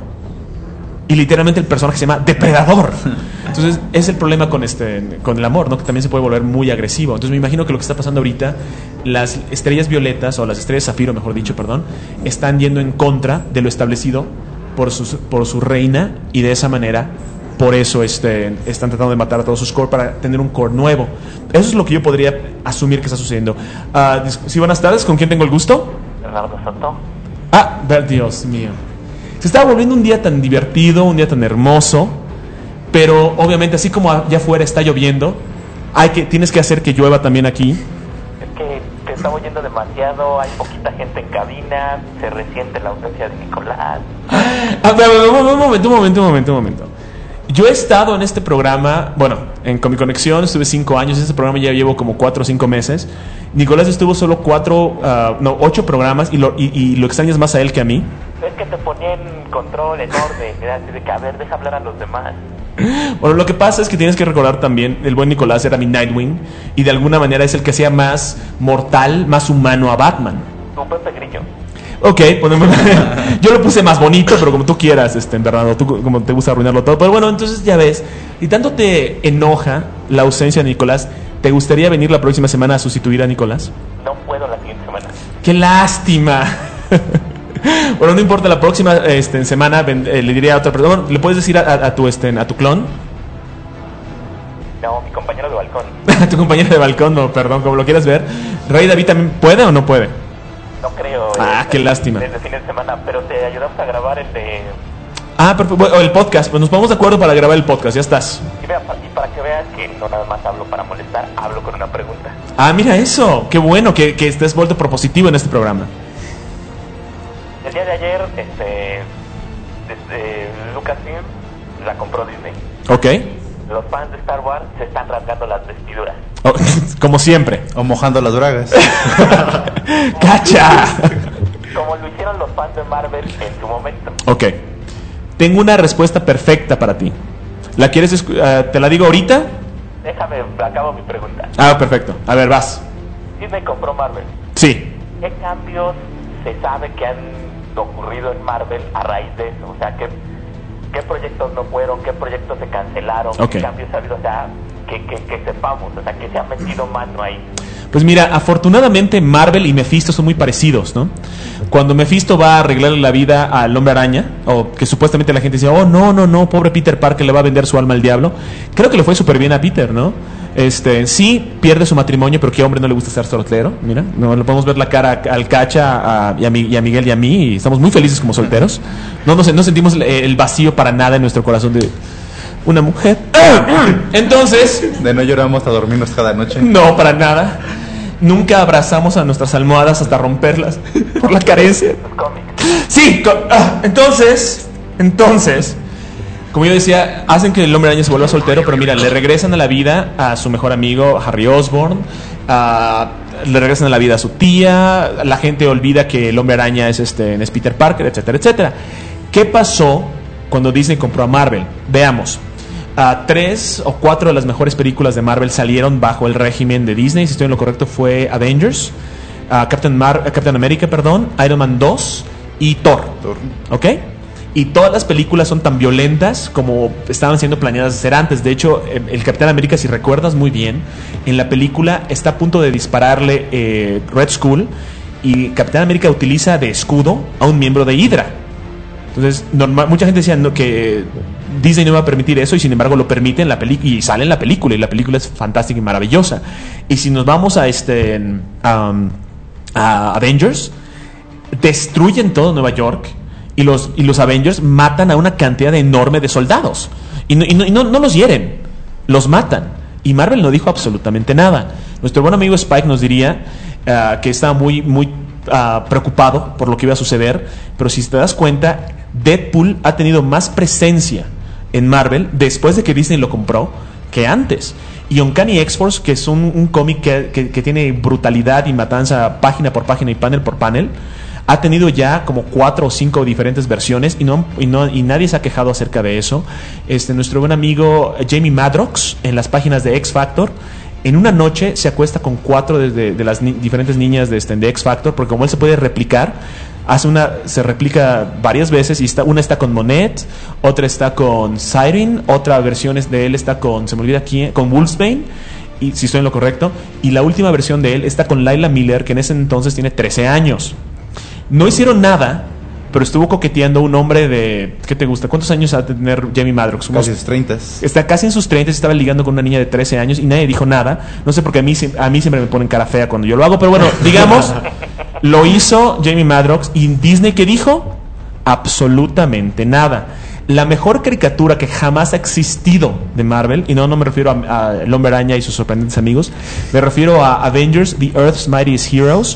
Y literalmente el personaje se llama Depredador. Entonces es el problema con este con el amor, ¿no? Que también se puede volver muy agresivo. Entonces me imagino que lo que está pasando ahorita, las estrellas violetas, o las estrellas zafiro, mejor dicho, perdón, están yendo en contra de lo establecido por su, por su reina, y de esa manera, por eso este, están tratando de matar a todos sus core para tener un core nuevo. Eso es lo que yo podría asumir que está sucediendo. Uh, sí, buenas tardes, ¿con quién tengo el gusto? Bernardo Soto. Ah, Dios mío. Se estaba volviendo un día tan divertido, un día tan hermoso, pero obviamente así como allá afuera está lloviendo, hay que, tienes que hacer que llueva también aquí. Es que te está oyendo demasiado, hay poquita gente en cabina, se resiente la ausencia de Nicolás. Ah, un momento, un momento, un momento, un momento. Yo he estado en este programa, bueno, en Con Mi Conexión estuve cinco años, en este programa ya llevo como cuatro o cinco meses. Nicolás estuvo solo cuatro, uh, no, ocho programas, y lo, y, y lo extrañas más a él que a mí. Es que te ponía en control, en orden, así de que, a ver, deja hablar a los demás. Bueno, lo que pasa es que tienes que recordar también, el buen Nicolás era mi Nightwing, y de alguna manera es el que hacía más mortal, más humano a Batman. Un Pepe Grillo. Ok, podemos... yo lo puse más bonito, pero como tú quieras, este, Bernardo, tú como te gusta arruinarlo todo. Pero bueno, entonces ya ves, y tanto te enoja la ausencia de Nicolás, ¿te gustaría venir la próxima semana a sustituir a Nicolás? No puedo la siguiente semana. ¡Qué lástima! Bueno, no importa, la próxima este, semana ven, eh, le diré a otra persona. Bueno, ¿le puedes decir a, a, a tu este, a tu clon? No, mi compañero de balcón. Tu compañero de balcón, no, perdón, como lo quieras ver. ¿Rey David también puede o no puede? No creo. Ah, eh, qué lástima. Desde fin de semana, pero te ayudamos a grabar el de... Ah, perfecto. Bueno, el podcast, pues nos ponemos de acuerdo para grabar el podcast, ya estás. Y, vea, y para que veas que no nada más hablo para molestar, hablo con una pregunta. Ah, mira eso, qué bueno que, que estés vuelto propositivo en este programa. El día de ayer, este, este Lucasfilm la compró Disney. Ok. Los fans de Star Wars se están rasgando las vestiduras. Oh, como siempre. O mojando las bragas. ¡Cacha! Como lo hicieron los fans de Marvel en su momento. Ok. Tengo una respuesta perfecta para ti. ¿La quieres? Escu- uh, ¿Te la digo ahorita? Déjame, acabo mi pregunta. Ah, perfecto. A ver, vas. Disney compró Marvel. Sí. ¿Qué cambios se sabe que han ocurrido en Marvel a raíz de eso? O sea, ¿qué, qué proyectos no fueron? ¿Qué proyectos se cancelaron? Okay. ¿Qué cambios ha habido? O sea, que, que, que sepamos, o sea, que se ha metido mano ahí. Pues mira, afortunadamente Marvel y Mephisto son muy parecidos, ¿no? Cuando Mephisto va a arreglarle la vida al Hombre Araña, o que supuestamente la gente dice, oh, no, no, no, pobre Peter Parker le va a vender su alma al diablo, creo que le fue súper bien a Peter, ¿no? Este, sí, pierde su matrimonio, pero qué hombre no le gusta estar soltero, mira, no le podemos ver la cara al Cacha a, y, a, y a Miguel y a mí, y estamos muy felices como solteros, no, no, no sentimos el vacío para nada en nuestro corazón de una mujer. Entonces, de no lloramos hasta dormirnos cada noche. No, para nada. Nunca abrazamos a nuestras almohadas hasta romperlas por la carencia. Sí, co- ah, entonces, entonces, como yo decía, hacen que el Hombre Araña se vuelva soltero, pero mira, le regresan a la vida a su mejor amigo Harry Osborn, a, le regresan a la vida a su tía, la gente olvida que el Hombre Araña es este es Peter Parker, etcétera, etcétera. ¿Qué pasó cuando Disney compró a Marvel? Veamos. Uh, tres o cuatro de las mejores películas de Marvel salieron bajo el régimen de Disney. Si estoy en lo correcto, fue Avengers, uh, Captain, Mar- uh, Captain America, perdón, Iron Man dos y Thor. Thor. ¿Ok? Y todas las películas son tan violentas como estaban siendo planeadas de ser antes. De hecho, el, el Capitán América, si recuerdas muy bien, en la película está a punto de dispararle eh, Red Skull y Capitán América utiliza de escudo a un miembro de Hydra. Entonces, normal, mucha gente decía no, que Disney no iba a permitir eso y sin embargo lo permite en la película y sale en la película y la película es fantástica y maravillosa. Y si nos vamos a este um, a Avengers, destruyen todo Nueva York y los y los Avengers matan a una cantidad enorme de soldados y no, y no, y no, no los hieren, los matan. Y Marvel no dijo absolutamente nada. Nuestro buen amigo Spike nos diría uh, que estaba muy muy uh, preocupado por lo que iba a suceder, pero si te das cuenta, Deadpool ha tenido más presencia en Marvel después de que Disney lo compró que antes. Y Uncanny X-Force, que es un, un cómic que, que, que tiene brutalidad y matanza página por página y panel por panel, ha tenido ya como cuatro o cinco diferentes versiones y no y no y nadie se ha quejado acerca de eso. Este nuestro buen amigo Jamie Madrox en las páginas de X Factor en una noche se acuesta con cuatro de, de, de las ni- diferentes niñas de, este, de X Factor, porque como él se puede replicar, hace una se replica varias veces y está una está con Monet, otra está con Siren, otra versión es de él está con se me olvida quién, con Wolfsbane, y si estoy en lo correcto, y la última versión de él está con Layla Miller, que en ese entonces tiene trece años. No hicieron nada, pero estuvo coqueteando un hombre de ¿qué te gusta? ¿Cuántos años ha de tener Jamie Madrox? Casi sus treinta. Está casi en sus treinta, estaba ligando con una niña de trece años y nadie dijo nada. No sé por qué a mí, a mí siempre me ponen cara fea cuando yo lo hago, pero bueno, digamos, lo hizo Jamie Madrox. ¿Y Disney qué dijo? Absolutamente nada. La mejor caricatura que jamás ha existido de Marvel, y no, no me refiero a, a El Hombre Araña y sus sorprendentes amigos, me refiero a Avengers, The Earth's Mightiest Heroes,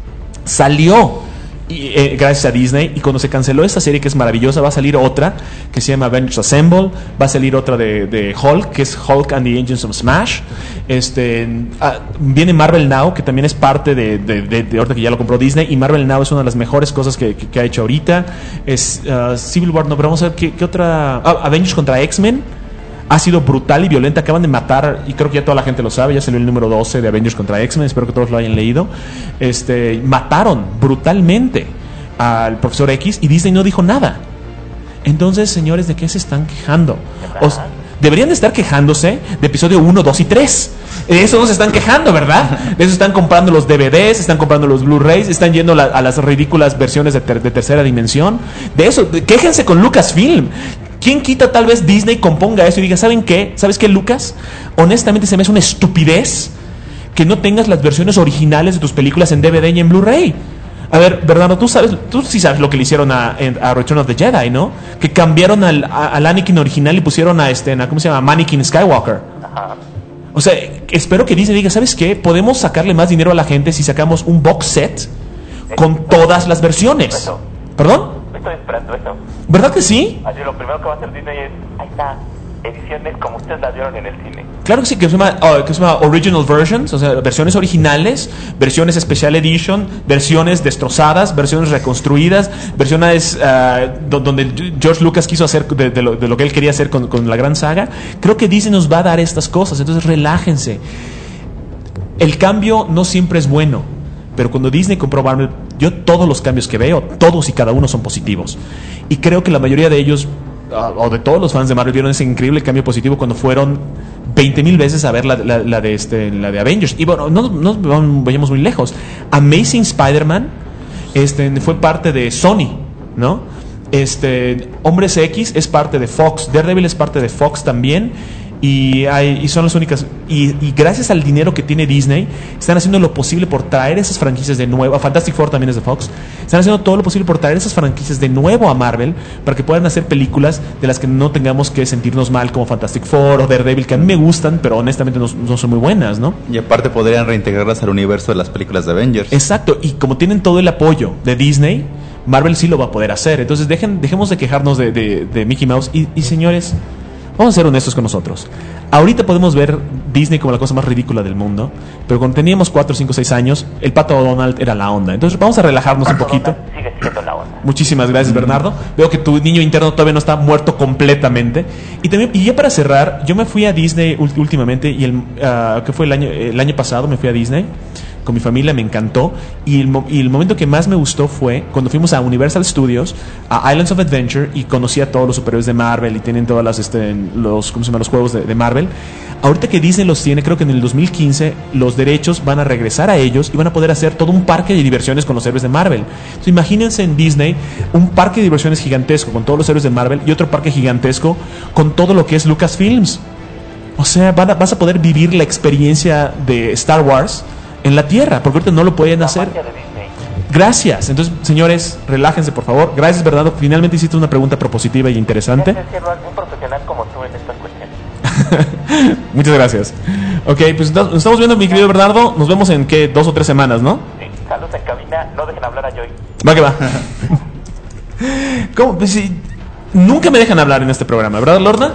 salió y, eh, gracias a Disney, y cuando se canceló esta serie que es maravillosa, va a salir otra que se llama Avengers Assemble, va a salir otra de, de Hulk, que es Hulk and the Agents of Smash. Este ah, viene Marvel Now, que también es parte de, de, de, de ahorita que ya lo compró Disney, y Marvel Now es una de las mejores cosas que, que, que ha hecho ahorita. Es uh, Civil War, no, pero vamos a ver qué, qué otra. Ah, Avengers contra X-Men ha sido brutal y violenta. Acaban de matar, y creo que ya toda la gente lo sabe, ya salió el número doce de Avengers contra X-Men, espero que todos lo hayan leído. Este, mataron brutalmente al Profesor X y Disney no dijo nada. Entonces, señores, ¿de qué se están quejando? Os, deberían de estar quejándose de episodio uno, dos y tres. De eso no se están quejando, ¿verdad? De eso están comprando los D V Ds, están comprando los Blu-rays, están yendo la, a las ridículas versiones de, ter, de tercera dimensión. De eso, de, quéjense con Lucasfilm. ¿Quién quita tal vez Disney componga eso y diga, ¿saben qué? ¿Sabes qué, Lucas? Honestamente se me hace una estupidez que no tengas las versiones originales de tus películas en D V D y en Blu-ray. A ver, Bernardo, tú sabes, tú sí sabes lo que le hicieron a, a Return of the Jedi, ¿no? Que cambiaron al, a, al Anakin original y pusieron a este, a, ¿cómo se llama? Mannequin Skywalker. Ajá. O sea, espero que Disney diga, ¿sabes qué? Podemos sacarle más dinero a la gente si sacamos un box set con todas las versiones. Eso. ¿Perdón? Estoy esperando eso. ¿Verdad que sí? Así lo primero que va a hacer Disney es, ahí está, ediciones como ustedes las vieron en el cine. Claro que sí, que se llama, uh, que se llama original versions, o sea, versiones originales, versiones special edition, versiones destrozadas, versiones reconstruidas, versiones uh, do, donde George Lucas quiso hacer de, de, lo, de lo que él quería hacer con, con la gran saga. Creo que Disney nos va a dar estas cosas, entonces relájense. El cambio no siempre es bueno, pero cuando Disney compró Marvel, Yo todos los cambios que veo, todos y cada uno son positivos. Y creo que la mayoría de ellos, o de todos los fans de Marvel, vieron ese increíble cambio positivo cuando fueron veinte mil veces a ver la, la, la, de este, la de Avengers. Y bueno, no nos vayamos muy lejos. Amazing Spider-Man este, fue parte de Sony, ¿no? Este, Hombres X es parte de Fox, Daredevil es parte de Fox también. Y, hay, y son las únicas y, y gracias al dinero que tiene Disney están haciendo lo posible por traer esas franquicias de nuevo. Fantastic Four también es de Fox. Están haciendo todo lo posible por traer esas franquicias de nuevo a Marvel para que puedan hacer películas de las que no tengamos que sentirnos mal, como Fantastic Four o Daredevil, que a mí me gustan pero honestamente no, no son muy buenas, ¿no? Y aparte podrían reintegrarlas al universo de las películas de Avengers. Exacto, y como tienen todo el apoyo de Disney, Marvel sí lo va a poder hacer. Entonces dejen, dejemos de quejarnos de, de, de Mickey Mouse y, y señores, vamos a ser honestos con nosotros. Ahorita podemos ver Disney como la cosa más ridícula del mundo, pero cuando teníamos cuatro, cinco, seis años, el Pato Donald era la onda. Entonces vamos a relajarnos un poquito. Sigue siendo la onda. Muchísimas gracias, Bernardo. Veo que tu niño interno todavía no está muerto completamente. Y también, y ya para cerrar, yo me fui a Disney últimamente, y el uh, que fue el año, el año pasado me fui a Disney con mi familia, me encantó. Y el, y el momento que más me gustó fue cuando fuimos a Universal Studios, a Islands of Adventure, y conocí a todos los superhéroes de Marvel y tienen todas las este, los, ¿cómo se llama? Los juegos de, de Marvel. Ahorita que Disney los tiene, creo que en el dos mil quince los derechos van a regresar a ellos y van a poder hacer todo un parque de diversiones con los héroes de Marvel. Entonces, imagínense en Disney un parque de diversiones gigantesco con todos los héroes de Marvel y otro parque gigantesco con todo lo que es Lucasfilms. O sea, van a, vas a poder vivir la experiencia de Star Wars en la Tierra, porque ahorita no lo pueden hacer. Gracias. Entonces, señores, relájense, por favor. Gracias, Bernardo. Finalmente hiciste una pregunta propositiva y interesante. Un profesional como tú en estas cuestiones. Muchas gracias. Ok, pues nos estamos viendo, mi querido Bernardo. Nos vemos en, ¿qué? Dos o tres semanas, ¿no? Sí, saludos en cabina. No dejen hablar a Joy. Va que va. ¿Cómo? Pues, sí, nunca me dejan hablar en este programa, ¿verdad, Lorna?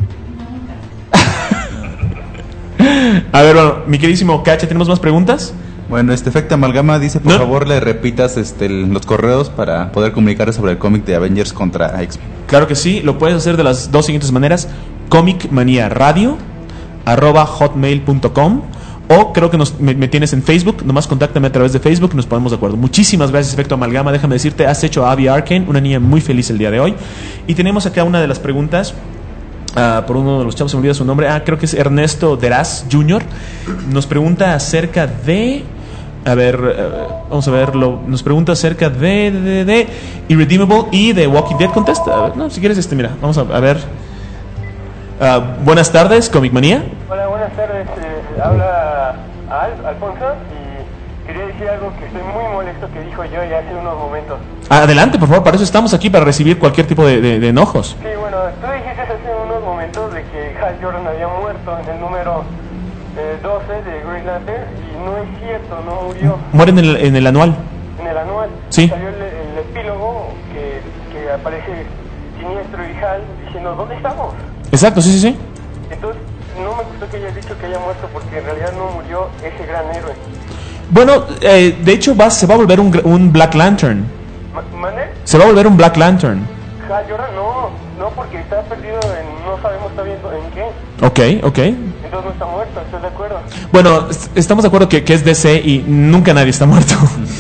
A ver, bueno, mi queridísimo Cacha, ¿tenemos más preguntas? Bueno, este Efecto Amalgama dice, por ¿No? favor, le repitas este, los correos para poder comunicarle sobre el cómic de Avengers contra X-Men. Claro que sí, lo puedes hacer de las dos siguientes maneras: comicmaniaradio arroba hotmail punto com, o creo que nos, me, me tienes en Facebook. Nomás contáctame a través de Facebook y nos ponemos de acuerdo. Muchísimas gracias, Efecto Amalgama. Déjame decirte, has hecho a Abby Arcane una niña muy feliz el día de hoy. Y tenemos acá una de las preguntas Uh, por uno de los chavos, se me olvida su nombre. Ah, creo que es Ernesto Deraz junior Nos pregunta acerca de... A ver, uh, vamos a verlo. Nos pregunta acerca de, de, de, de Irredeemable y de Walking Dead Contest. A ver, no, si quieres, este, mira, vamos a, a ver. Uh, buenas tardes, Comic Manía. Hola, buenas tardes. Eh, habla Al, Alfonso, y quería decir algo que estoy muy molesto que dijo yo ya hace unos momentos. Adelante, por favor, para eso estamos aquí, para recibir cualquier tipo de, de, de enojos. Sí, bueno, tú dijiste hace unos momentos de que Hal Jordan había muerto en el número eh, doce de Green Lantern, y no es cierto, no murió. Muere en el, en el anual. En el anual. Sí. Salió el, el epílogo que, que aparece Siniestro y Hal diciendo, ¿dónde estamos? Exacto, sí, sí, sí. Entonces, no me gustó que hayas dicho que haya muerto, porque en realidad no murió ese gran héroe. Bueno, eh, de hecho va, se va a volver un, un Black Lantern. ¿Mande? Se va a volver un Black Lantern. Hal Jordan no, no, porque está perdido en, no sabemos está viendo en qué. Ok, ok. Entonces no está muerto, ¿estás de acuerdo? Bueno, est- estamos de acuerdo que, que es D C y nunca nadie está muerto.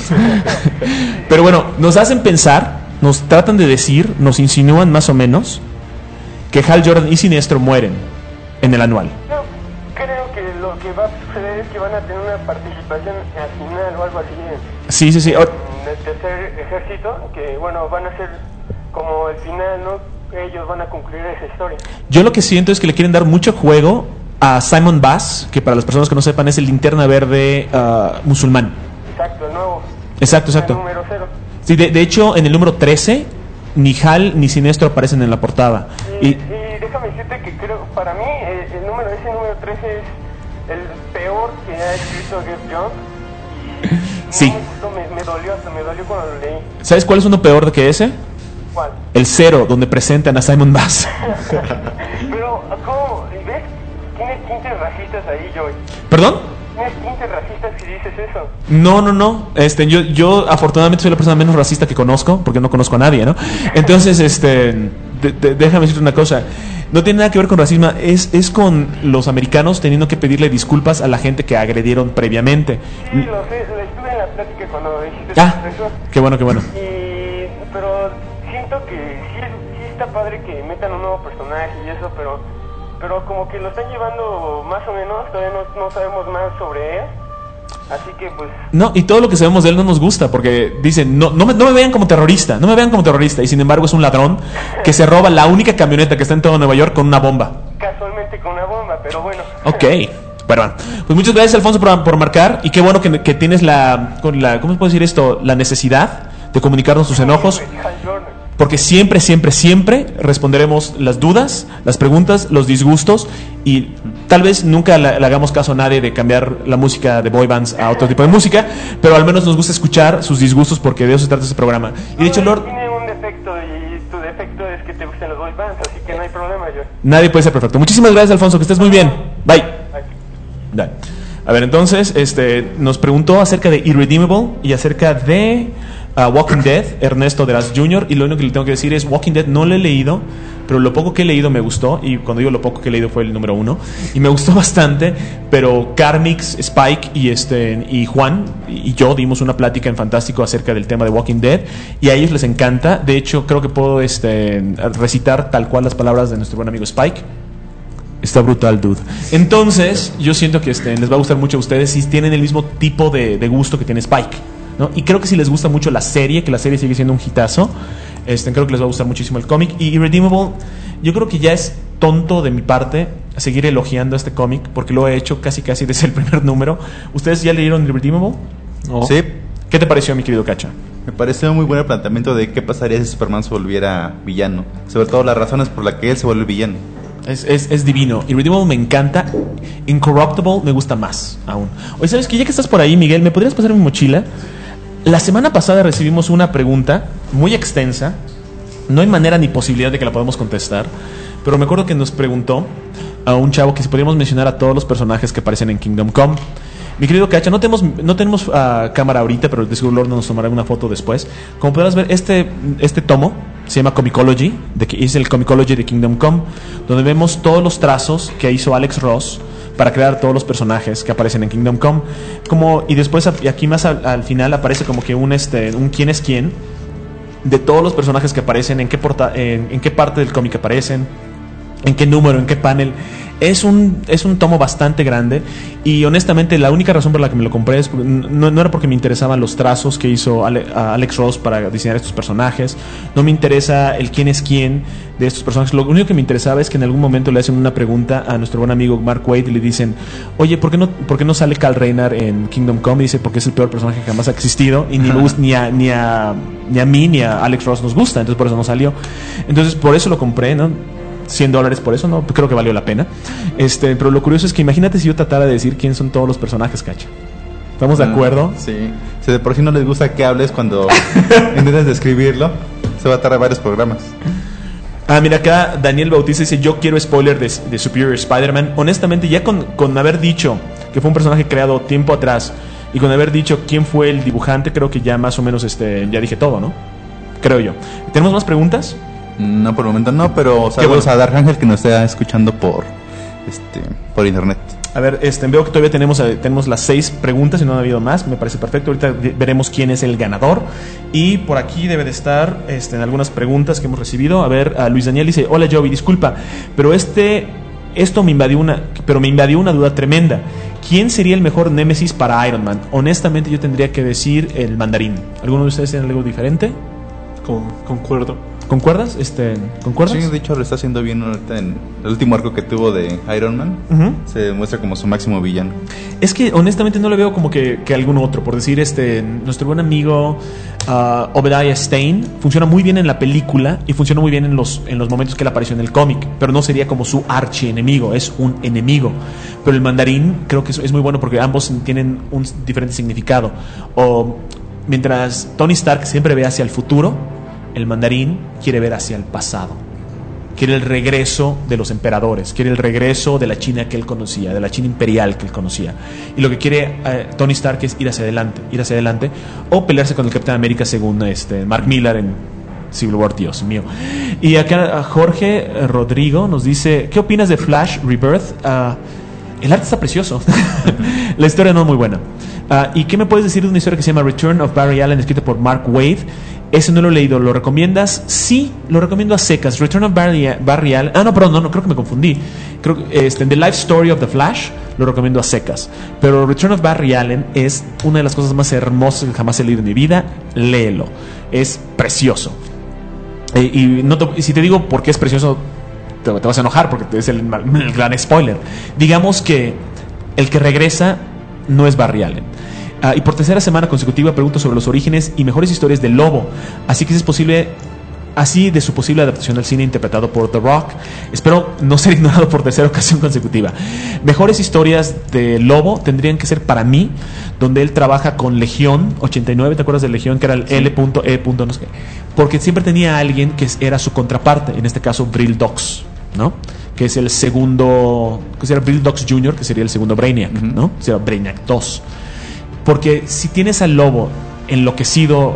Pero bueno, nos hacen pensar, nos tratan de decir, nos insinúan más o menos que Hal Jordan y Siniestro mueren en el anual. Yo creo que lo que va a suceder es que van a tener una participación al final o algo así en, Sí, sí, sí. Oh, en el tercer ejército, que bueno, van a ser como el final, ¿no? Ellos van a concluir esa historia. yo lo que siento es que le quieren dar mucho juego a Simon Bass, que para las personas que no sepan es el linterna verde uh, musulmán. Exacto, el nuevo. Exacto, exacto. El número cero. Sí, de, de hecho, en el número trece, ni Hal ni Siniestro aparecen en la portada. Y, Y, y déjame decirte que creo, para mí, eh, el número, ese número trece es el peor que ha escrito Jeff Jones. Y Sí. no me gustó, me, me dolió, hasta me dolió cuando lo leí. ¿sabes cuál es uno peor que ese? ¿Cuál? El cero, donde presentan a Simon Bass. Pero, ¿cómo? ¿Ves? Tienes tintes racistas ahí, Joy. ¿Perdón? Tienes tintes racistas si dices eso. No, no, no. Este, yo, yo afortunadamente soy la persona menos racista que conozco, porque no conozco a nadie, ¿no? Entonces, este, de, de, déjame decirte una cosa. No tiene nada que ver con racismo, es, es con los americanos teniendo que pedirle disculpas a la gente que agredieron previamente. Sí, lo sé, estuve en la plática cuando dijiste Ah, eso. qué bueno, qué bueno. Y, pero siento que sí, sí está padre que metan un nuevo personaje y eso, pero, pero como que lo están llevando más o menos, todavía no, no sabemos más sobre él. Así que pues... No, y todo lo que sabemos de él no nos gusta, porque dicen, no, no, me, no me vean como terrorista, no me vean como terrorista, y sin embargo es un ladrón que se roba la única camioneta que está en todo Nueva York con una bomba. Casualmente con una bomba, pero bueno. Ok, bueno, pues muchas gracias Alfonso por, por marcar, y qué bueno que, que tienes la, con la, ¿cómo se puede decir esto? La necesidad de comunicarnos tus enojos. Porque siempre, siempre, siempre responderemos las dudas, las preguntas, los disgustos, y tal vez nunca le, le hagamos caso a nadie de cambiar la música de boy bands a otro tipo de música, pero al menos nos gusta escuchar sus disgustos, porque de eso se trata este programa. Y de hecho, Lord, tiene un defecto y tu defecto es que te gustan los boy bands, así que no hay problema, yo. nadie puede ser perfecto. Muchísimas gracias, Alfonso, que estés muy bien. Bye. Bye. A ver, entonces, este, nos preguntó acerca de Irredeemable y acerca de uh, Walking Dead, Ernesto de las junior, y lo único que le tengo que decir es, Walking Dead no lo he leído, pero lo poco que he leído me gustó, y cuando digo lo poco que he leído fue el número uno, y me gustó bastante, pero Carmix, Spike y, este, y Juan y yo dimos una plática en Fantástico acerca del tema de Walking Dead, y a ellos les encanta. De hecho, creo que puedo este, recitar tal cual las palabras de nuestro buen amigo Spike. Está brutal, dude. Entonces, yo siento que este, les va a gustar mucho a ustedes si tienen el mismo tipo de, de gusto que tiene Spike, ¿no? Y creo que si les gusta mucho la serie, que la serie sigue siendo un hitazo, este, creo que les va a gustar muchísimo el cómic. Y Irredeemable, yo creo que ya es tonto de mi parte seguir elogiando este cómic, porque lo he hecho casi casi desde el primer número. ¿Ustedes ya leyeron Irredeemable? ¿No? Sí. ¿Qué te pareció, mi querido Cacha? Me pareció muy buen el planteamiento de qué pasaría si Superman se volviera villano. Sobre todo las razones por las que él se vuelve villano. Es, es, es divino. Irredeemable me encanta. Incorruptible me gusta más aún. Oye, ¿sabes qué? Ya que estás por ahí, Miguel, ¿me podrías pasar mi mochila? La semana pasada recibimos una pregunta muy extensa. No hay manera ni posibilidad de que la podamos contestar, pero me acuerdo que nos preguntó a un chavo que si podríamos mencionar a todos los personajes que aparecen en Kingdom Come. Mi querido Cacha, no tenemos, no tenemos uh, cámara ahorita, pero de seguro Lord nos tomará una foto después. Como podrás ver, este, este tomo se llama Comicology, de que es el Comicology de Kingdom Come, donde vemos todos los trazos que hizo Alex Ross para crear todos los personajes que aparecen en Kingdom Come. Como, y después aquí más al, al final aparece como que un, este, un quién es quién de todos los personajes que aparecen, en qué, porta, en, en qué parte del cómic aparecen, en qué número, en qué panel. Es un, es un tomo bastante grande, y honestamente la única razón por la que me lo compré es no, no era porque me interesaban los trazos que hizo Ale, Alex Ross para diseñar estos personajes. No me interesa el quién es quién de estos personajes. Lo único que me interesaba es que en algún momento le hacen una pregunta a nuestro buen amigo Mark Waid y le dicen, oye, ¿por qué no, por qué no sale Kal Raynar en Kingdom Come? Y dice, porque es el peor personaje que jamás ha existido, y ni, me gusta, ni, a, ni, a, ni a mí ni a Alex Ross nos gusta, entonces por eso no salió. Entonces por eso lo compré, ¿no? cien dólares por eso, no creo que valió la pena. Este, pero lo curioso es que imagínate si yo tratara de decir quién son todos los personajes, Cacha. ¿Estamos de acuerdo? Ah, sí. Si de por sí no les gusta que hables cuando intentas describirlo, se va a tardar varios programas. Ah, mira, acá Daniel Bautista dice, yo quiero spoiler de, de Superior Spider-Man. Honestamente, ya con, con haber dicho que fue un personaje creado tiempo atrás y con haber dicho quién fue el dibujante, creo que ya más o menos este, ya dije todo, ¿no? Creo yo. ¿Tenemos más preguntas? No, por el momento no, pero saludos a Dark Angel que nos está escuchando por este por internet. A ver, este, veo que todavía tenemos, eh, tenemos las seis preguntas y no ha habido más, me parece perfecto. Ahorita de, veremos quién es el ganador. Y por aquí debe de estar este, en algunas preguntas que hemos recibido. A ver, a Luis Daniel dice, hola Jovi, disculpa, pero este esto me invadió una, pero me invadió una duda tremenda. ¿Quién sería el mejor némesis para Iron Man? Honestamente yo tendría que decir el Mandarín. ¿Alguno de ustedes tiene algo diferente? Con, concuerdo. ¿Concuerdas? Este, ¿Concuerdas? Sí, de hecho lo está haciendo bien ahorita en el último arco que tuvo de Iron Man. Uh-huh. Se demuestra como su máximo villano. Es que honestamente no le veo como que, que algún otro. Por decir, este nuestro buen amigo uh, Obadiah Stane funciona muy bien en la película y funciona muy bien en los, en los momentos que él apareció en el cómic, pero no sería como su archienemigo, es un enemigo. Pero el Mandarín creo que es, es muy bueno porque ambos tienen un diferente significado. O mientras Tony Stark siempre ve hacia el futuro, el Mandarín quiere ver hacia el pasado. Quiere el regreso de los emperadores, quiere el regreso de la China que él conocía, de la China imperial que él conocía. Y lo que quiere eh, Tony Stark es ir hacia adelante, ir hacia adelante o pelearse con el Capitán América según este Mark Millar en Civil War, Dios mío. Y acá Jorge Rodrigo nos dice, ¿qué opinas de Flash Rebirth? Uh, el arte está precioso. La historia no es muy buena. Uh, ¿Y qué me puedes decir de una historia que se llama Return of Barry Allen, escrita por Mark Waid? Ese no lo he leído. ¿Lo recomiendas? Sí, lo recomiendo a secas. Return of Barry, Barry Allen. Ah, no, perdón, no, no, creo que me confundí. Creo que este, The Life Story of the Flash lo recomiendo a secas. Pero Return of Barry Allen es una de las cosas más hermosas que jamás he leído en mi vida. Léelo. Es precioso. Eh, y no te, si te digo por qué es precioso, te, te vas a enojar porque es el, el gran spoiler. Digamos que el que regresa no es Barry Allen. Uh, y por tercera semana consecutiva pregunto sobre los orígenes y mejores historias del Lobo. Así que es posible, así de su posible adaptación al cine interpretado por The Rock. Espero no ser ignorado por tercera ocasión consecutiva. Mejores historias de Lobo tendrían que ser para mí, donde él trabaja con Legión ochenta y nueve, ¿te acuerdas de Legión? Que era el sí. L E. No sé qué. Porque siempre tenía a alguien que era su contraparte, en este caso Brill Dox, ¿no? Que es el segundo, que sería Brill Dox junior, que sería el segundo Brainiac, uh-huh. ¿no? Sería Brainiac dos. Porque si tienes al Lobo enloquecido,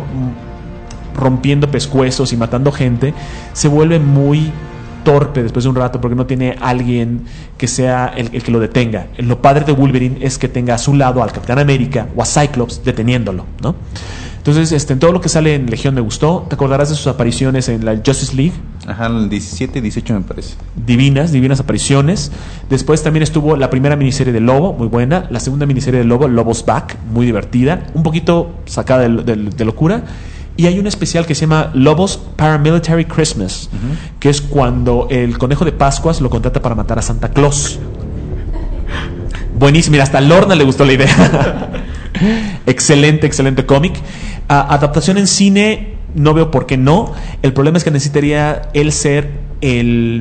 rompiendo pescuezos y matando gente, se vuelve muy torpe después de un rato porque no tiene alguien que sea el, el que lo detenga. Lo padre de Wolverine es que tenga a su lado al Capitán América o a Cyclops deteniéndolo, ¿no? Entonces, este, en todo lo que sale en Legión me gustó. ¿Te acordarás de sus apariciones en la Justice League? Ajá, el diecisiete y dieciocho me parece. Divinas, divinas apariciones. Después también estuvo la primera miniserie de Lobo, muy buena. La segunda miniserie de Lobo, Lobo's Back, muy divertida. Un poquito sacada de, de, de locura. Y hay un especial que se llama Lobo's Paramilitary Christmas, uh-huh. que es cuando el conejo de Pascuas lo contrata para matar a Santa Claus. Buenísimo, mira, hasta a Lorna le gustó la idea. Excelente, excelente cómic. Uh, adaptación en cine, no veo por qué no. El problema es que necesitaría él ser el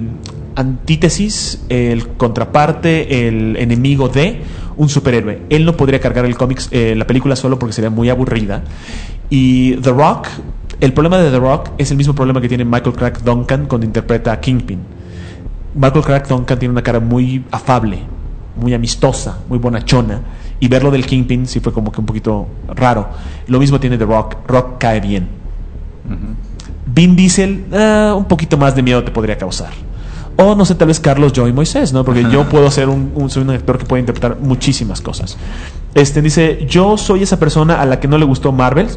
antítesis, el contraparte, el enemigo de un superhéroe. Él no podría cargar el cómic, eh, la película solo porque sería muy aburrida. Y The Rock, el problema de The Rock es el mismo problema que tiene Michael Clarke Duncan cuando interpreta a Kingpin. Michael Clarke Duncan tiene una cara muy afable, muy amistosa, muy bonachona, y verlo del Kingpin sí fue como que un poquito raro. Lo mismo tiene The Rock. Rock cae bien. Uh-huh. Vin Diesel, uh, un poquito más de miedo te podría causar. O no sé, tal vez Carlos Joy Moisés, ¿no? Porque uh-huh. yo puedo ser un, un, soy un actor que puede interpretar muchísimas cosas. Este dice, yo soy esa persona a la que no le gustó Marvel.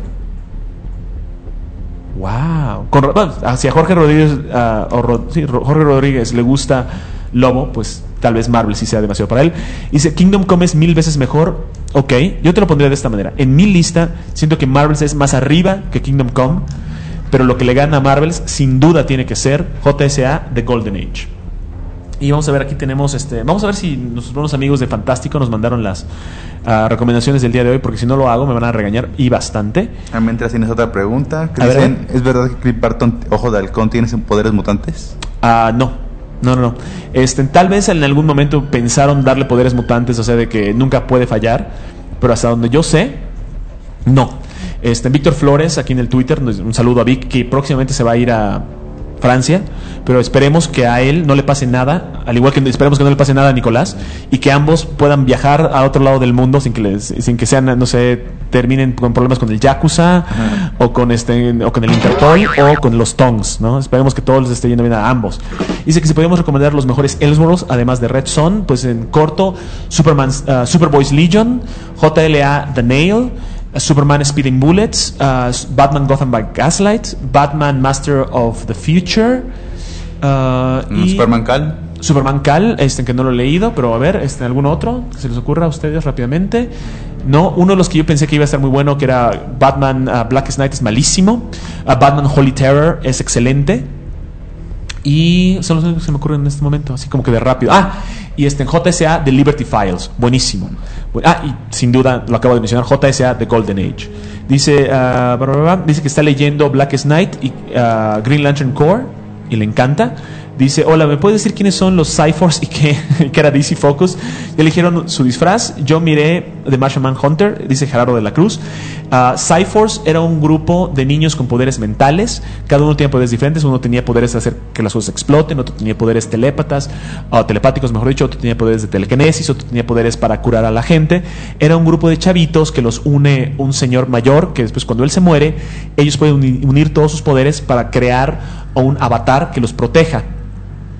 Wow. Con, bueno, si a Jorge Rodríguez, uh, o Ro, sí, Jorge Rodríguez le gusta Lobo, pues tal vez Marvel sí sea demasiado para él. Dice, Kingdom Come es mil veces mejor. Ok, yo te lo pondría de esta manera. En mi lista siento que Marvel es más arriba que Kingdom Come, pero lo que le gana a Marvel sin duda tiene que ser J S A The Golden Age. Y vamos a ver, aquí tenemos este, vamos a ver si nuestros buenos amigos de Fantástico nos mandaron las uh, recomendaciones del día de hoy, porque si no lo hago me van a regañar, y bastante. Ah, mientras tienes otra pregunta, que dicen, ¿es verdad que Clint Barton, Ojo de Halcón, tiene poderes mutantes? Ah, uh, no. No, no, no. Este, tal vez en algún momento pensaron darle poderes mutantes, o sea, de que nunca puede fallar, pero hasta donde yo sé, no. Este, Víctor Flores, aquí en el Twitter, un saludo a Vic, que próximamente se va a ir a Francia, pero esperemos que a él no le pase nada, al igual que esperemos que no le pase nada a Nicolás, y que ambos puedan viajar a otro lado del mundo sin que les, sin que sean, no sé, terminen con problemas con el Yakuza, uh-huh. o con este, o con el Interpol, o con los Tongs, ¿no? Esperemos que todo les esté yendo bien a ambos. Dice que si podemos recomendar los mejores Elseworlds, además de Red Son, pues en corto, Superman, uh, Superboy's Legion, J L A The Nail, Uh, Superman Speeding Bullets, uh, Batman Gotham by Gaslight, Batman Master of the Future, uh, mm, y Superman Cal. Superman Cal, este que no lo he leído, pero a ver, este, ¿algún otro que se les ocurra a ustedes rápidamente? No, uno de los que yo pensé que iba a estar muy bueno, que era Batman uh, Blackest Night, es malísimo. uh, Batman Holy Terror es excelente. Y son los únicos que se me ocurren en este momento, así como que de rápido. Ah, y este en J S A The Liberty Files, buenísimo. Ah, y sin duda lo acabo de mencionar, J S A The Golden Age. Dice, uh, blah, blah, blah, dice que está leyendo Blackest Night y uh, Green Lantern Corps y le encanta. Dice, hola, ¿me puedes decir quiénes son los Cyforce y qué, que era D C Focus? Ya eligieron su disfraz. Yo miré The Martian Manhunter, dice Gerardo de la Cruz. uh, Cyforce era un grupo de niños con poderes mentales. Cada uno tenía poderes diferentes. Uno tenía poderes de hacer que las cosas exploten, otro tenía poderes telépatas, o telepáticos mejor dicho, otro tenía poderes de telequinesis, otro tenía poderes para curar a la gente. Era un grupo de chavitos que los une un señor mayor, que después cuando él se muere, ellos pueden unir todos sus poderes para crear un avatar que los proteja.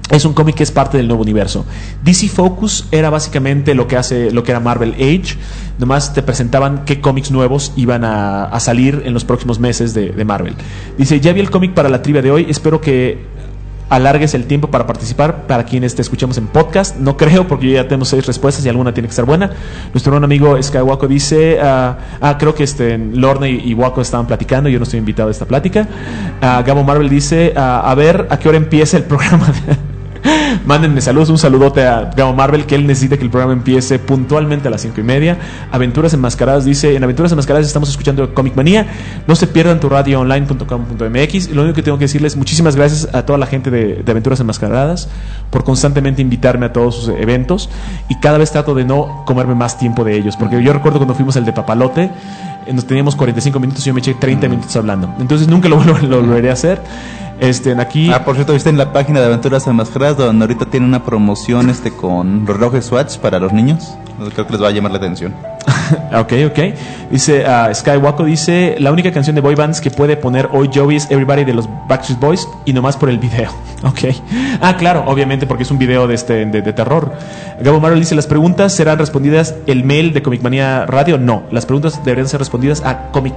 Es un cómic que es parte del nuevo universo. D C Focus era básicamente lo que hace, lo que era Marvel Age. Nomás te presentaban qué cómics nuevos iban a, a salir en los próximos meses de, de Marvel. Dice, ya vi el cómic para la trivia de hoy. Espero que alargues el tiempo para participar. Para quienes te escuchamos en podcast, no creo, porque ya tenemos seis respuestas y alguna tiene que estar buena. Nuestro buen amigo Skywalker dice, uh, ah, creo que este, Lorna y, y Waco estaban platicando. Yo no estoy invitado a esta plática. uh, Gabo Marvel dice, uh, a ver a qué hora empieza el programa de... Mándenme saludos, un saludote a Gabo Marvel, que él necesita que el programa empiece puntualmente a las cinco y media. Aventuras Enmascaradas dice, en Aventuras Enmascaradas estamos escuchando Comic Manía. No se pierdan tu radio online punto com punto m x. Lo único que tengo que decirles, muchísimas gracias a toda la gente de, de Aventuras Enmascaradas por constantemente invitarme a todos sus eventos, y cada vez trato de no comerme más tiempo de ellos, porque yo recuerdo cuando fuimos al de Papalote, nos teníamos cuarenta y cinco minutos y yo me eché treinta minutos hablando. Entonces nunca lo, lo, lo volveré a hacer. Este, aquí... Ah, por cierto, viste en la página de Aventuras Enmascaradas, donde ahorita tiene una promoción este con los relojes Swatch para los niños. Creo que les va a llamar la atención. Ok, ok. Dice, uh, Skywalker dice, la única canción de boy bands que puede poner hoy Joey es Everybody de los Backstreet Boys, y nomás por el video. Ok. Ah, claro, obviamente, porque es un video de, este, de, de terror. Gabo Marvel dice, las preguntas serán respondidas el mail de Comic Manía Radio. No, las preguntas deberían ser respondidas a Comic...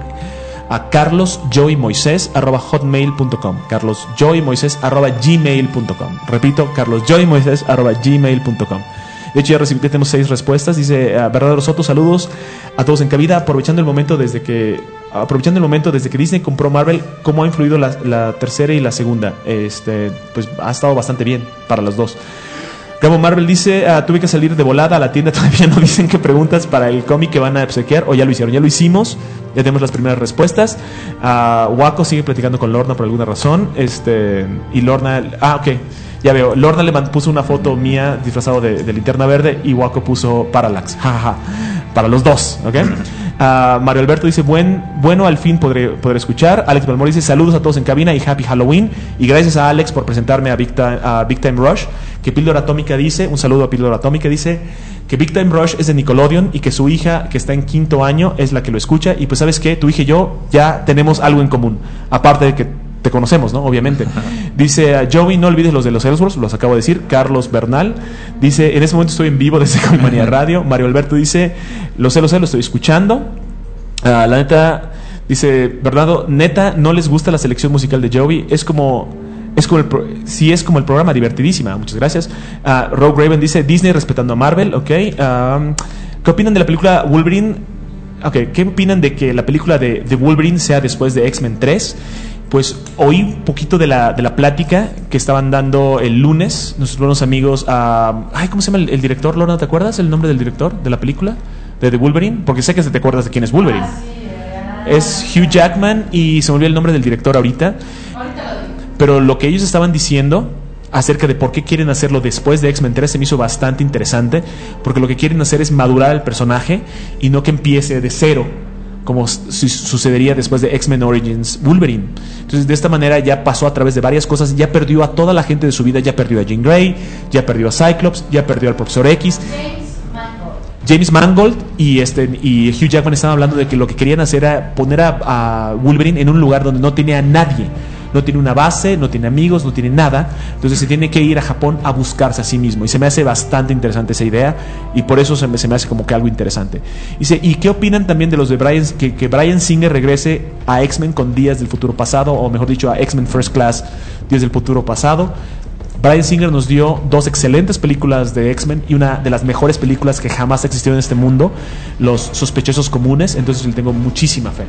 a carlos joy moisés arroba hotmail punto com, carlos joy moisés arroba gmail punto com. Repito, carlos joy moisés arroba gmail punto com. De hecho ya recibí, tenemos seis respuestas. Dice, uh, Verdadero Soto, saludos a todos en cabina. Aprovechando el momento desde que aprovechando el momento desde que Disney compró Marvel, ¿cómo ha influido la, la tercera y la segunda? Este, pues ha estado bastante bien para las dos. Gabo Marvel dice, uh, tuve que salir de volada a la tienda, todavía no dicen qué preguntas para el cómic que van a obsequiar, o ya lo hicieron, ya lo hicimos, ya tenemos las primeras respuestas. uh, Waco sigue platicando con Lorna por alguna razón, este y Lorna, ah ok, ya veo, Lorna le puso una foto mía disfrazado de, de Linterna Verde, y Waco puso Parallax, jajaja, para los dos, ok. Uh, Mario Alberto dice, Buen, bueno, al fin podré, podré escuchar. Alex Balmore dice, saludos a todos en cabina y Happy Halloween. Y gracias a Alex por presentarme a Big Time, a Big Time Rush. Que Píldora Atómica dice, un saludo a Píldora Atómica, dice que Big Time Rush es de Nickelodeon y que su hija, que está en quinto año, es la que lo escucha. Y pues sabes qué, tu hija y yo ya tenemos algo en común, aparte de que te conocemos, ¿no? Obviamente. Dice, uh, Joey, no olvides los de los Ellsworth, los acabo de decir. Carlos Bernal dice, en ese momento estoy en vivo desde Comic Manía Radio. Mario Alberto dice, los celos, lo estoy escuchando. Uh, la neta, dice Bernardo, neta, no les gusta la selección musical de Joey. Es como, es como el pro, sí es como el programa, divertidísima. Muchas gracias. uh, Rogue Raven dice, Disney respetando a Marvel. Ok. Um, ¿Qué opinan de la película Wolverine? Ok, ¿qué opinan de que la película de, de Wolverine sea después de X-Men tres? Pues oí un poquito de la, de la plática que estaban dando el lunes nuestros buenos amigos. Uh, ay, ¿cómo se llama el, el director, Lorna? ¿Te acuerdas el nombre del director de la película de The Wolverine? Porque sé que te acuerdas de quién es Wolverine. Ah, sí, eh, es Hugh Jackman, y se me olvidó el nombre del director ahorita. Ahorita lo digo. Pero lo que ellos estaban diciendo acerca de por qué quieren hacerlo después de X-Men tres se me hizo bastante interesante, porque lo que quieren hacer es madurar al personaje y no que empiece de cero, como su sucedería después de X-Men Origins Wolverine. Entonces de esta manera ya pasó a través de varias cosas, ya perdió a toda la gente de su vida, ya perdió a Jean Grey, ya perdió a Cyclops, ya perdió al Profesor X, James Mangold, James Mangold y, este, y Hugh Jackman estaban hablando de que lo que querían hacer era poner a, a Wolverine en un lugar donde no tenía a nadie, no tiene una base, no tiene amigos, no tiene nada. Entonces se tiene que ir a Japón a buscarse a sí mismo. Y se me hace bastante interesante esa idea, y por eso se me, se me hace como que algo interesante. Dice, ¿y qué opinan también de los de Bryan, que, que Bryan Singer regrese a X-Men con Días del Futuro Pasado, o mejor dicho, a X-Men First Class Días del Futuro Pasado? Bryan Singer nos dio dos excelentes películas de X-Men y una de las mejores películas que jamás existió en este mundo, Los Sospechosos Comunes. Entonces le tengo muchísima fe.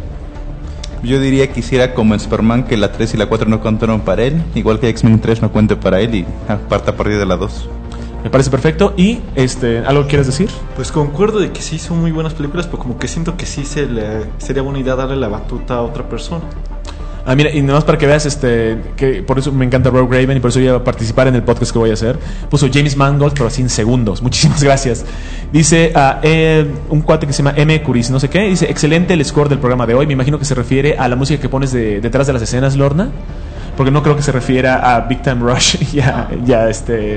Yo diría que hiciera como en Superman, que la tres y la cuatro no contaron para él, igual que X-Men tres no cuente para él, y aparta a partir de la dos. Me parece perfecto. ¿Y este, algo quieres decir? Pues concuerdo de que sí son muy buenas películas, pero como que siento que sí se le, sería buena idea darle la batuta a otra persona. Ah, mira, y nada más para que veas, este, que por eso me encanta Rogue Raven y por eso voy a participar en el podcast que voy a hacer. Puso James Mangold, pero así en segundos. Muchísimas gracias. Dice uh, eh, un cuate que se llama M. Curis, no sé qué. Dice, excelente el score del programa de hoy. Me imagino que se refiere a la música que pones de, detrás de las escenas, Lorna. Porque no creo que se refiera a Big Time Rush. ya, ya, este.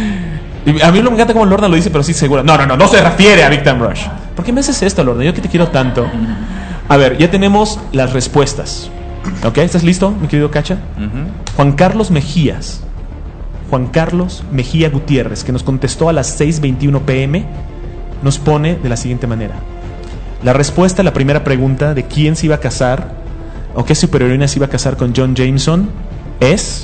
A mí me encanta como Lorna lo dice, pero sí segura. No, no, no, no se refiere a Big Time Rush. ¿Por qué me haces esto, Lorna? Yo que te quiero tanto. A ver, ya tenemos las respuestas. ¿Ok? ¿Estás listo, mi querido Cacha? Uh-huh. Juan Carlos Mejías Juan Carlos Mejía Gutiérrez, que nos contestó a las seis veintiuno pm, nos pone de la siguiente manera: la respuesta a la primera pregunta de quién se iba a casar o qué superheroína se iba a casar con John Jameson es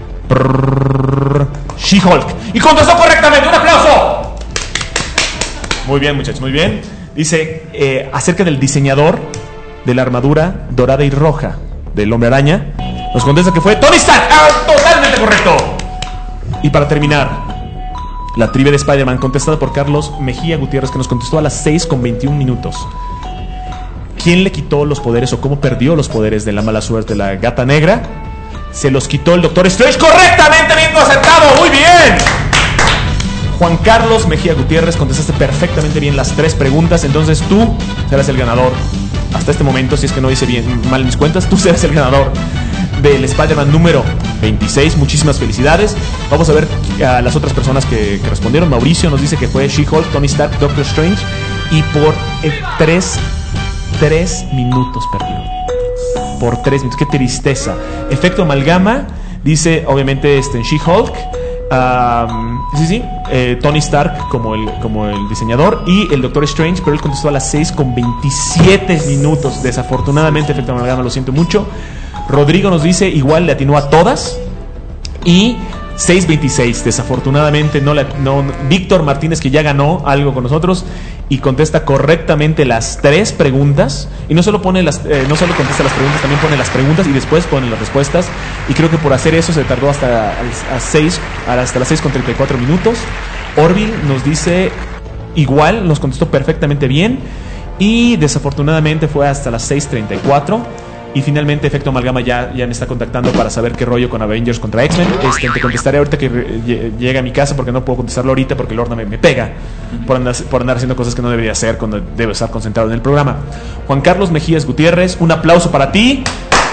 She-Hulk. Y contestó correctamente. ¡Un aplauso! Muy bien, muchachos, muy bien. Dice eh, acerca del diseñador de la armadura dorada y roja del Hombre Araña, nos contesta que fue Tony Stark. ¡Ah, totalmente correcto! Y para terminar, la trivia de Spider-Man contestada por Carlos Mejía Gutiérrez, que nos contestó a las seis con veintiún minutos. ¿Quién le quitó los poderes o cómo perdió los poderes de la mala suerte de la Gata Negra? Se los quitó el Doctor Strange. ¡Correctamente, bien acertado! ¡Muy bien! Juan Carlos Mejía Gutiérrez, contestaste perfectamente bien las tres preguntas. Entonces tú serás el ganador. Hasta este momento, si es que no hice bien mal mis cuentas, tú serás el ganador del Spider-Man número veintiséis. Muchísimas felicidades. Vamos a ver a las otras personas que, que respondieron. Mauricio nos dice que fue She-Hulk, Tony Stark, Doctor Strange. Y por eh, tres, tres minutos perdió. Por tres minutos, qué tristeza. Efecto amalgama, dice obviamente este, en She-Hulk. Um, sí, sí, eh, Tony Stark como el, como el diseñador y el Doctor Strange, pero él contestó a las seis con veintisiete minutos. Desafortunadamente, efecto amalgama, lo siento mucho. Rodrigo nos dice, igual le atinó a todas. Y seis veintiséis, desafortunadamente no, le, no Víctor Martínez, que ya ganó algo con nosotros y contesta correctamente las tres preguntas. Y no solo pone las, eh, no solo contesta las preguntas, también pone las preguntas y después pone las respuestas. Y creo que por hacer eso se tardó hasta, a seis, hasta las seis con treinta y cuatro minutos. Orville nos dice igual, nos contestó perfectamente bien. Y desafortunadamente fue hasta las seis treinta y cuatro. Y finalmente Efecto Amalgama ya, ya me está contactando para saber qué rollo con Avengers contra X-Men. Este, te contestaré ahorita que re, llegue a mi casa, porque no puedo contestarlo ahorita porque el horno me, me pega por andar, por andar haciendo cosas que no debería hacer cuando debo estar concentrado en el programa. Juan Carlos Mejías Gutiérrez, un aplauso para ti.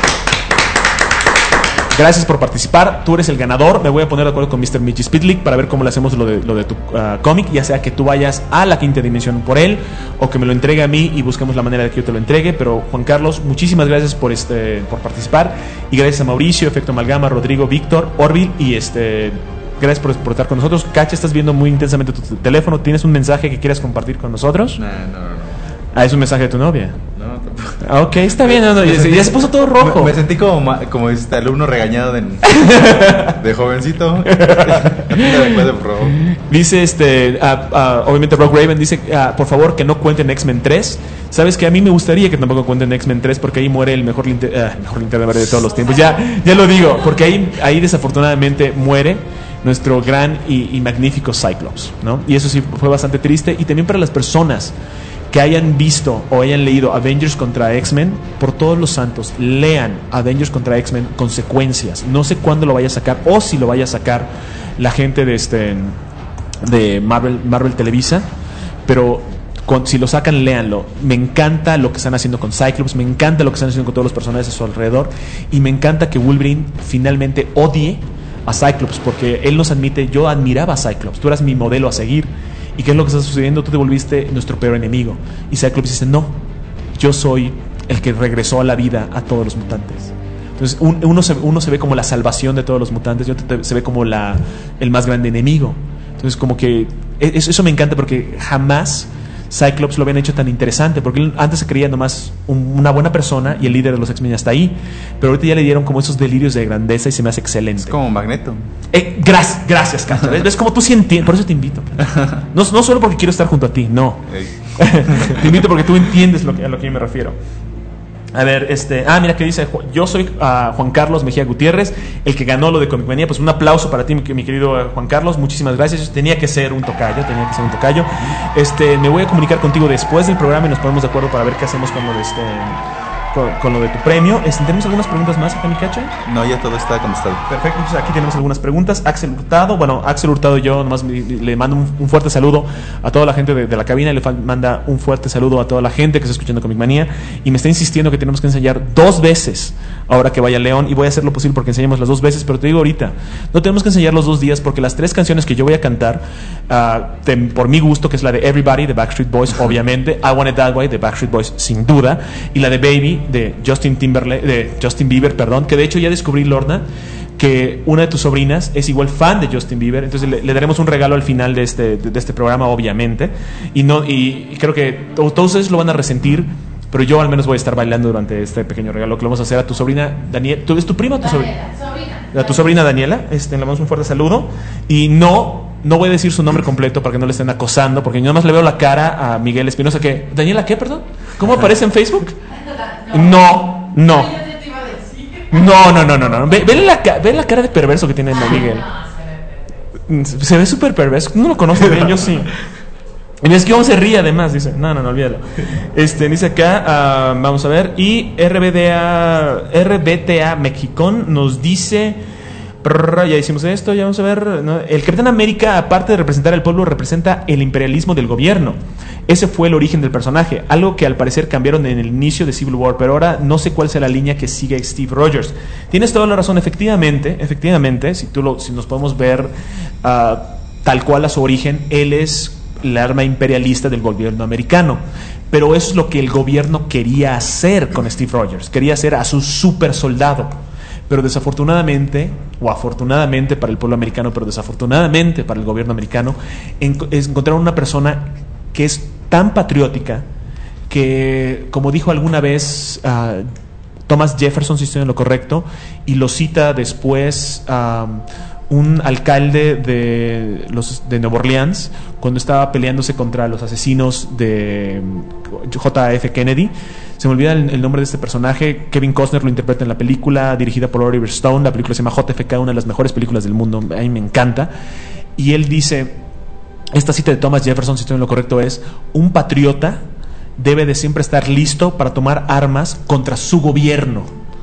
Gracias por participar, tú eres el ganador. Me voy a poner de acuerdo con mister Michi Spitlick para ver cómo le hacemos lo de, lo de tu uh, cómic, ya sea que tú vayas a la quinta dimensión por él o que me lo entregue a mí y busquemos la manera de que yo te lo entregue. Pero Juan Carlos, muchísimas gracias por este por participar, y gracias a Mauricio, Efecto Amalgama, Rodrigo, Víctor, Orville y este gracias por, por estar con nosotros. Cacha, estás viendo muy intensamente tu, tu teléfono. ¿Tienes un mensaje que quieras compartir con nosotros? No, no, no. Ah, es un mensaje de tu novia. No, tampoco. Ok, está bien. No, no, ya, sentí, ya se puso todo rojo. Me, me sentí como, como este alumno regañado de, de jovencito. Dice este, uh, uh, obviamente Rock Raven dice, uh, por favor que no cuenten X-Men tres. Sabes que a mí me gustaría que tampoco cuenten X-Men tres, porque ahí muere el mejor, linter, uh, mejor linterna verde de todos los tiempos. Ya, ya lo digo, porque ahí, ahí desafortunadamente muere nuestro gran y, y magnífico Cyclops, ¿no? Y eso sí fue bastante triste. Y también para las personas que hayan visto o hayan leído Avengers contra X-Men, por todos los santos, lean Avengers contra X-Men Consecuencias. No sé cuándo lo vaya a sacar o si lo vaya a sacar la gente de este de Marvel, Marvel Televisa, pero con, si lo sacan, léanlo. Me encanta lo que están haciendo con Cyclops, me encanta lo que están haciendo con todos los personajes a su alrededor, y me encanta que Wolverine finalmente odie a Cyclops, porque él nos admite, yo admiraba a Cyclops, tú eras mi modelo a seguir. ¿Y qué es lo que está sucediendo? Tú te volviste nuestro peor enemigo. Y Cyclops dice, no, yo soy el que regresó a la vida a todos los mutantes. Entonces un, uno, se, uno se ve como la salvación de todos los mutantes, y otro te, se ve como la, el más grande enemigo. Entonces como que eso, eso me encanta, porque jamás Cyclops lo habían hecho tan interesante, porque él antes se creía nomás un, una buena persona y el líder de los X-Men ya está ahí, pero ahorita ya le dieron como esos delirios de grandeza y se me hace excelente. Es como Magneto. Eh, gracias, gracias, Cacha. ¿Ves? ¿Ves como tú sí entiendes? Por eso te invito. No, no solo porque quiero estar junto a ti, no. Te invito porque tú entiendes lo que, a lo que yo me refiero. A ver, este, ah, mira que dice, yo soy uh, Juan Carlos Mejía Gutiérrez, el que ganó lo de Comic Manía. Pues un aplauso para ti, mi, mi querido uh, Juan Carlos, muchísimas gracias. Tenía que ser un tocayo, tenía que ser un tocayo. Este, me voy a comunicar contigo después del programa y nos ponemos de acuerdo para ver qué hacemos con lo de este, con, con lo de tu premio. Este, ¿tenemos algunas preguntas más acá, mi Cacha? No, ya todo está contestado. Perfecto, entonces aquí tenemos algunas preguntas. Axel Hurtado, bueno, Axel Hurtado y yo nomás me, le mando un, un fuerte saludo a toda la gente de, de la cabina, y le manda un fuerte saludo a toda la gente que está escuchando Comic Manía, y me está insistiendo que tenemos que ensayar dos veces ahora que vaya León, y voy a hacer lo posible porque enseñemos las dos veces, pero te digo ahorita, no tenemos que ensayar los dos días, porque las tres canciones que yo voy a cantar, uh, de, por mi gusto, que es la de Everybody de Backstreet Boys, obviamente, I Want It That Way de Backstreet Boys, sin duda, y la de Baby de Justin Timberlake, de Justin Bieber, perdón, que de hecho ya descubrí, Lorna, que una de tus sobrinas es igual fan de Justin Bieber, entonces le, le daremos un regalo al final de este, de, de este programa, obviamente, y no y, y creo que to, todos ustedes lo van a resentir, pero yo al menos voy a estar bailando durante este pequeño regalo que le vamos a hacer a tu sobrina Daniela. ¿Tú, ¿Es tu prima o tu sobrina? A tu sobrina Daniela, este, le damos un fuerte saludo, y no, no voy a decir su nombre completo para que no le estén acosando, porque yo nada más le veo la cara a Miguel Espinosa, que, ¿Daniela qué, perdón? ¿Cómo aparece en Facebook? No, no. No, no, no, no, no. Ve, ve, la, ve la cara de perverso que tiene Miguel. Se ve súper perverso. No lo conozco bien, yo sí. Y es que aún se ríe además, dice. No, no, no, olvídalo. Este, dice acá, uh, vamos a ver. Y R B D A, R B T A Mexicón nos dice... Prrr, ya hicimos esto, ya vamos a ver, ¿no? El Capitán América, aparte de representar al pueblo, representa el imperialismo del gobierno. Ese fue el origen del personaje, algo que al parecer cambiaron en el inicio de Civil War, pero ahora no sé cuál sea la línea que sigue Steve Rogers. Tienes toda la razón, efectivamente, efectivamente, si tú lo, si nos podemos ver uh, tal cual a su origen, él es el arma imperialista del gobierno americano. Pero eso es lo que el gobierno quería hacer con Steve Rogers, quería hacer a su super soldado. Pero desafortunadamente, o afortunadamente para el pueblo americano, pero desafortunadamente para el gobierno americano, en, encontraron una persona que es tan patriótica que, como dijo alguna vez uh, Thomas Jefferson, si estoy en lo correcto, y lo cita después uh, un alcalde de, los, de Nueva Orleans, cuando estaba peleándose contra los asesinos de J F Kennedy. Se me olvida el, el nombre de este personaje. Kevin Costner lo interpreta en la película dirigida por Oliver Stone. La película se llama J F K, una de las mejores películas del mundo. A mí me encanta. Y él dice, esta cita de Thomas Jefferson, si estoy en lo correcto, es: un patriota debe de siempre estar listo para tomar armas contra su gobierno.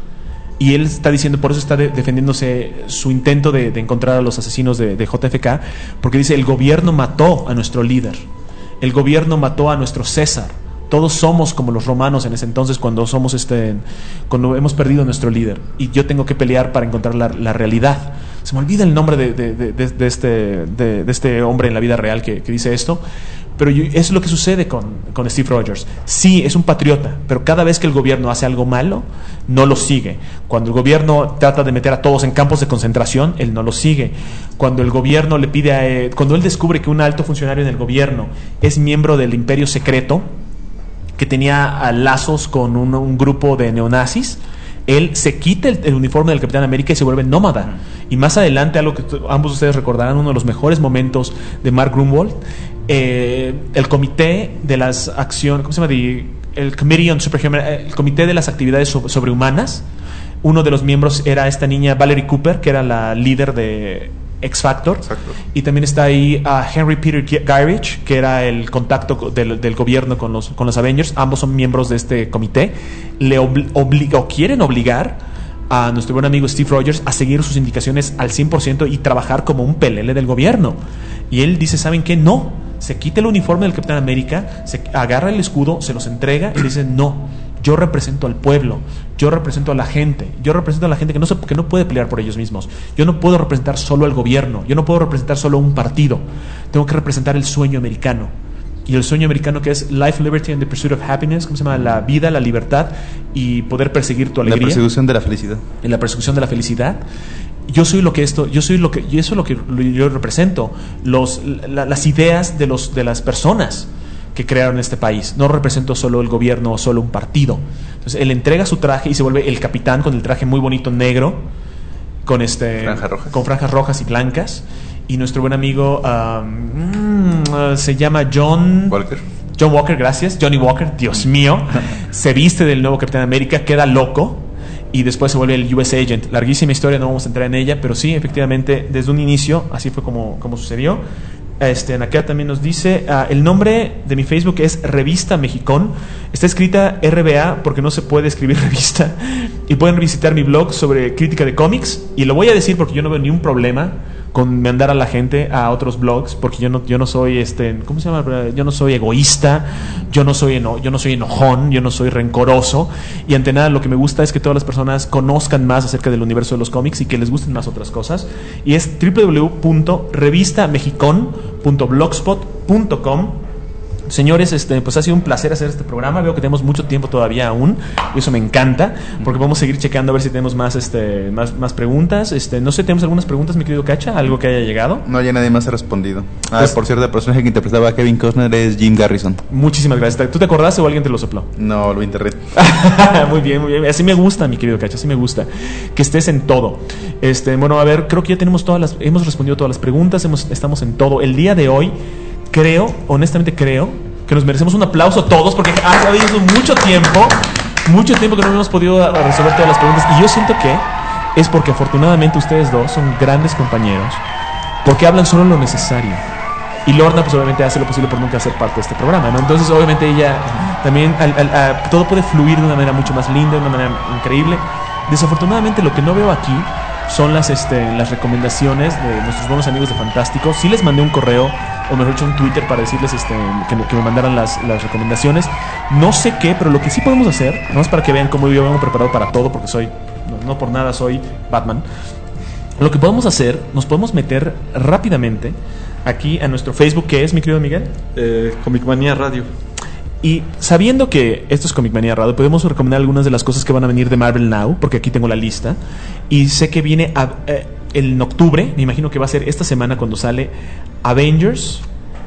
Y él está diciendo, por eso está de, defendiéndose su intento de, de encontrar a los asesinos de, de J F K, porque dice, el gobierno mató a nuestro líder, el gobierno mató a nuestro César. Todos somos como los romanos en ese entonces, cuando somos este, cuando hemos perdido a nuestro líder, y yo tengo que pelear para encontrar la, la realidad. Se me olvida el nombre de, de, de, de, de, este, de, de este hombre en la vida real que, que dice esto, pero yo, eso es lo que sucede con, con Steve Rogers. Sí, es un patriota, pero cada vez que el gobierno hace algo malo, no lo sigue. Cuando el gobierno trata de meter a todos en campos de concentración, él no lo sigue. Cuando el gobierno le pide a, eh, cuando él descubre que un alto funcionario en el gobierno es miembro del imperio secreto, que tenía a lazos con un, un grupo de neonazis, él se quita el, el uniforme del Capitán América y se vuelve nómada. Y más adelante, algo que t- ambos ustedes recordarán, uno de los mejores momentos de Mark Grunwald, eh, el comité de las acciones, ¿cómo se llama? The, el Committee on Superhuman, el comité de las actividades so- sobrehumanas. Uno de los miembros era esta niña Valerie Cooper, que era la líder de X Factor. Exacto. Y también está ahí a uh, Henry Peter Gyrich, que era el contacto del, del gobierno con los, con los Avengers. Ambos son miembros de este comité. Le obli- obliga, o quieren obligar a nuestro buen amigo Steve Rogers a seguir sus indicaciones al cien por ciento y trabajar como un pelele del gobierno. Y él dice, ¿saben qué? No, se quita el uniforme del Capitán América, se agarra el escudo, se los entrega y dice, no, yo represento al pueblo, yo represento a la gente, yo represento a la gente que no, se, que no puede pelear por ellos mismos. Yo no puedo representar solo al gobierno, yo no puedo representar solo un partido, tengo que representar el sueño americano. Y el sueño americano, que es Life, Liberty and the Pursuit of Happiness, ¿cómo se llama? La vida, la libertad y poder perseguir tu alegría. La persecución de la felicidad. En la persecución de la felicidad. Yo soy lo que esto, yo soy lo que, y eso es lo que yo represento, los, la, las ideas de los, de las personas que crearon este país. No represento solo el gobierno o solo un partido. Entonces él entrega su traje y se vuelve el capitán con el traje muy bonito negro, con este, franjas rojas. con franjas rojas y blancas. Y nuestro buen amigo um, uh, se llama John Walker. John Walker, gracias. Johnny Walker, Dios mío, se viste del nuevo Capitán América, queda loco y después se vuelve el U S Agent. Larguísima historia, no vamos a entrar en ella, pero sí, efectivamente, desde un inicio así fue como, como sucedió. Este, acá también nos dice, uh, el nombre de mi Facebook es Revista Mexicón. Está escrita R B A porque no se puede escribir revista. Y pueden visitar mi blog sobre crítica de cómics. Y lo voy a decir porque yo no veo ni un problema con mandar a la gente a otros blogs, porque yo no, yo no soy este, ¿cómo se llama? Yo no soy egoísta, yo no soy eno, yo no soy enojón, yo no soy rencoroso, y ante nada lo que me gusta es que todas las personas conozcan más acerca del universo de los cómics y que les gusten más otras cosas. Y es doble u doble u doble u punto revista mexicón punto blogspot punto com. señores, este, pues ha sido un placer hacer este programa. Veo que tenemos mucho tiempo todavía aún, y eso me encanta, porque vamos a seguir checando a ver si tenemos más, este, más, más preguntas. Este, no sé, ¿tenemos algunas preguntas, mi querido Cacha? ¿Algo que haya llegado? No, ya nadie más ha respondido. Ah, Pues- por cierto, el personaje que interpretaba a Kevin Costner es Jim Garrison. Muchísimas gracias. ¿Tú te acordaste o alguien te lo sopló? No, lo internet. Muy bien, muy bien. Así me gusta, mi querido Cacha, así me gusta. Que estés en todo. Este, bueno, a ver, creo que ya tenemos todas las, hemos respondido todas las preguntas, hemos, estamos en todo. El día de hoy, creo, honestamente creo, que nos merecemos un aplauso todos, porque ha habido mucho tiempo, mucho tiempo que no hemos podido resolver todas las preguntas. Y yo siento que es porque afortunadamente ustedes dos son grandes compañeros, porque hablan solo lo necesario. Y Lorna pues obviamente hace lo posible por nunca ser parte de este programa, ¿no? Entonces obviamente ella también, al, al, a, todo puede fluir de una manera mucho más linda, de una manera increíble. Desafortunadamente lo que no veo aquí son las, este, las recomendaciones de nuestros buenos amigos de Fantástico. Sí les mandé un correo, o mejor dicho un Twitter, para decirles este, que, me, que me mandaran las, las recomendaciones. No sé qué, pero lo que sí podemos hacer, no es para que vean cómo yo vengo preparado para todo, porque soy, no, no por nada soy Batman. Lo que podemos hacer, nos podemos meter rápidamente aquí a nuestro Facebook, que es, mi querido Miguel, Eh, Comic Manía Radio. y sabiendo que esto es Comic Manía Radio, podemos recomendar algunas de las cosas que van a venir de Marvel Now, porque aquí tengo la lista. Y sé que viene a, eh, en octubre, me imagino que va a ser esta semana cuando sale Avengers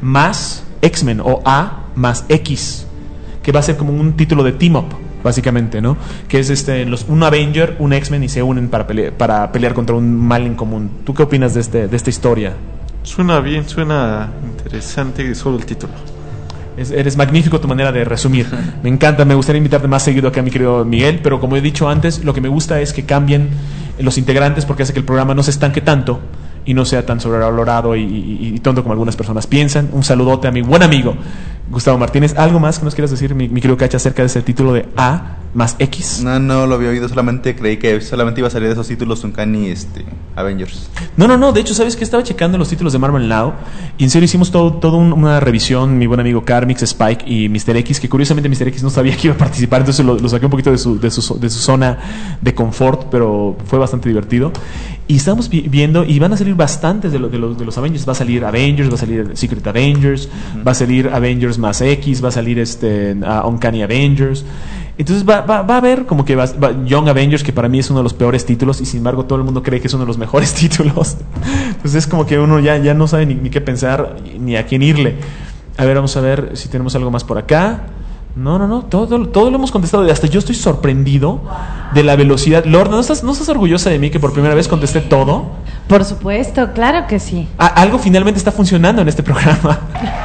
más X-Men, o A más X, que va a ser como un título de team up, básicamente, ¿no? Que es este, los, un Avenger, un X-Men, y se unen para pelear, para pelear contra un mal en común. ¿Tú qué opinas de, este, de esta historia? Suena bien, suena interesante solo el título. Es, eres magnífico tu manera de resumir. Me encanta, me gustaría invitarte más seguido acá, mi querido Miguel, pero como he dicho antes, lo que me gusta es que cambien los integrantes, porque hace que el programa no se estanque tanto y no sea tan sobrevalorado y, y, y tonto como algunas personas piensan. Un saludote a mi buen amigo Gustavo Martínez. ¿Algo más que nos quieras decir, mi, mi querido Cacha, acerca de ese título de A más X? No, no lo había oído, solamente creí que solamente iba a salir de esos títulos Uncanny este, Avengers. No, no, no, de hecho, ¿sabes qué? Estaba checando los títulos de Marvel Now y en serio hicimos todo, todo un, una revisión, mi buen amigo Carmix, Spike y mister X, que curiosamente mister X no sabía que iba a participar, entonces lo, lo saqué un poquito de su, de, su, de su zona de confort, pero fue bastante divertido. Y estábamos vi- viendo, y van a salir bastantes de, lo, de, los, de los Avengers. Va a salir Avengers, va a salir Secret Avengers, uh-huh. va a salir Avengers más X, va a salir este uh, Uncanny Avengers. Entonces va, va, va a haber como que va, va Young Avengers, que para mí es uno de los peores títulos, y sin embargo todo el mundo cree que es uno de los mejores títulos. Entonces es como que uno ya, ya no sabe ni, ni qué pensar, ni a quién irle. A ver, vamos a ver si tenemos algo más por acá. No, no, no, todo, todo lo hemos contestado. Y hasta yo estoy sorprendido de la velocidad. Lorna, ¿no estás, ¿no estás orgullosa de mí que por primera vez contesté todo? Por supuesto, claro que sí. Ah, algo finalmente está funcionando en este programa.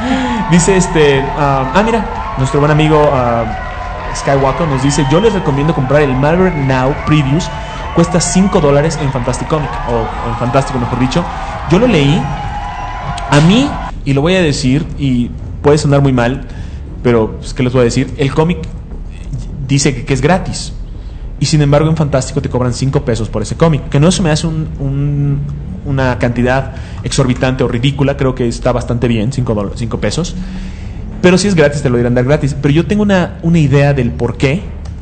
Dice este... Uh, ah, mira, nuestro buen amigo uh, Skywalker nos dice: yo les recomiendo comprar el Marvel Now Previews. Cuesta cinco dólares en Fantastic Comic, o en Fantástico, mejor dicho. Yo lo leí. A mí, y lo voy a decir, y puede sonar muy mal, pero pues, ¿qué les voy a decir? El cómic dice que, que es gratis, y sin embargo en Fantástico te cobran cinco pesos por ese cómic, que no se me hace un, un, una cantidad exorbitante o ridícula. Creo que está bastante bien, cinco pesos, pero si es gratis te lo dirán dar gratis. Pero yo tengo una, una idea del por qué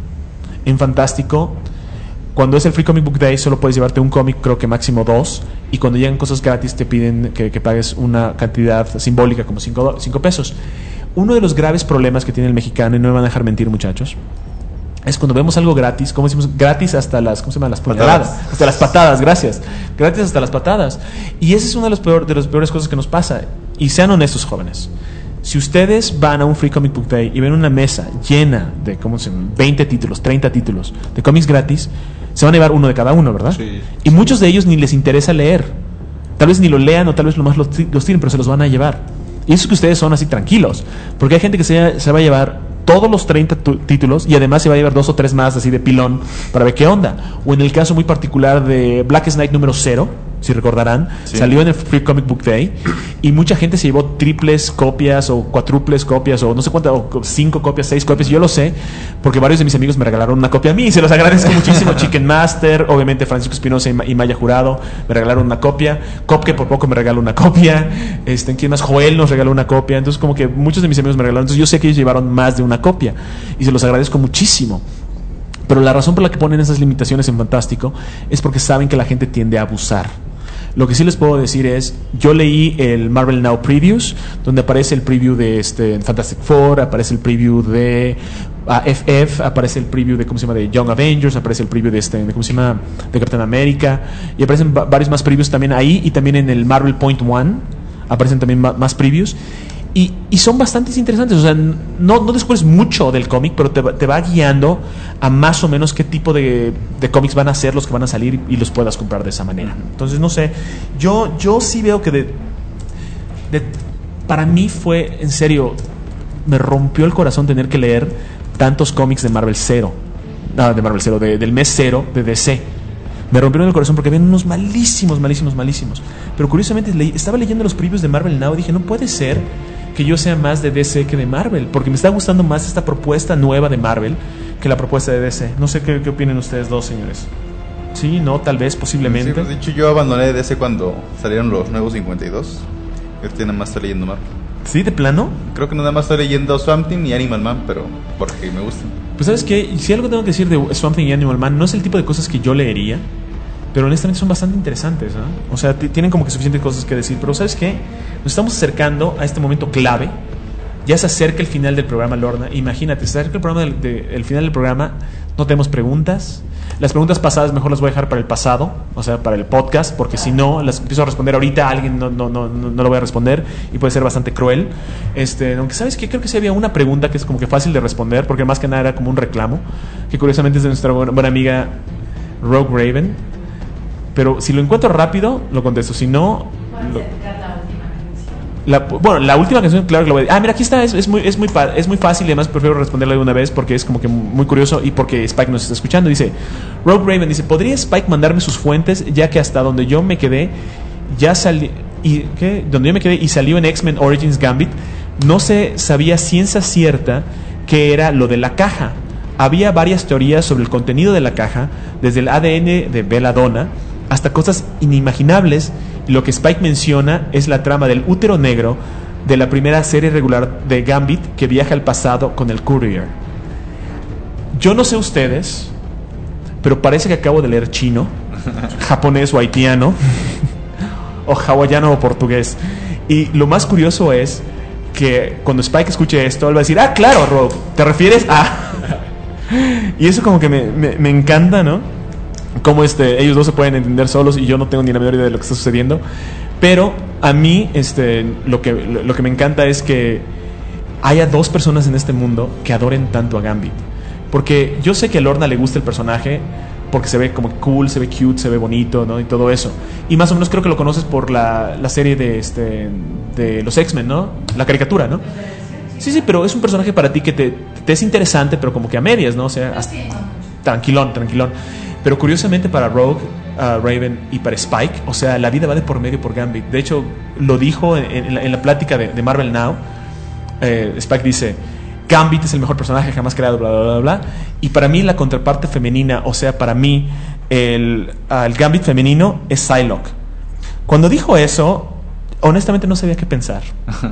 en Fantástico, cuando es el Free Comic Book Day, solo puedes llevarte un cómic, creo que máximo dos, y cuando llegan cosas gratis te piden que, que pagues una cantidad simbólica como cinco pesos. Uno de los graves problemas que tiene el mexicano, y no me van a dejar mentir, muchachos, es cuando vemos algo gratis, como decimos, gratis hasta las, ¿cómo se llama? Las puñaladas, patadas. Hasta las patadas, gracias. Gratis hasta las patadas. Y esa es una de las, peor, de las peores cosas que nos pasa. Y sean honestos, jóvenes. Si ustedes van a un Free Comic Book Day y ven una mesa llena de, ¿cómo se llama? veinte títulos, treinta títulos de cómics gratis, se van a llevar uno de cada uno, ¿verdad? Sí. Y muchos de ellos ni les interesa leer. Tal vez ni lo lean, o tal vez lo más los, los tiren, pero se los van a llevar. Y eso es que ustedes son así tranquilos, porque hay gente que se, se va a llevar todos los treinta tu, títulos, y además se va a llevar dos o tres más así de pilón para ver qué onda. O en el caso muy particular de Blackest Night número cero, si recordarán, sí. Salió en el Free Comic Book Day y mucha gente se llevó triples copias o cuatruples copias o no sé cuántas, o cinco copias, seis copias. Yo lo sé porque varios de mis amigos me regalaron una copia a mí y se los agradezco muchísimo. Chicken Master, obviamente Francisco Espinosa y, Ma- y Maya Jurado me regalaron una copia. Copke por poco me regaló una copia. Este, ¿quién más? Joel nos regaló una copia. Entonces como que muchos de mis amigos me regalaron. Entonces yo sé que ellos llevaron más de una copia y se los agradezco muchísimo. Pero la razón por la que ponen esas limitaciones en Fantástico es porque saben que la gente tiende a abusar. Lo que sí les puedo decir es, yo leí el Marvel Now Previews, donde aparece el preview de este Fantastic Four, aparece el preview de uh, F F, aparece el preview de, ¿cómo se llama?, de Young Avengers, aparece el preview de este, de, ¿cómo se llama?, de Captain America, y aparecen va- varios más previews también ahí, y también en el Marvel Point One aparecen también ma- más previews. Y, y son bastante interesantes, o sea, no, no descubres mucho del cómic, pero te, va- te va guiando a más o menos qué tipo de, de cómics van a ser los que van a salir y los puedas comprar de esa manera. Entonces, no sé, yo, yo sí veo que de, de, para mí fue, en serio, me rompió el corazón tener que leer tantos cómics de Marvel Zero, no, de Marvel Zero, de, del mes cero de D C. Me rompieron el corazón porque habían unos malísimos, malísimos, malísimos. Pero curiosamente le, estaba leyendo los previews de Marvel Now y dije, no puede ser que yo sea más de D C que de Marvel, porque me está gustando más esta propuesta nueva de Marvel que la propuesta de D C. No sé qué, qué opinan ustedes dos, señores. Sí, no, tal vez, posiblemente. Sí, pues, de hecho, yo abandoné D C cuando salieron los nuevos cincuenta y dos. Ahorita nada más estoy leyendo Marvel. ¿Sí, de plano? Creo que nada más estoy leyendo Swamp Thing y Animal Man, pero porque me gustan. Pues sabes qué, si algo tengo que decir de Swamp Thing y Animal Man, no es el tipo de cosas que yo leería, pero honestamente son bastante interesantes, ¿no? O sea, t- tienen como que suficientes cosas que decir. Pero ¿sabes qué? Nos estamos acercando a este momento clave. Ya se acerca el final del programa, Lorna. Imagínate, se acerca el, programa del, de, el final del programa. No tenemos preguntas. Las preguntas pasadas mejor las voy a dejar para el pasado, o sea, para el podcast, porque si no, las empiezo a responder ahorita, alguien no, no, no, no, no lo voy a responder y puede ser bastante cruel. Este, aunque, ¿sabes qué? Creo que sí había una pregunta que es como que fácil de responder, porque más que nada era como un reclamo, que curiosamente es de nuestra buena, buena amiga Rogue Raven. Pero si lo encuentro rápido, lo contesto. Si no... Lo, la, bueno, la última canción, claro que lo voy a decir. Ah, mira, aquí está, es, es, muy, es, muy, es muy fácil y además prefiero responderla de una vez porque es como que muy curioso y porque Spike nos está escuchando. Dice, Rogue Raven dice, ¿podría Spike mandarme sus fuentes ya que hasta donde yo me quedé ya salió... Y, ¿qué? Donde yo me quedé y salió en X-Men Origins Gambit, no se sabía ciencia cierta qué era lo de la caja. Había varias teorías sobre el contenido de la caja, desde el A D N de Belladonna hasta cosas inimaginables. Y lo que Spike menciona es la trama del útero negro de la primera serie regular de Gambit que viaja al pasado con el Courier. Yo no sé ustedes, pero parece que acabo de leer chino, japonés o haitiano, o hawaiano o portugués. Y lo más curioso es que cuando Spike escuche esto, él va a decir, ah, claro, Rob, ¿te refieres a...? Y eso como que me, me, me encanta, ¿no? Cómo este, ellos dos se pueden entender solos y yo no tengo ni la menor idea de lo que está sucediendo. Pero a mí este, lo, que, lo, lo que me encanta es que haya dos personas en este mundo que adoren tanto a Gambit. Porque yo sé que a Lorna le gusta el personaje porque se ve como cool, se ve cute, se ve bonito, ¿no? Y todo eso. Y más o menos creo que lo conoces por la, la serie de, este, de los X-Men, ¿no? La caricatura, ¿no? Sí, sí, pero es un personaje para ti que te, te es interesante, pero como que a medias, ¿no? O sea, hasta, tranquilón, tranquilón. Pero curiosamente para Rogue, uh, Raven y para Spike, o sea, la vida va de por medio por Gambit. De hecho, lo dijo en, en, la, en la plática de, de Marvel Now. eh, Spike dice, Gambit es el mejor personaje jamás creado, bla, bla, bla, bla. Y para mí la contraparte femenina, o sea, para mí el, uh, el Gambit femenino es Psylocke. Cuando dijo eso, honestamente no sabía qué pensar.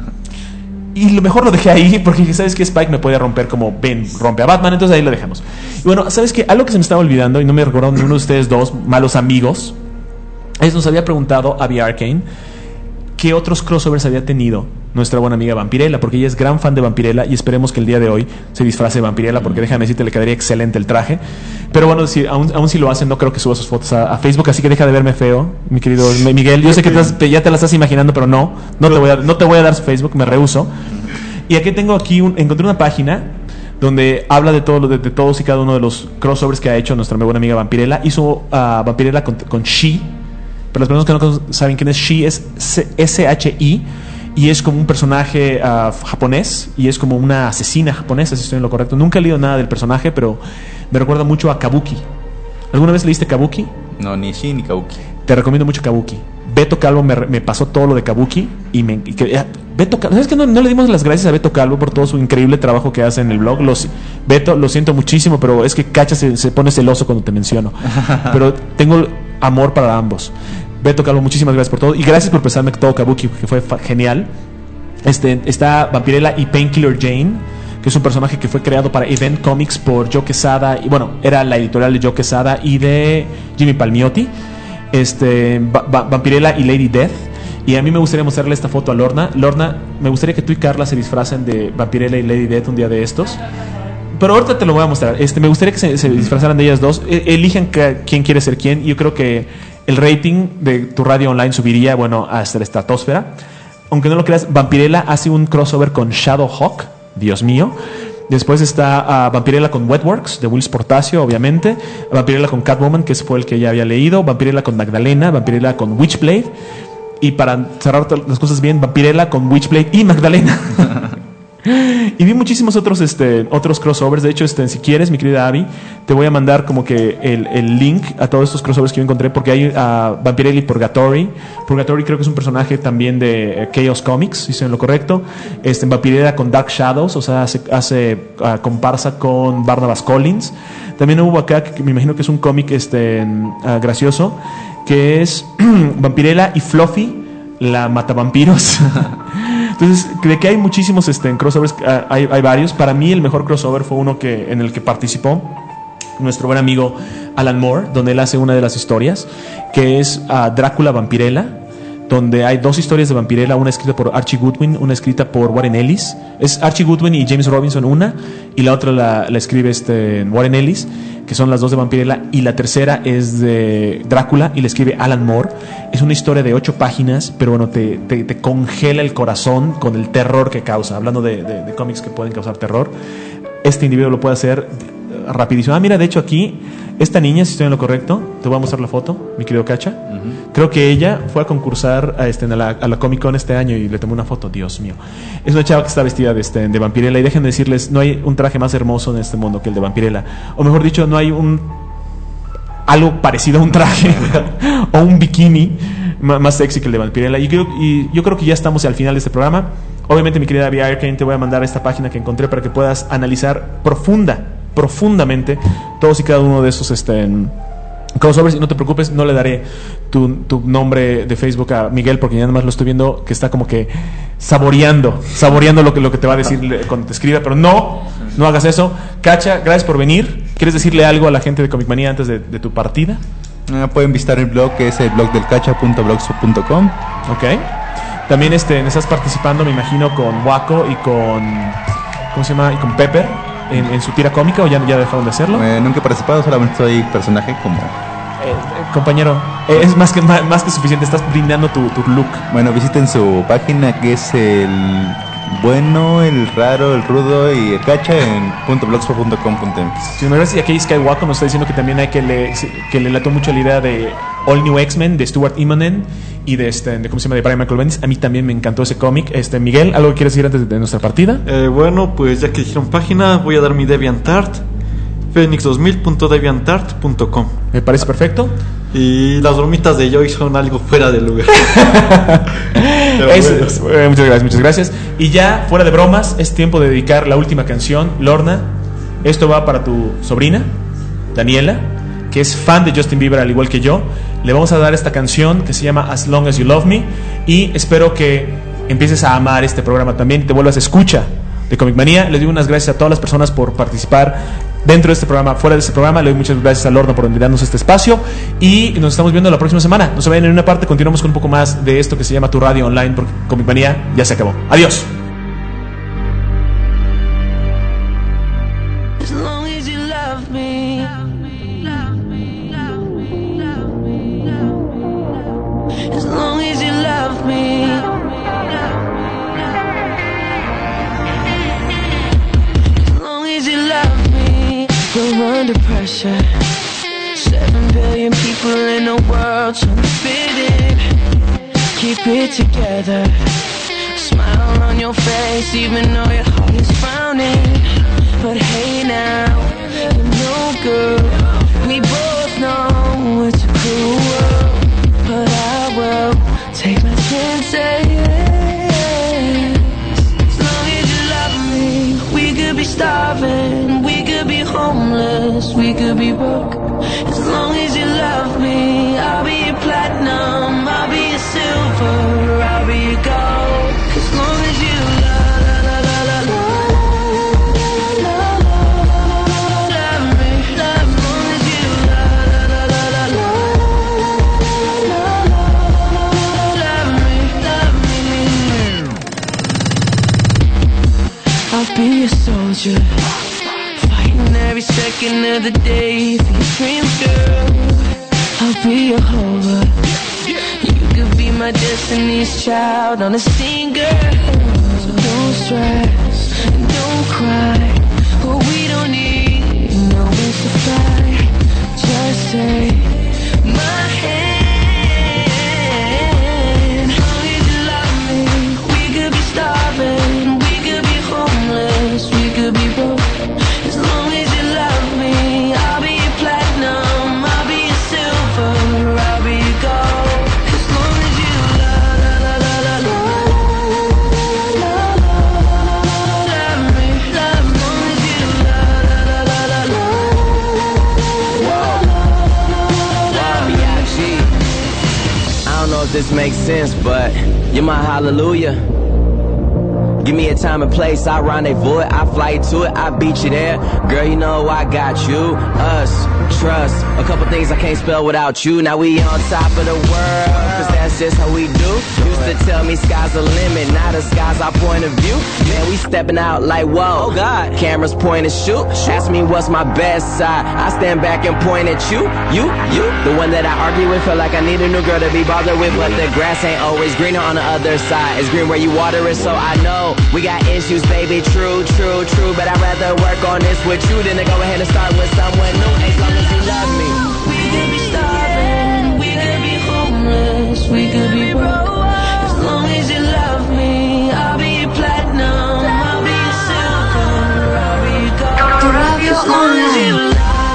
Y lo mejor lo dejé ahí porque dije, ¿sabes qué? Spike me puede romper como Ben rompe a Batman, entonces ahí lo dejamos. Y bueno, ¿sabes qué? Algo que se me estaba olvidando y no me recordó ninguno de ustedes dos, malos amigos, es nos había preguntado Abby Arcane qué otros crossovers había tenido nuestra buena amiga Vampirella, porque ella es gran fan de Vampirella y esperemos que el día de hoy se disfrace de Vampirella, porque déjame decirte, le quedaría excelente el traje. Pero bueno, si, aún, aún si lo hacen, no creo que suba sus fotos a, a Facebook, así que deja de verme feo, mi querido Miguel. Yo sé que te, ya te la estás imaginando, pero no, no te voy a, no te voy a dar su Facebook, me rehúso. Y aquí tengo aquí, un, encontré una página donde habla de, todo, de, de todos y cada uno de los crossovers que ha hecho nuestra buena amiga Vampirella. Hizo uh, Vampirella con, con She. Para las personas que no saben quién es She, es S H I y es como un personaje uh, japonés y es como una asesina japonesa, si estoy en lo correcto. Nunca he leído nada del personaje, pero me recuerda mucho a Kabuki. ¿Alguna vez leíste Kabuki? No, ni She ni Kabuki. Te recomiendo mucho Kabuki. Beto Calvo me, me pasó todo lo de Kabuki y me y que, Beto Calvo, ¿sabes qué? No, no le dimos las gracias a Beto Calvo por todo su increíble trabajo que hace en el blog. Los, Beto, lo siento muchísimo, pero es que Cacha se, se pone celoso cuando te menciono. Pero tengo amor para ambos. Beto Calvo, muchísimas gracias por todo y gracias por prestarme todo Kabuki, que fue fa- genial. Este, está Vampirella y Painkiller Jane, que es un personaje que fue creado para Event Comics por Joe Quesada y bueno, era la editorial de Joe Quesada y de Jimmy Palmiotti. este, Va- Va- Vampirella y Lady Death. Y a mí me gustaría mostrarle esta foto a Lorna. Lorna, me gustaría que tú y Carla se disfracen de Vampirella y Lady Death un día de estos. Pero ahorita te lo voy a mostrar. Este, me gustaría que se, se disfrazaran de ellas dos. E- elijan ca- quién quiere ser quién. Yo creo que el rating de tu radio online subiría, bueno, hasta la estratosfera. Aunque no lo creas, Vampirella hace un crossover con Shadowhawk. Dios mío. Después está uh, Vampirella con Wetworks, de Will Portacio, obviamente. Vampirella con Catwoman, que ese fue el que ya había leído. Vampirella con Magdalena. Vampirella con Witchblade. Y para cerrar las cosas bien, Vampirella con Witchblade y Magdalena. Y vi muchísimos otros este, otros crossovers. De hecho, este, si quieres, mi querida Abby, te voy a mandar como que el, el link a todos estos crossovers que yo encontré, porque hay uh, Vampirella y Purgatory. Purgatory creo que es un personaje también de uh, Chaos Comics, si estoy en lo correcto. Este, Vampirella con Dark Shadows, o sea, hace, hace uh, comparsa con Barnabas Collins. También hubo acá, que me imagino que es un cómic este, uh, gracioso, que es Vampirella y Fluffy, la matavampiros. Entonces, de que hay muchísimos este, crossovers, uh, hay, hay varios. Para mí el mejor crossover fue uno que, en el que participó nuestro buen amigo Alan Moore, donde él hace una de las historias, que es uh, Drácula Vampirella, donde hay dos historias de Vampirella, una escrita por Archie Goodwin, una escrita por Warren Ellis. Es Archie Goodwin y James Robinson una, y la otra la, la escribe este Warren Ellis, que son las dos de Vampirella, y la tercera es de Drácula y la escribe Alan Moore. Es una historia de ocho páginas, pero bueno, te, te, te congela el corazón con el terror que causa. Hablando de, de, de cómics que pueden causar terror, este individuo lo puede hacer rapidísimo. Ah, mira, de hecho aquí, esta niña, si estoy en lo correcto, te voy a mostrar la foto, mi querido Cacha. Uh-huh. Creo que ella fue a concursar a, este, a, la, a la Comic Con este año y le tomé una foto. Dios mío. Es una chava que está vestida de, este, de Vampirella, y déjenme decirles, no hay un traje más hermoso en este mundo que el de Vampirella. O mejor dicho, no hay un algo parecido a un traje o un bikini más sexy que el de Vampirella. Y, creo, y yo creo que ya estamos al final de este programa. Obviamente, mi querida Abby Arkane, te voy a mandar esta página que encontré para que puedas analizar profunda, profundamente todos y cada uno de esos este, crossovers. Y no te preocupes, no le daré tu, tu nombre de Facebook a Miguel, porque ya nada más lo estoy viendo que está como que saboreando, saboreando lo que, lo que te va a decir cuando te escriba. Pero no, no hagas eso. Cacha, gracias por venir. ¿Quieres decirle algo a la gente de Comic Manía antes de, de tu partida? Uh, pueden visitar el blog, que es el blog del cacha punto blogspot punto com. Ok. También este, estás participando, me imagino, con Waco y con... ¿Cómo se llama? Y con Pepper en, en su tira cómica, ¿o ya, ya dejaron de hacerlo? Eh, nunca he participado, solamente soy personaje como... Eh, eh, compañero, eh, es más que, más, más que suficiente, estás brindando tu, tu look. Bueno, visiten su página, que es el bueno, el raro, el rudo y el cacha en .blogspot punto com punto m x. Sí, gracias. Y aquí Skywalker nos está diciendo que también hay que le, que le lató mucho la idea de All New X-Men, de Stuart Immonen y de, este, de ¿cómo se llama? De Brian Michael Bendis. A mí también me encantó ese cómic. Este, Miguel, ¿algo que quieres decir antes de, de nuestra partida? Eh, bueno, pues ya que dijeron página, voy a dar mi DeviantArt, phoenix dos mil punto deviantart punto com. Me parece perfecto. Y las bromitas de Joy son algo fuera de lugar. es, bueno. eh, muchas gracias, muchas gracias. Y ya, fuera de bromas, es tiempo de dedicar la última canción. Lorna, esto va para tu sobrina, Daniela, que es fan de Justin Bieber al igual que yo. Le vamos a dar esta canción que se llama As Long As You Love Me. Y espero que empieces a amar este programa también y te vuelvas a escucha de Comic Manía. Les doy unas gracias a todas las personas por participar dentro de este programa, fuera de este programa. Le doy muchas gracias a Lorna por darnos este espacio. Y nos estamos viendo la próxima semana. No se vayan en una parte, continuamos con un poco más de esto que se llama Tu Radio Online, porque Comic Manía ya se acabó. Adiós. As long as you love me, as long as you love me, as long as you love me. We're under pressure. Seven billion people in the world trying to fit in. Keep it together. Smile on your face even though your heart is frowning. But hey now, you know girl, we both know it's a cruel world. But I will take my chances. As long as you love me, we could be starving, we could be homeless, we could be broke. As long as you love me, I'll be your platinum, I'll be your silver, I'll be your gold. As long as you love, la la la la la. Love me, as long as you love, la la la la la. be a soldier, fighting every second of the day for your dreams, girl. I'll be a hover. You could be my destiny's child on a scene, girl. So don't stress and don't cry. Oh, we don't need no wings to fly. Just take my hand. As long as you love me, we could be starving, we could be homeless, we could be broke. As long as you love me, I'll be your platinum, I'll be your silver, I'll be your gold. As long as you love, la la la la la la love me, love me. As long as you love, la la la la la. Whoa, wow, B I G. I don't know if this makes sense, but you're my hallelujah. Give me a time and place, I rendezvous it, I fly to it, I beat you there. Girl, you know I got you, us, trust. A couple things I can't spell without you. Now we on top of the world, cause that's just how we do. Used to tell me sky's the limit, now the sky's our point of view. Man, we stepping out like whoa, oh God. Cameras point and shoot. Ask me what's my best side, I stand back and point at you. You, you, the one that I argue with, feel like I need a new girl to be bothered with. But the grass ain't always greener on the other side. It's green where you water it, so I know we got issues, baby, true, true, true. But I'd rather work on this with you than to go ahead and start with someone new. As long as you love me. We could be starving, we could be homeless, we could be broke. As long as you love me, I'll be your platinum, I'll be your silver, I'll be your gold. As long as you love me.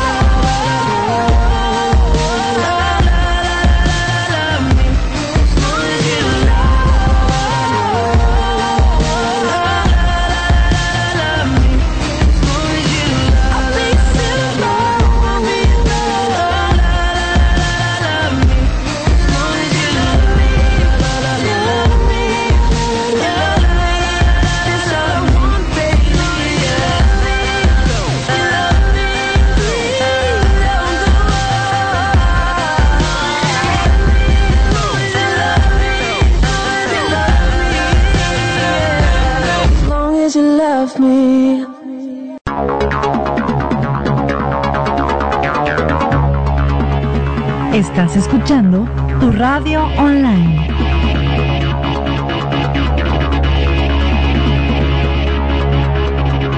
You love me. Estás escuchando tu radio online.